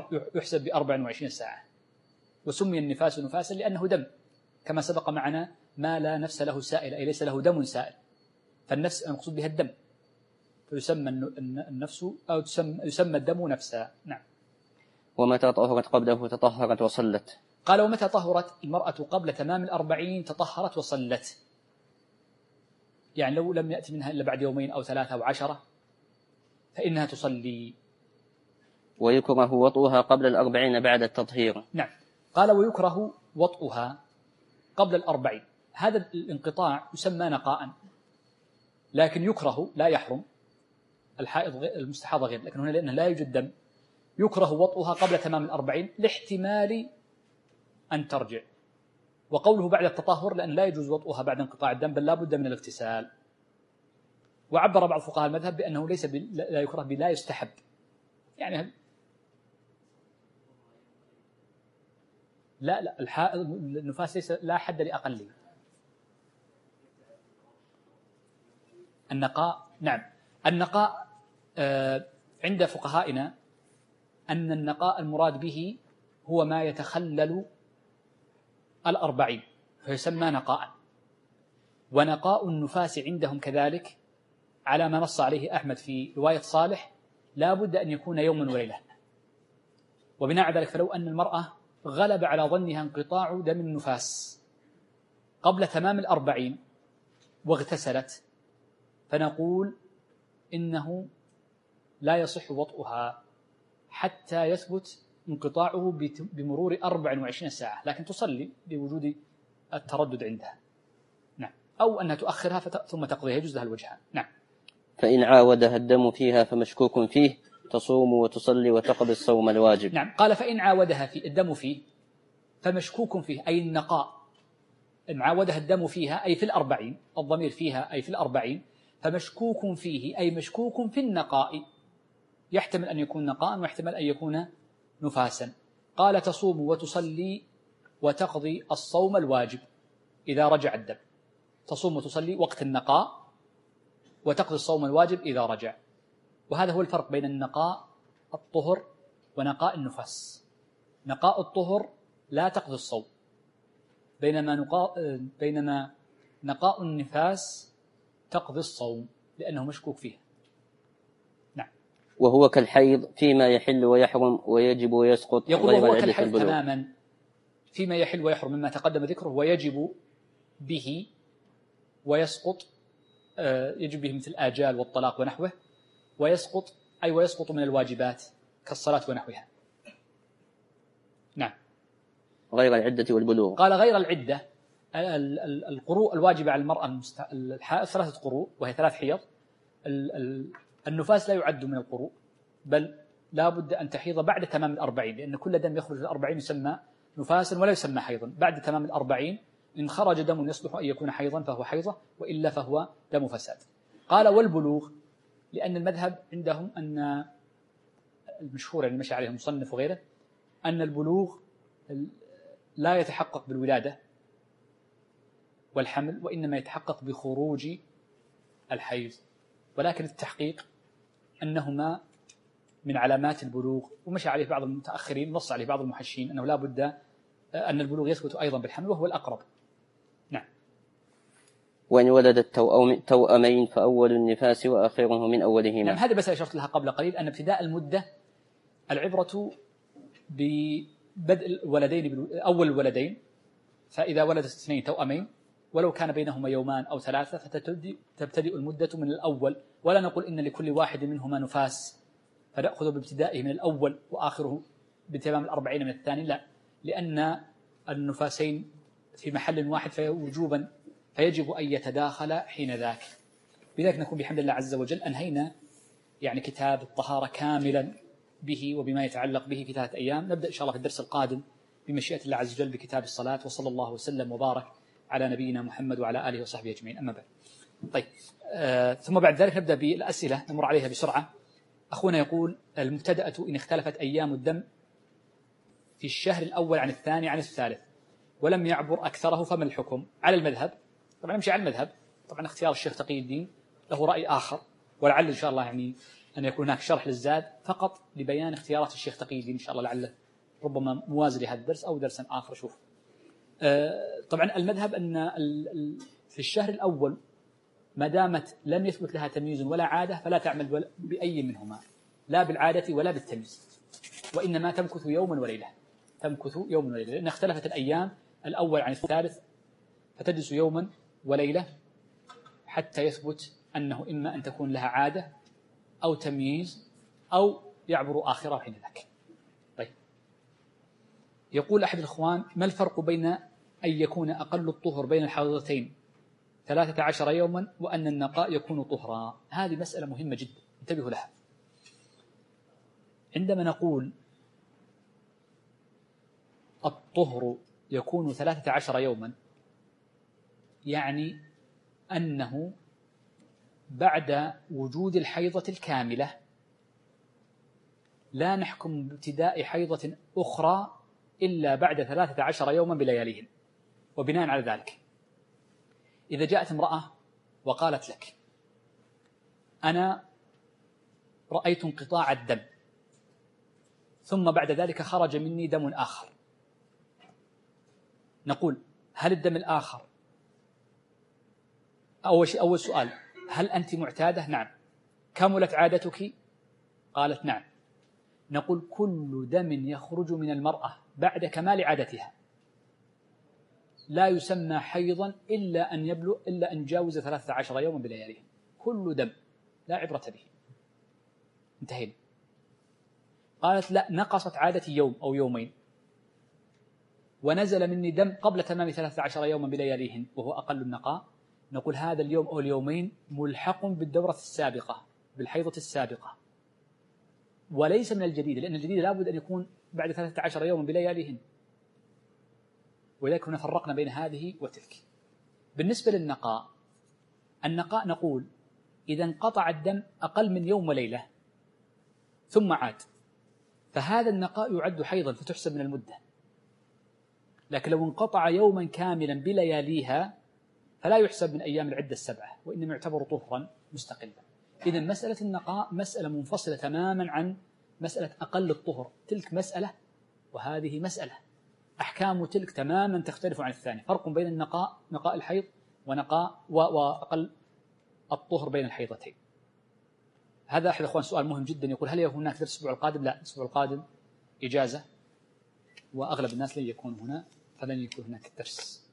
يحسب ب24 ساعة. وسمي النفاس نفاسا لأنه دم، كما سبق معنا ما لا نفس له سائل، أي ليس له دم سائل، فالنفس المقصود بها الدم، فيسمى النفس أو يسمى الدم نفسا. نعم. ومتى طهرت قبله تطهرت وصلت. قال ومتى طهرت المرأة قبل تمام 40 تطهرت وصلت، يعني لو لم يأتي منها إلا بعد يومين أو 3 أو 10 فإنها تصلي. ويكره وطئها قبل 40 بعد التطهير. نعم. قال ويكره وطئها قبل 40. هذا الانقطاع يسمى نقاء، لكن يكره لا يحرم، الحائض المستحاضة غير، لكن هنا لأنه لا يوجد دم يكره وطئها قبل تمام 40 لاحتمال أن ترجع. وقوله بعد التطهر لأن لا يجوز وطئها بعد انقطاع الدم، بل لا بد من الاغتسال. وعبر بعض فقهاء المذهب بأنه ليس لا يكره بلا يستحب، يعني لا الحائض النفاس ليس لا حد لأقله. النقاء، نعم، النقاء عند فقهائنا أن النقاء المراد به هو ما يتخلل 40 فيسمى نقاء. ونقاء النفاس عندهم كذلك على ما نص عليه أحمد في رواية صالح لا بد أن يكون يوما وليلة. وبناء على ذلك فلو أن المرأة غلب على ظنها انقطاع دم النفاس قبل تمام 40 واغتسلت فنقول إنه لا يصح وطئها حتى يثبت انقطاعه بمرور 24 ساعة، لكن تصلي بوجود التردد عندها. نعم. أو أنها تؤخرها ثم تقضيها، يجوز لها الوجهان. نعم. فإن عاودها الدم فيها فمشكوك فيه تصوم وتصلي وتقضي الصوم الواجب. نعم. قال فإن عاودها في الدم فيه فمشكوك فيه، أي النقاء، إن عاودها الدم فيها أي في 40، الضمير فيها أي في 40، فمشكوك فيه أي مشكوك في النقاء، يحتمل أن يكون نقاء ويحتمل أن يكون نفاسا. قال تصوم وتصلي وتقضي الصوم الواجب إذا رجع الدم. تصوم وتصلي وقت النقاء وتقضي الصوم الواجب إذا رجع. وهذا هو الفرق بين النقاء الطهر ونقاء النفاس. نقاء الطهر لا تقضي الصوم، بينما نقاء النفاس تقضي الصوم لأنه مشكوك فيه. نعم. وهو كالحيض فيما يحل ويحرم ويجب ويسقط. يقول وهو كالحيض تماما فيما يحل ويحرم مما تقدم ذكره، ويجب به ويسقط، يجب به مثل الآجال والطلاق ونحوه، ويسقط أي ويسقط من الواجبات كالصلاة ونحوها. نعم. غير العدة والبلوغ. قال غير العدة، القروء الواجبة على المرأة الحائض 3 قروء وهي 3 حيض. النفاس لا يعد من القروء، بل لا بد أن تحيض بعد تمام 40، لأن كل دم يخرج في 40 يسمى نفاسا ولا يسمى حيضا. بعد تمام 40 إن خرج دم يصلح أن يكون حيضا فهو حيضة، وإلا فهو دم فساد. قال والبلوغ، لأن المذهب عندهم أن المشهور يعني مشى عليه المصنف وغيره أن البلوغ لا يتحقق بالولادة والحمل، وإنما يتحقق بخروج الحيض، ولكن التحقيق أنهما من علامات البلوغ. ومشى عليه بعض المتأخرين، نص عليه بعض المحشين أنه لا بد أن البلوغ يثبت أيضا بالحمل، وهو الأقرب. نعم. وإن ولدت توأمين فأول النفاس وآخره من أولهما. نعم. هذه بس أشرت لها قبل قليل أن ابتداء المدة العبرة ببدء الولدين، أول الولدين، فإذا ولدت 2 توأمين ولو كان بينهما يومان أو 3 فتبتدئ المدة من الأول، ولا نقول إن لكل واحد منهما نفاس فنأخذ بابتدائه من الأول وآخره بتمام 40 من الثاني، لا، لأن النفاسين في محل واحد فوجوبا فيجب أن يتداخل حين ذاك. بذلك نكون بحمد الله عز وجل أنهينا يعني كتاب الطهارة كاملا به وبما يتعلق به في 3 أيام. نبدأ إن شاء الله في الدرس القادم بمشيئة الله عز وجل بكتاب الصلاة، وصلى الله وسلم وبارك على نبينا محمد وعلى آله وصحبه أجمعين. أما بعد، طيب، ثم بعد ذلك نبدأ بالأسئلة نمر عليها بسرعة. أخونا يقول المبتدأة إن اختلفت أيام الدم في الشهر الأول عن الثاني عن الثالث ولم يعبر أكثره فما الحكم؟ على المذهب، طبعا نمشي على المذهب، طبعا اختيار الشيخ تقي الدين له رأي آخر، ولعل إن شاء الله يعني أن يكون هناك شرح للزاد فقط لبيان اختيارات الشيخ تقي الدين إن شاء الله، لعله ربما موازي لهذا الدرس أو درسا آخر. شوف طبعا المذهب أن في الشهر الأول ما دامت لم يثبت لها تمييز ولا عادة فلا تعمل بأي منهما، لا بالعادة ولا بالتمييز، وإنما تمكث يوما وليلة، تمكث يوما وليلة، لأن اختلفت الأيام الأول عن الثالث، فتجلس يوما وليلة حتى يثبت أنه إما أن تكون لها عادة أو تمييز أو يعبر آخرها حين ذاك. طيب، يقول أحد الإخوان: ما الفرق بين أن يكون أقل الطهر بين الحائضتين 13 يوما وأن النقاء يكون طهرا؟ هذه مسألة مهمة جدا، انتبهوا لها. عندما نقول الطهر يكون 13 يوما يعني أنه بعد وجود الحيضة الكاملة لا نحكم بابتداء حيضة أخرى إلا بعد 13 يوما بلياليهن. وبناء على ذلك إذا جاءت امرأة وقالت لك: أنا رأيت انقطاع الدم ثم بعد ذلك خرج مني دم آخر، نقول: هل الدم الآخر أول سؤال هل أنت معتادة؟ نعم. كملت عادتك؟ قالت نعم. نقول: كل دم يخرج من المرأة بعد كمال عادتها لا يسمى حيضا إلا أن يجاوز 13 يوما بلياليه، كل دم لا عبرة به. انتهينا. قالت: لا، نقصت عادتي يوم أو يومين ونزل مني دم قبل تمام 13 يوما بلياليهن وهو أقل النقاء، نقول: هذا اليوم أو اليومين ملحق بالدورة السابقة، بالحيضة السابقة، وليس من الجديد، لأن الجديد لابد أن يكون بعد 13 يوما بلياليهن. ولذلك هنا فرقنا بين هذه وتلك. بالنسبة للنقاء، النقاء نقول: إذا انقطع الدم أقل من يوم وليلة ثم عاد فهذا النقاء يعد حيضا فتحسب من المدة، لكن لو انقطع يوما كاملا بلياليها فلا يحسب من أيام العدة السبعة، وإنما يعتبر طهرا مستقلا. إذن مسألة النقاء مسألة منفصلة تماما عن مسألة أقل الطهر، تلك مسألة وهذه مسألة، أحكام تلك تماما تختلف عن الثاني. فرق بين النقاء، نقاء الحيض، وأقل الطهر بين الحيضتين. هذا أحد الأخوان سؤال مهم جدا، يقول: هل هناك درس الأسبوع القادم؟ لا، الأسبوع القادم إجازة وأغلب الناس لن يكون هنا، فلن يكون هناك درس.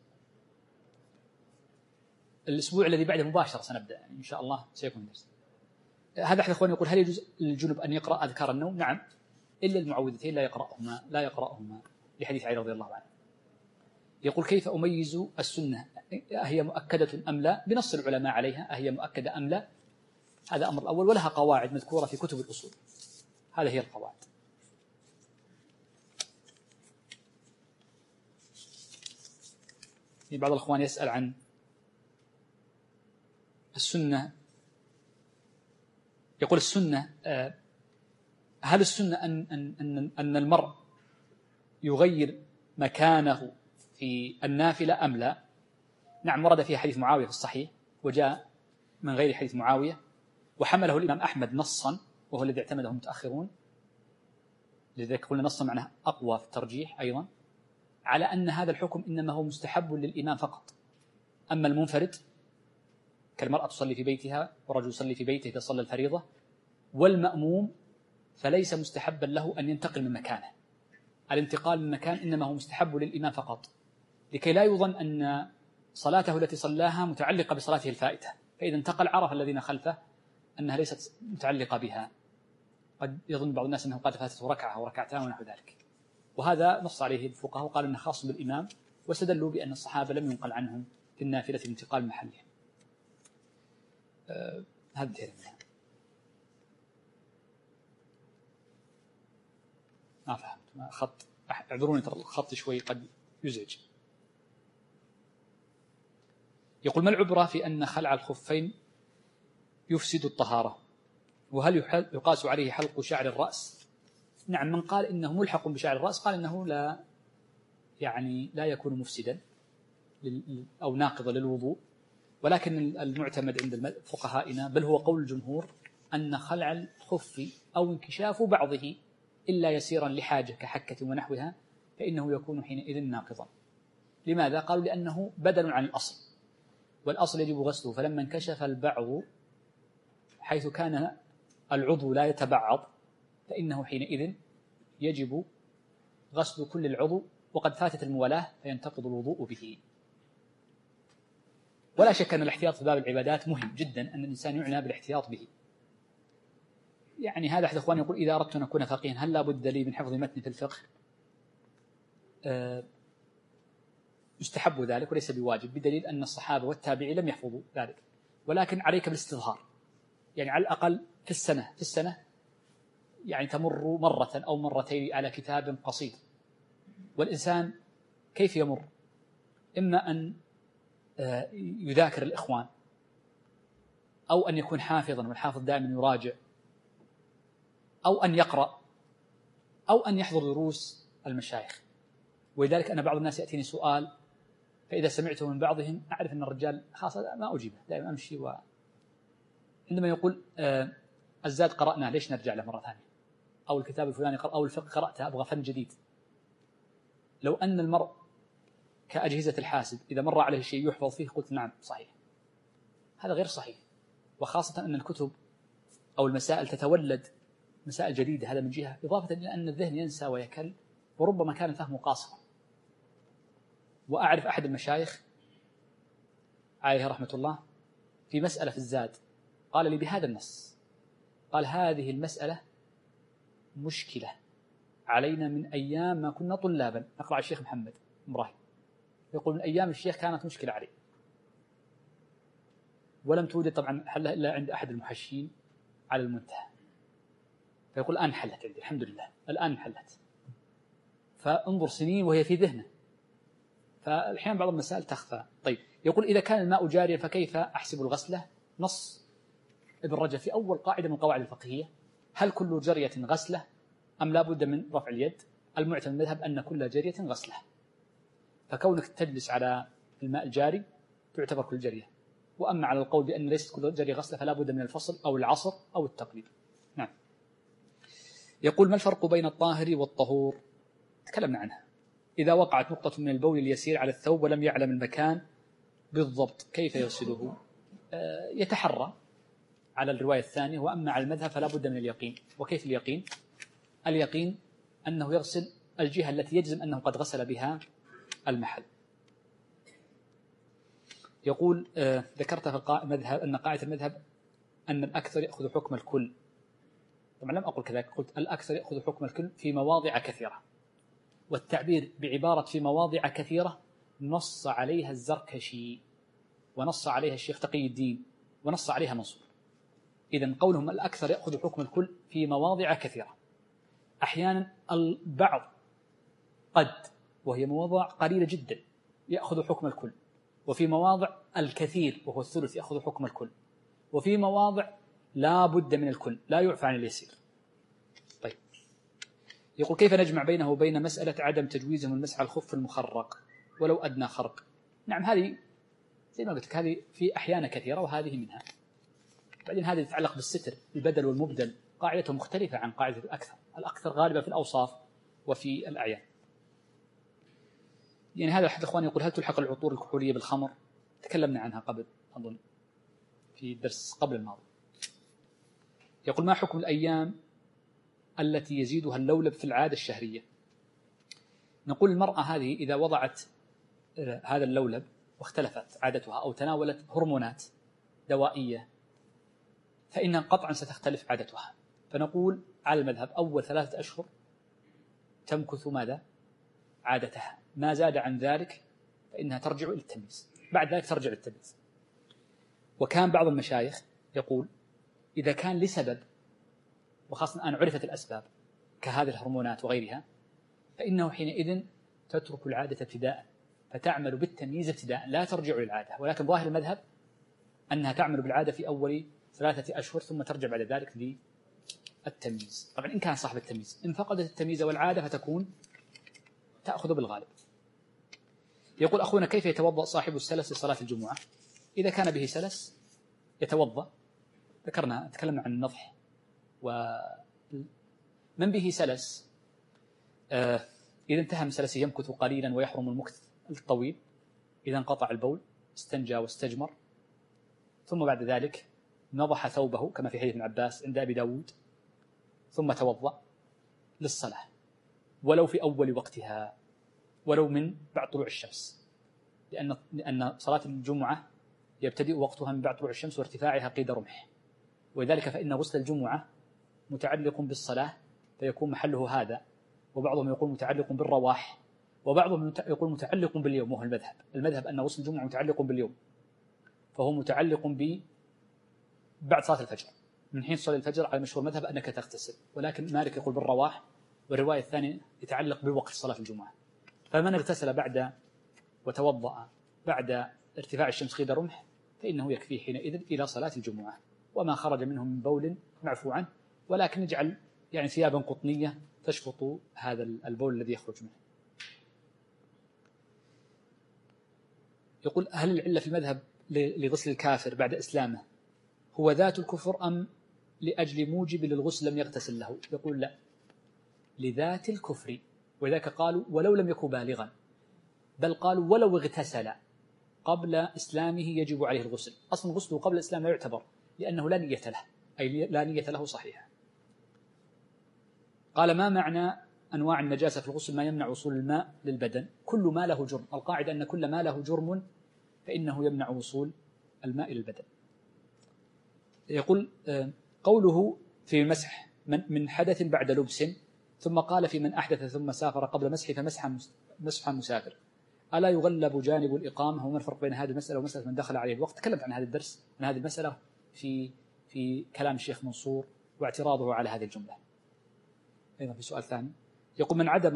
الأسبوع الذي بعده مباشرة سنبدأ، يعني إن شاء الله سيكون درس. هذا أحد الأخوان يقول: هل يجوز للجنب أن يقرأ أذكار النوم؟ نعم، إلا المعوذتين لا يقرأهما لحديث علي رضي الله عنه. يقول: كيف أميز السنة؟ أهي مؤكدة أم لا؟ بنص العلماء عليها، أهي مؤكدة أم لا؟ هذا أمر الأول، ولها قواعد مذكورة في كتب الأصول، هذه هي القواعد. بعض الأخوان يسأل عن السنة، يقول: السنة هل السنة أن المرء يغير مكانه في النافلة أم لا؟ نعم، ورد فيها حديث معاوية في الصحيح، وجاء من غير حديث معاوية، وحمله الإمام أحمد نصا وهو الذي اعتمده المتأخرون، لذلك قلنا نصا معناه أقوى في الترجيح أيضا، على أن هذا الحكم إنما هو مستحب للإمام فقط. أما المنفرد كالمرأة تصلي في بيتها ورجل يصلي في بيته إذا صلى الفريضة، والمأموم فليس مستحبا له أن ينتقل من مكانه. الانتقال من مكان إنما هو مستحب للإمام فقط، لكي لا يظن أن صلاته التي صلاها متعلقة بصلاته الفائتة، فإذا انتقل عرف الذين خلفه أنها ليست متعلقة بها. قد يظن بعض الناس أنه قد فاتته ركعة أو ركعتان ونحو ذلك، وهذا نص عليه الفقهاء وقالوا أنه خاص بالإمام، واستدلوا بأن الصحابة لم ينقل عنهم في النافلة الانتقال محلهم. هذا منها. ما فهمت خط، اعذروني ترى الخط شوي قد يزعج. يقول: ما العبرة في أن خلع الخفين يفسد الطهارة؟ وهل يقاس عليه حلق شعر الرأس؟ نعم، من قال إنه ملحق بشعر الرأس قال إنه لا يكون مفسدا أو ناقضا للوضوء، ولكن المعتمد عند فقهائنا بل هو قول الجمهور أن خلع الخف أو انكشاف بعضه إلا يسيرا لحاجة كحكة ونحوها فإنه يكون حينئذ ناقضا، لماذا؟ قالوا لأنه بدل عن الأصل، والأصل يجب غسله، فلما انكشف البعض حيث كان العضو لا يتبعض فإنه حينئذ يجب غسل كل العضو، وقد فاتت الموالاة فينتقض الوضوء به. ولا شك أن الاحتياط في باب العبادات مهم جدا، أن الإنسان يعنى بالاحتياط به. يعني هذا أحد إخواني يقول: إذا أردت أن أكون فقيها هل لا بد لي من حفظ متن في الفقه؟ يستحب ذلك وليس بواجب، بدليل أن الصحابة والتابعين لم يحفظوا ذلك، ولكن عليك بالاستظهار. يعني على الأقل في السنة يعني تمر مرة أو مرتين على كتاب قصير. والإنسان كيف يمر؟ إما أن يذاكر الإخوان، أو أن يكون حافظا والحافظ دائما يراجع، أو أن يقرأ، أو أن يحضر دروس المشايخ. ولذلك أنا بعض الناس يأتيني سؤال فإذا سمعته من بعضهم أعرف أن الرجال خاصة ما أجيبه، دائما أمشي. عندما يقول الزاد قرأنا ليش نرجع له مرة ثانية؟ أو الكتاب الفلاني أو الفقه قرأته أبغى فن جديد. لو أن المرء كأجهزة الحاسب إذا مر عليه شيء يحفظ فيه قلت نعم صحيح، هذا غير صحيح. وخاصة أن الكتب أو المسائل تتولد مسائل جديدة، هذا من جهة، إضافة إلى أن الذهن ينسى ويكل، وربما كان فهمه قاصرا. وأعرف أحد المشايخ عليه رحمة الله في مسألة في الزاد قال لي بهذا النص، قال: هذه المسألة مشكلة علينا من أيام ما كنا طلابا نقرأ على الشيخ محمد إبراهيم، يقول من أيام الشيخ كانت مشكلة عليه، ولم توجد طبعا حلها إلا عند أحد المحشين على المنتهى. فيقول الآن حلت عندي الحمد لله، الآن حلت. فانظر سنين وهي في ذهنه، فالحين بعض المسائل تخفى. طيب، يقول: إذا كان الماء جاريا فكيف أحسب الغسلة؟ نص ابن رجب في أول قاعدة من القواعد الفقهية: هل كل جرية غسلة أم لا بد من رفع اليد؟ المعتمد المذهب أن كل جرية غسلة، فكونك تجلس على الماء الجاري تعتبر كل جرية. وأما على القول بأن ليست كل جرية غسلة فلا بد من الفصل أو العصر أو التقليد. نعم. يقول: ما الفرق بين الطاهر والطهور؟ تكلمنا عنها. إذا وقعت نقطة من البول اليسير على الثوب ولم يعلم المكان بالضبط كيف يغسله؟ يتحرى على الرواية الثانية. وأما على المذهب فلا بد من اليقين. وكيف اليقين؟ اليقين أنه يغسل الجهة التي يجزم أنه قد غسل بها المحل. يقول: ذكرت في المذهب أن قاعدة المذهب أن الأكثر يأخذ حكم الكل. طبعا لم أقل كذلك، قلت الأكثر يأخذ حكم الكل في مواضع كثيرة، والتعبير بعبارة في مواضع كثيرة نص عليها الزركشي، ونص عليها الشيخ تقي الدين، ونص عليها منصور. إذن قولهم الأكثر يأخذ حكم الكل في مواضع كثيرة. أحيانا البعض قد، وهي مواضع قليلة جدا، يأخذ حكم الكل، وفي مواضع الكثير وهو الثلث يأخذ حكم الكل، وفي مواضع لا بد من الكل لا يعفى عن اليسير. طيب، يقول: كيف نجمع بينه وبين مسألة عدم تجويزهم المسح على الخف المخرق ولو أدنى خرق؟ نعم، هذه زي ما قلت لك، هذه في أحيان كثيرة وهذه منها. بعدين هذه تتعلق بالستر، البدل والمبدل قاعدته مختلفة عن قاعدة الأكثر. الأكثر غالبا في الأوصاف وفي الأعيان. يعني هذا أحد الأخوان يقول: هل تلحق العطور الكحولية بالخمر؟ تكلمنا عنها قبل أظن في الدرس قبل الماضي. يقول: ما حكم الأيام التي يزيدها اللولب في العادة الشهرية؟ نقول: المرأة هذه إذا وضعت هذا اللولب واختلفت عادتها أو تناولت هرمونات دوائية فإنها قطعا ستختلف عادتها. فنقول على المذهب أول 3 أشهر تمكث ماذا؟ عادتها، ما زاد عن ذلك فإنها ترجع إلى التمييز، بعد ذلك ترجع للتمييز. وكان بعض المشايخ يقول: إذا كان لسبب، وخاصة الآن عرفت الأسباب كهذه الهرمونات وغيرها، فإنه حينئذ تترك العادة ابتداء، فتعمل بالتمييز ابتداء، لا ترجع للعادة. ولكن ظاهر المذهب أنها تعمل بالعادة في أول 3 أشهر ثم ترجع بعد ذلك للتمييز. طبعا إن كان صاحب التمييز، إن فقدت التمييز والعادة فتكون تأخذ بالغالب. يقول أخونا: كيف يتوضأ صاحب السلس لصلاة الجمعة؟ إذا كان به سلس يتوضأ. تكلمنا عن النضح. ومن به سلس إذا انتهى من سلسه يمكث قليلا ويحرم المكث الطويل، إذا انقطع البول استنجى واستجمر، ثم بعد ذلك نضح ثوبه كما في حديث ابن عباس عند أبي داود، ثم توضأ للصلاة ولو في أول وقتها، ولو من بعد طلوع الشمس، لأن صلاة الجمعة يبتدئ وقتها من بعد طلوع الشمس وارتفاعها قيد رمح، ولذلك فإن غسل الجمعة متعلق بالصلاة فيكون محله هذا، وبعضهم يقول متعلق بالرواح، وبعضهم يقول متعلق باليوم، وهو المذهب أن غسل الجمعة متعلق باليوم، فهو متعلق بعد صلاة الفجر، من حين تصلي الفجر على مشهور المذهب أنك تغتسل، ولكن مالك يقول بالرواح، والرواية الثانية يتعلق بوقت صلاة الجمعة. فمن اغتسل بعد وتوضأ بعد ارتفاع الشمس قيد رمح فإنه يكفيه حينئذ إلى صلاة الجمعة، وما خرج منه من بول معفو عنه، ولكن يجعل يعني ثيابا قطنية تشفط هذا البول الذي يخرج منه. يقول هل العلة في المذهب لغسل الكافر بعد إسلامه هو ذات الكفر أم لأجل موجب للغسل لم يغتسل له؟ يقول لا، لذات الكفر، وذاك قالوا ولو لم يكن بالغا، بل قالوا ولو اغتسل قبل إسلامه يجب عليه الغسل. أصلا غسله قبل الإسلام لا يعتبر، لأنه لا نية له، أي لا نية له صحيحة. قال ما معنى أنواع النجاسة في الغسل؟ ما يمنع وصول الماء للبدن، كل ما له جرم، القاعدة أن كل ما له جرم فإنه يمنع وصول الماء للبدن. يقول قوله في المسح من حدث بعد لبس، ثم قال في من أحدث ثم سافر قبل مسح فمسح مسافر، ألا يغلب جانب الإقامة؟ وما الفرق بين هذه المسألة ومسألة من دخل عليه الوقت؟ تكلمت عن هذا الدرس عن هذه المسألة في كلام الشيخ منصور واعتراضه على هذه الجملة. أيضا في سؤال ثاني يقول من عدم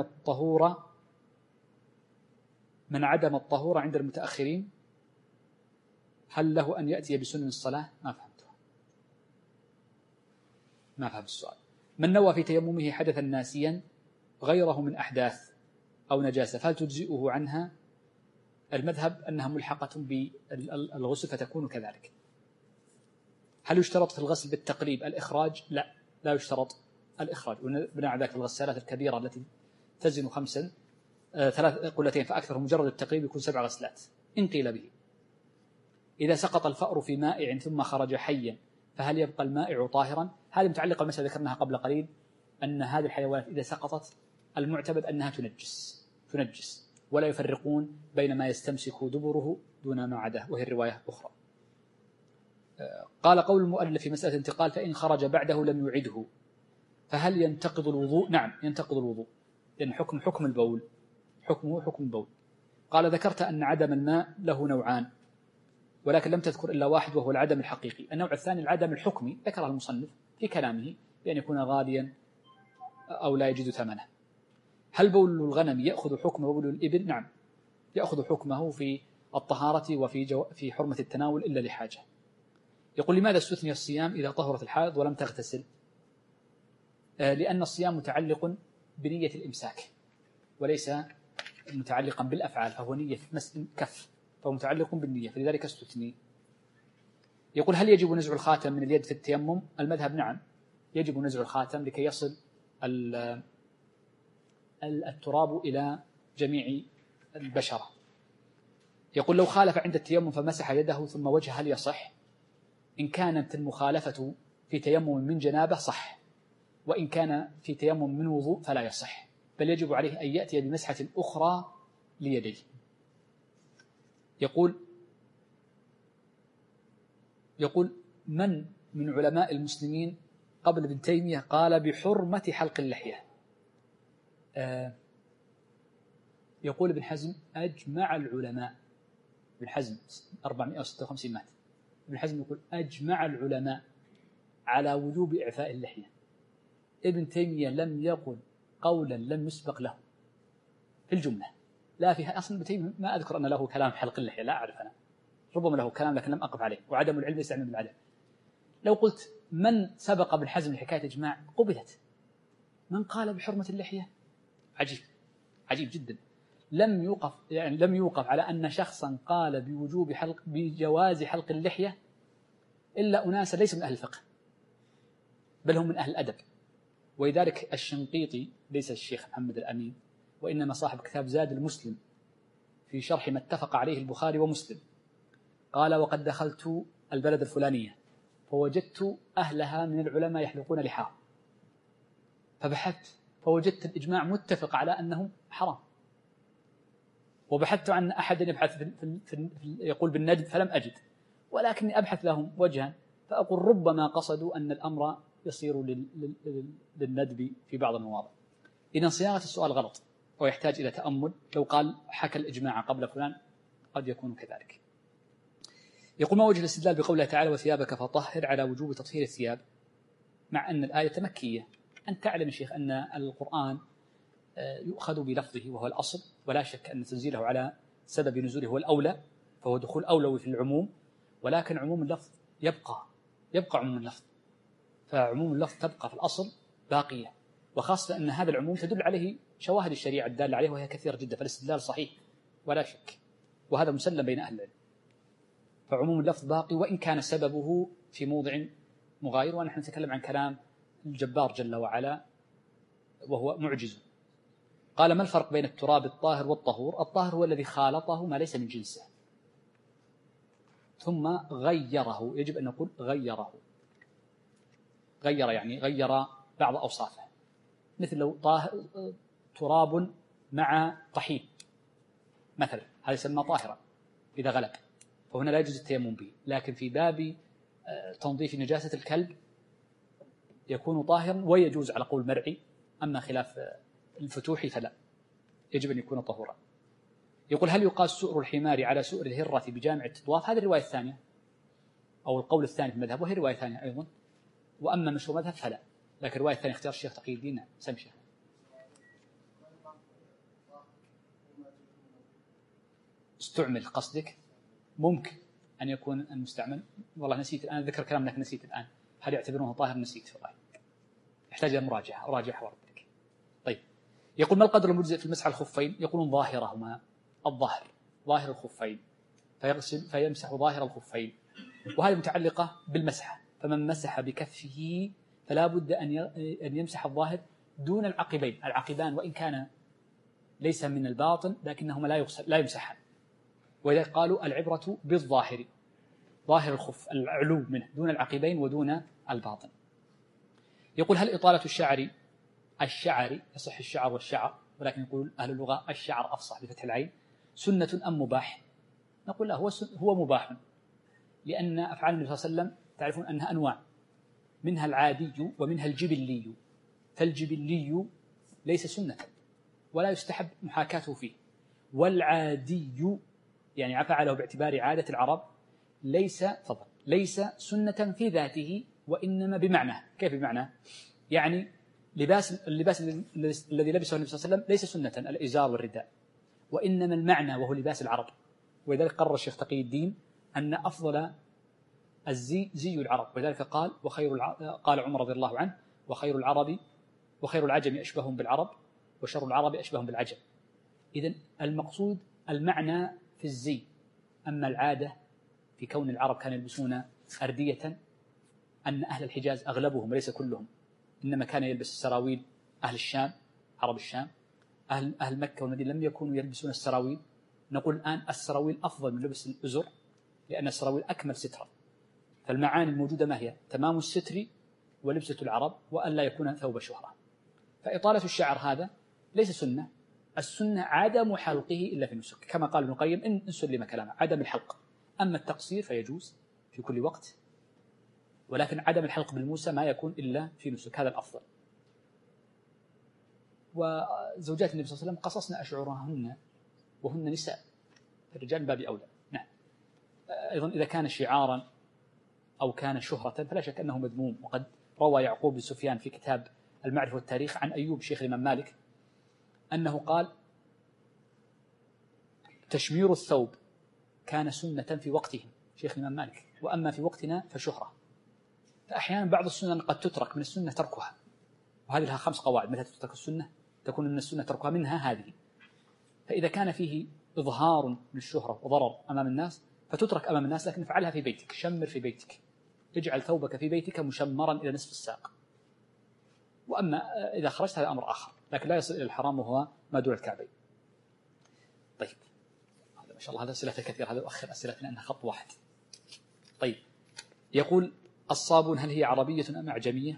الطهور عند المتأخرين هل له أن يأتي بسنن الصلاة؟ ما فهمت السؤال. من نوى في تيممه حدثا ناسيا غيره من أحداث أو نجاسة فهل تجزئه عنها؟ المذهب أنها ملحقة بالغسل فتكون كذلك. هل يشترط في الغسل بالتقريب الإخراج؟ لا يشترط الإخراج، وبناء على ذلك الغسالات الكبيرة التي تزن 3 قلتين فأكثر مجرد التقريب يكون 7 غسلات إن قيل به. إذا سقط الفأر في مائع ثم خرج حيا فهل يبقى المائع طاهرا؟ هذه متعلقة بالمسألة ذكرناها قبل قليل، أن هذه الحيوانات إذا سقطت المعتبد أنها تنجس، ولا يفرقون بين ما يستمسك دبره دون ما عداه، وهي الرواية أخرى. قال قول المؤلف في مسألة انتقال فإن خرج بعده لم يعده فهل ينتقض الوضوء؟ نعم ينتقض الوضوء، لأن حكم البول حكمه حكم البول. قال ذكرت أن عدم الماء له نوعان ولكن لم تذكر إلا واحد وهو العدم الحقيقي. النوع الثاني العدم الحكمي ذكره المصنف في كلامه بأن يكون غاليا أو لا يجد ثمنه. هل بول الغنم يأخذ حكم بول الإبل؟ نعم يأخذ حكمه في الطهارة وفي حرمة التناول إلا لحاجة. يقول لماذا استثني الصيام إذا طهرت الحائض ولم تغتسل؟ لأن الصيام متعلق بنية الإمساك وليس متعلقا بالأفعال، فهو نية كف، فهو متعلق بالنية، فلذلك استثني. يقول هل يجب نزع الخاتم من اليد في التيمم؟ المذهب نعم يجب نزع الخاتم لكي يصل التراب إلى جميع البشرة. يقول لو خالف عند التيمم فمسح يده ثم وجهه هل يصح؟ إن كانت المخالفة في تيمم من جنابه صح، وإن كان في تيمم من وضوء فلا يصح، بل يجب عليه أن يأتي بمسحة أخرى ليديه. يقول من علماء المسلمين قبل ابن تيمية قال بحرمة حلق اللحية؟ يقول ابن حزم أجمع العلماء، ابن حزم 456 مات، ابن حزم يقول أجمع العلماء على وجوب إعفاء اللحية. ابن تيمية لم يقل قولا لم يسبق له في الجملة، لا فيها أصلا. ابن تيمية ما أذكر أن له كلام حلق اللحية، لا أعرف أنا، ربما له كلام لكن لم أقف عليه، وعدم العلم يستعمل بالعدم. لو قلت من سبق ابن حزم لحكاية إجماع قبلت، من قال بحرمة اللحية؟ عجيب جدا. لم يوقف على أن شخصا قال بجواز حلق اللحية إلا أناس ليس من أهل الفقه بل هم من أهل الأدب. ولذلك الشنقيطي ليس الشيخ محمد الأمين، وإنما صاحب كتاب زاد المسلم في شرح ما اتفق عليه البخاري ومسلم، قال: وقد دخلت البلد الفلانية فوجدت أهلها من العلماء يحلقون لحاهم، فبحثت فوجدت الإجماع متفق على أنه حرام، وبحثت عن أحد يبحث يقول بالندب فلم أجد، ولكني أبحث لهم وجها، فأقول ربما قصدوا أن الأمر يصير للندب في بعض المواضع. إذن صياغة السؤال غلط ويحتاج إلى تأمل. لو قال حكى الإجماع قبل فلان قد يكون كذلك. يقول: ما وجه الاستدلال بقوله تعالى: وثيابك فطهر، على وجوب تطهير الثياب، مع أن الآية مكية؟ أنت تعلم يا شيخ أن القرآن يؤخذ بلفظه وهو الأصل، ولا شك أن تنزيله على سبب نزوله هو الأولى، فهو دخول أولوي في العموم، ولكن عموم اللفظ يبقى عموم اللفظ، فعموم اللفظ تبقى في الأصل باقية، وخاصة أن هذا العموم تدل عليه شواهد الشريعة الدالة عليه وهي كثيرة جدا، فالاستدلال صحيح ولا شك، وهذا مسلم بين أهل العلم. فعموم اللفظ باقي وإن كان سببه في موضع مغاير، ونحن نتكلم عن كلام الجبار جل وعلا وهو معجز. قال: ما الفرق بين التراب الطاهر والطهور؟ الطاهر هو الذي خالطه ما ليس من جنسه ثم غيره، يجب أن نقول غيره، غير يعني غير بعض أوصافه، مثل لو تراب مع طحين مثلا، هذا يسمى طاهرا إذا غلب، فهنا لا يجوز التيمم به. لكن في باب تنظيف نجاسة الكلب يكون طاهرا ويجوز على قول مرعي، أما خلاف الفتوح فلا، يجب أن يكون طهورا. يقول: هل يقاس سؤر الحمار على سؤر الهرة بجامع التطواف؟ هذه الرواية الثانية أو القول الثاني في المذهب، وهي رواية ثانية أيضا، وأما مشهور مذهب فلا، لكن الرواية الثانية اختيار الشيخ تقي الدين سمشة. استعمل قصدك؟ ممكن أن يكون المستعمل، والله نسيت الآن ذكر كلام لكن نسيت الآن، هل يعتبرونه طاهر؟ نسيت والله، يحتاج إلى مراجعة، أراجع وربك. طيب، يقول: ما القدر المجزئ في المسح على الخفين؟ يقولون ظاهرهما، الظاهر ظاهر الخفين، فيمسح ظاهر الخفين، وهذه متعلقة بالمسحة، فمن مسح بكفه فلا بد أن يمسح الظاهر دون العقبين. العقبان وإن كان ليس من الباطن لكنهما لا يمسحان، وإذا قالوا العبرة بالظاهر، ظاهر الخف العلو منه دون العقبين ودون الباطن. يقول: هل إطالة الشعر يصح الشعر والشعر، ولكن يقول أهل اللغة الشعر أفصح بفتح العين، سنة أم مباح؟ نقول لا، هو مباح، لأن أفعال النبي صلى الله عليه وسلم تعرفون أنها أنواع، منها العادي ومنها الجبلي، فالجبلي ليس سنة ولا يستحب محاكاته فيه، والعادي يعني فعله باعتبار عادة العرب ليس سنة في ذاته، وإنما بمعنى. كيف بمعنى؟ يعني اللباس الذي لبسه النبي صلى الله عليه وسلم ليس سنة، الإزار والرداء، وإنما المعنى وهو لباس العرب. ولذلك قرر الشيخ تقي الدين أن أفضل الزي زي العرب، ولذلك قال قال عمر رضي الله عنه: وخير العجم أشبههم بالعرب وشر العرب أشبههم بالعجم. إذن المقصود المعنى في الزي، أما العادة في كون العرب كانوا يلبسون أردية، أن أهل الحجاز أغلبهم وليس كلهم إنما كان يلبس السراويل، أهل الشام عرب الشام، أهل مكة والمدينة لم يكونوا يلبسون السراويل. نقول الآن السراويل أفضل من لبس الأزر، لأن السراويل أكمل سترا، فالمعاني الموجودة ما هي؟ تمام الستر ولبسة العرب وألا يكون ثوب شهرة. فإطالة الشعر هذا ليس سنة، السنة عدم حلقه إلا في النسك، كما قال ابن القيم إن سلم كلامه عدم الحلق. أما التقصير فيجوز في كل وقت، ولكن عدم الحلق بالموسى ما يكون إلا في نسك، هذا الأفضل. وزوجات النبي صلى الله عليه وسلم قصصنا أشعرهن وهن نساء، الرجال باب أولى. نعم. أيضا إذا كان شعارا أو كان شهرة فلا شك أنه مذموم. وقد روى يعقوب بن سفيان في كتاب المعرفة والتاريخ عن أيوب شيخ الإمام مالك أنه قال: تشمير الثوب كان سنة في وقتهم، شيخ الإمام مالك، وأما في وقتنا فشهرة. فأحيانا بعض السنن قد تترك، من السنة تركها، وهذه لها 5 قواعد. متى تترك السنة؟ تكون من السنة تركها، منها هذه. فإذا كان فيه إظهار للشهرة وضرر أمام الناس فتترك أمام الناس، لكن افعلها في بيتك، شمر في بيتك، اجعل ثوبك في بيتك مشمرا إلى نصف الساق. وأما إذا خرجت هذا أمر آخر، لكن لا يصل إلى الحرام وهو ما دون الكعبين. طيب، شاء الله هذا أسئلة كثيرة، هذا أؤخر أسئلة لأنها خط واحد. طيب، يقول الصابون هل هي عربية أم أعجمية؟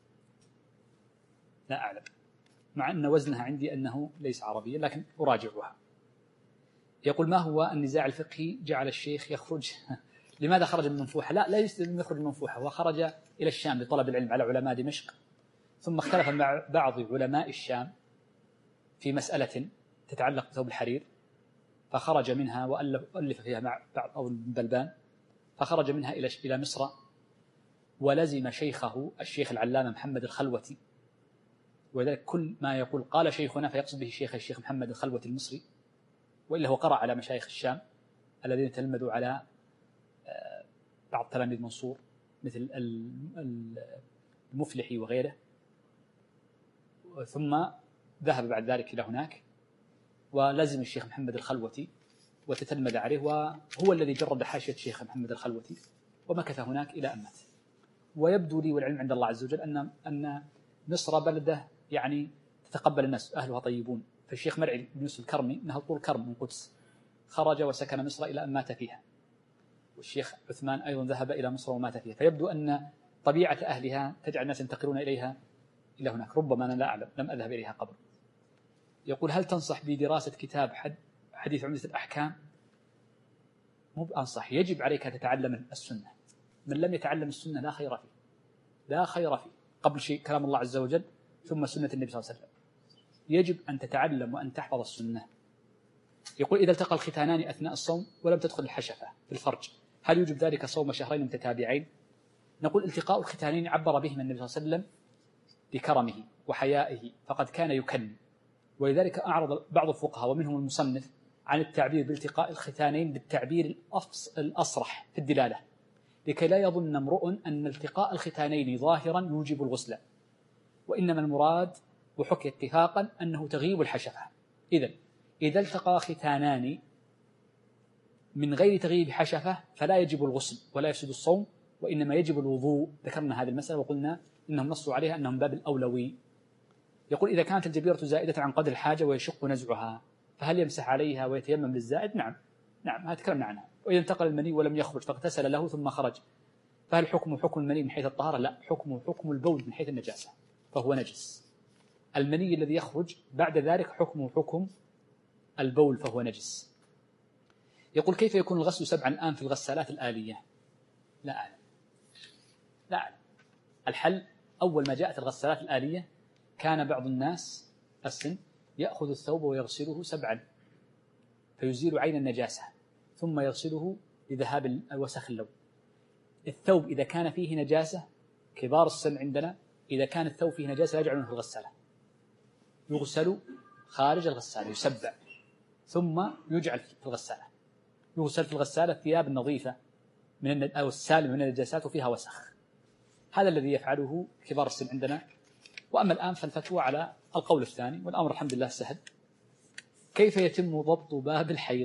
لا أعلم، مع أن وزنها عندي أنه ليس عربيا، لكن أراجعها. يقول ما هو النزاع الفقهي جعل الشيخ يخرج لماذا خرج من منفوحة؟ لا يستلزم يخرج من منفوحة، هو خرج إلى الشام لطلب العلم على علماء دمشق، ثم اختلف مع بعض علماء الشام في مسألة تتعلق بثوب الحرير، فخرج منها وألف فيها مع بعض أو بلبان، فخرج منها إلى مصر، ولزم شيخه الشيخ العلامة محمد الخلوتي، وذلك كل ما يقول قال شيخنا فيقصد به الشيخ محمد الخلوتي المصري، وإلا هو قرأ على مشايخ الشام الذين تلمذوا على بعض تلاميذ منصور مثل المفلحي وغيره، ثم ذهب بعد ذلك إلى هناك ولزم الشيخ محمد الخلوتي وتتلمذ عليه، وهو الذي جرد حاشية الشيخ محمد الخلوتي ومكث هناك إلى أن مات. ويبدو لي والعلم عند الله عز وجل أن مصر بلدة يعني تتقبل الناس، أهلها طيبون. فالشيخ مرعي بن يوسف الكرمي إنه طول كرم من قدس، خرج وسكن مصر إلى أن مات فيها، والشيخ عثمان أيضا ذهب إلى مصر ومات فيها، فيبدو أن طبيعة أهلها تجعل الناس ينتقلون إليها إلى هناك، ربما أنا لا أعلم، لم أذهب إليها قبل. يقول هل تنصح بدراسة كتاب حديث عمدة الأحكام؟ مو بأنصح، يجب عليك أن تتعلم السنة. من لم يتعلم السنة لا خير فيه، لا خير فيه. قبل شيء كلام الله عز وجل، ثم سنة النبي صلى الله عليه وسلم. يجب أن تتعلم وأن تحفظ السنة. يقول إذا التقى الختانان أثناء الصوم ولم تدخل الحشفة في الفرج، هل يوجب ذلك صوم شهرين متتابعين؟ نقول التقاء الختانين عبر بهما النبي صلى الله عليه وسلم بكرمه وحيائه، فقد كان يكن، ولذلك أعرض بعض الفقهاء ومنهم المصنف عن التعبير بالتقاء الختانين بالتعبير الأصرح في الدلالة، لكي لا يظن امرؤ أن التقاء الختانين ظاهرا يوجب الغسل، وإنما المراد وحكي اتفاقا أنه تغيب الحشفة. إذا التقى ختانان من غير تغييب حشفة فلا يجب الغسل ولا يفسد الصوم، وإنما يجب الوضوء. ذكرنا هذه المسألة وقلنا إنهم نصوا عليها أنهم باب الأولوي. يقول إذا كانت الجبيرة زائدة عن قدر الحاجة ويشق نزعها، فهل يمسح عليها ويتيمم للزائد؟ نعم هذا تكلمنا عنها. وإذا انتقل المني ولم يخرج فاغتسل له ثم خرج، فهل حكم المني من حيث الطهارة؟ لا، حكم البول من حيث النجاسة، فهو نجس. المني الذي يخرج بعد ذلك حكم البول، فهو نجس. يقول كيف يكون الغسل 7 الآن في الغسالات الآلية؟ لا أعلم. الحل أول ما جاءت الغسالات الآلية كان بعض الناس السن يأخذ الثوب ويغسله 7 فيزيل عين النجاسة، ثم يغسله لذهاب الوسخ اللون. الثوب إذا كان فيه نجاسة، كبار السن عندنا إذا كان الثوب فيه نجاسة لا يجعلونه في الغسالة، يغسل خارج الغسالة، يسبع ثم يجعل في الغسالة. يغسل في الغسالة الثياب النظيفة أو السالمة من النجاسات وفيها وسخ. هذا الذي يفعله كبار السن عندنا. وأما الآن فالفتوى على القول الثاني، والأمر الحمد لله سهل. كيف يتم ضبط باب الحيض؟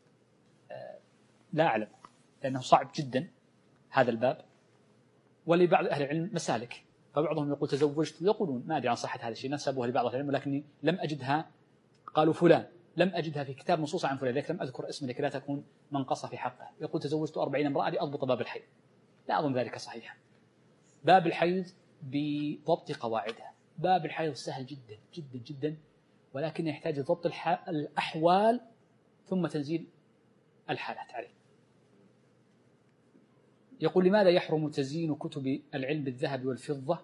لا أعلم، لأنه صعب جدا هذا الباب، ولبعض أهل العلم مسالك، فبعضهم يقول تزوجت، ويقولون ما أدري عن صحة هذا الشيء، نسبوها لبعض أهل العلم، ولكني لم أجدها، قالوا فلان، لم أجدها في كتاب منصوص عن فلان، لكن لم أذكر اسمه لكي لا تكون منقصة في حقه. يقول تزوجت 40 امرأة لأضبط باب الحيض، لا أظن ذلك صحيحا. باب الحيض بضبط قواعدها، باب الحيض سهل جدا جدا جدا، ولكن يحتاج ضبط الأحوال ثم تنزيل الحالات عليه. يقول لماذا يحرم تزيين كتب العلم بالذهب والفضة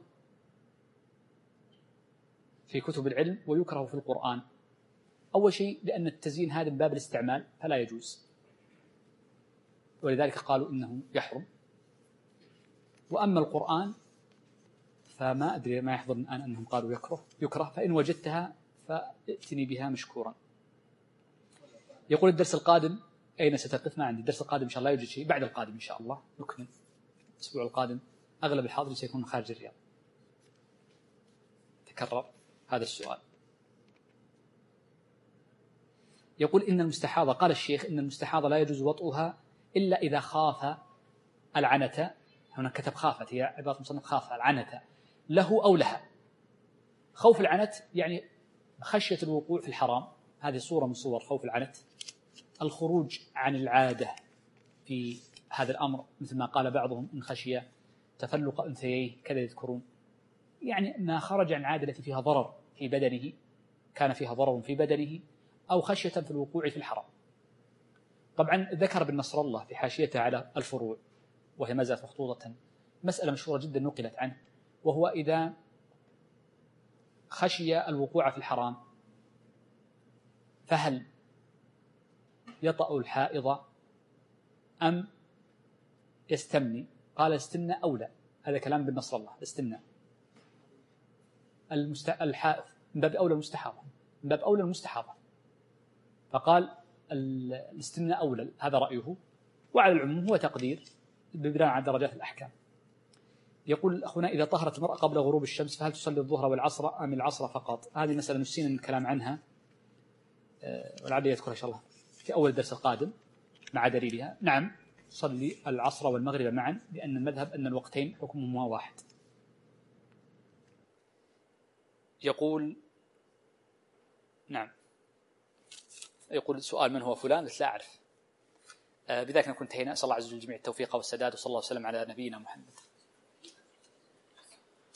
في كتب العلم ويكره في القرآن؟ أول شيء لأن التزيين هذا من باب الاستعمال فلا يجوز، ولذلك قالوا إنه يحرم. وأما القرآن فما أدري، ما يحضر الآن أنهم قالوا يكره، فإن وجدتها فائتني بها مشكورا. يقول الدرس القادم أين ستقف؟ ما عندي الدرس القادم إن شاء الله، يوجد شيء بعد القادم إن شاء الله نكمل. الأسبوع القادم أغلب الحاضر سيكون خارج الرياض. تكرر هذا السؤال. يقول إن المستحاضة، قال الشيخ إن المستحاضة لا يجوز وطئها إلا إذا خاف العنة. هنا كتب خافت، هي عبارة مصنف خاف العنة له أو لها. خوف العنت يعني خشية الوقوع في الحرام، هذه صورة من صور خوف العنت، الخروج عن العادة في هذا الأمر، مثل ما قال بعضهم إن خشي تفلق أنثييه كذا يذكرون، يعني ما خرج عن العادة التي فيها ضرر في بدنه، كان فيها ضرر في بدنه أو خشية في الوقوع في الحرام. طبعا ذكر ابن نصر الله في حاشيته على الفروع، وهي ما زالت مخطوطة، مسألة مشهورة جدا نقلت عنه، وهو إذا خشي الوقوع في الحرام فهل يطأ الحائض أم يستمني؟ قال استمنى أولى، هذا كلام ابن نصر الله، استمنى الحائض من باب أولى المستحاضة، من باب أولى المستحاضة، فقال الاستمناء أولى، هذا رأيه، وعلى العموم هو تقدير ببناء على درجات الأحكام. يقول أخونا إذا طهرت المرأة قبل غروب الشمس فهل تصلي الظهر والعصر أم العصر فقط؟ هذه مسألة نسينا الكلام عنها، ولعل يذكر إن شاء الله في أول درس القادم مع دليلها. نعم صلي العصر والمغرب معا، لأن المذهب أن الوقتين حكمهما واحد. يقول نعم، يقول سؤال من هو فلان؟ لا أعرف. بذلك نكون انتهينا. أسأل الله عز وجل الجميع التوفيق والسداد، وصلى الله وسلم على نبينا محمد.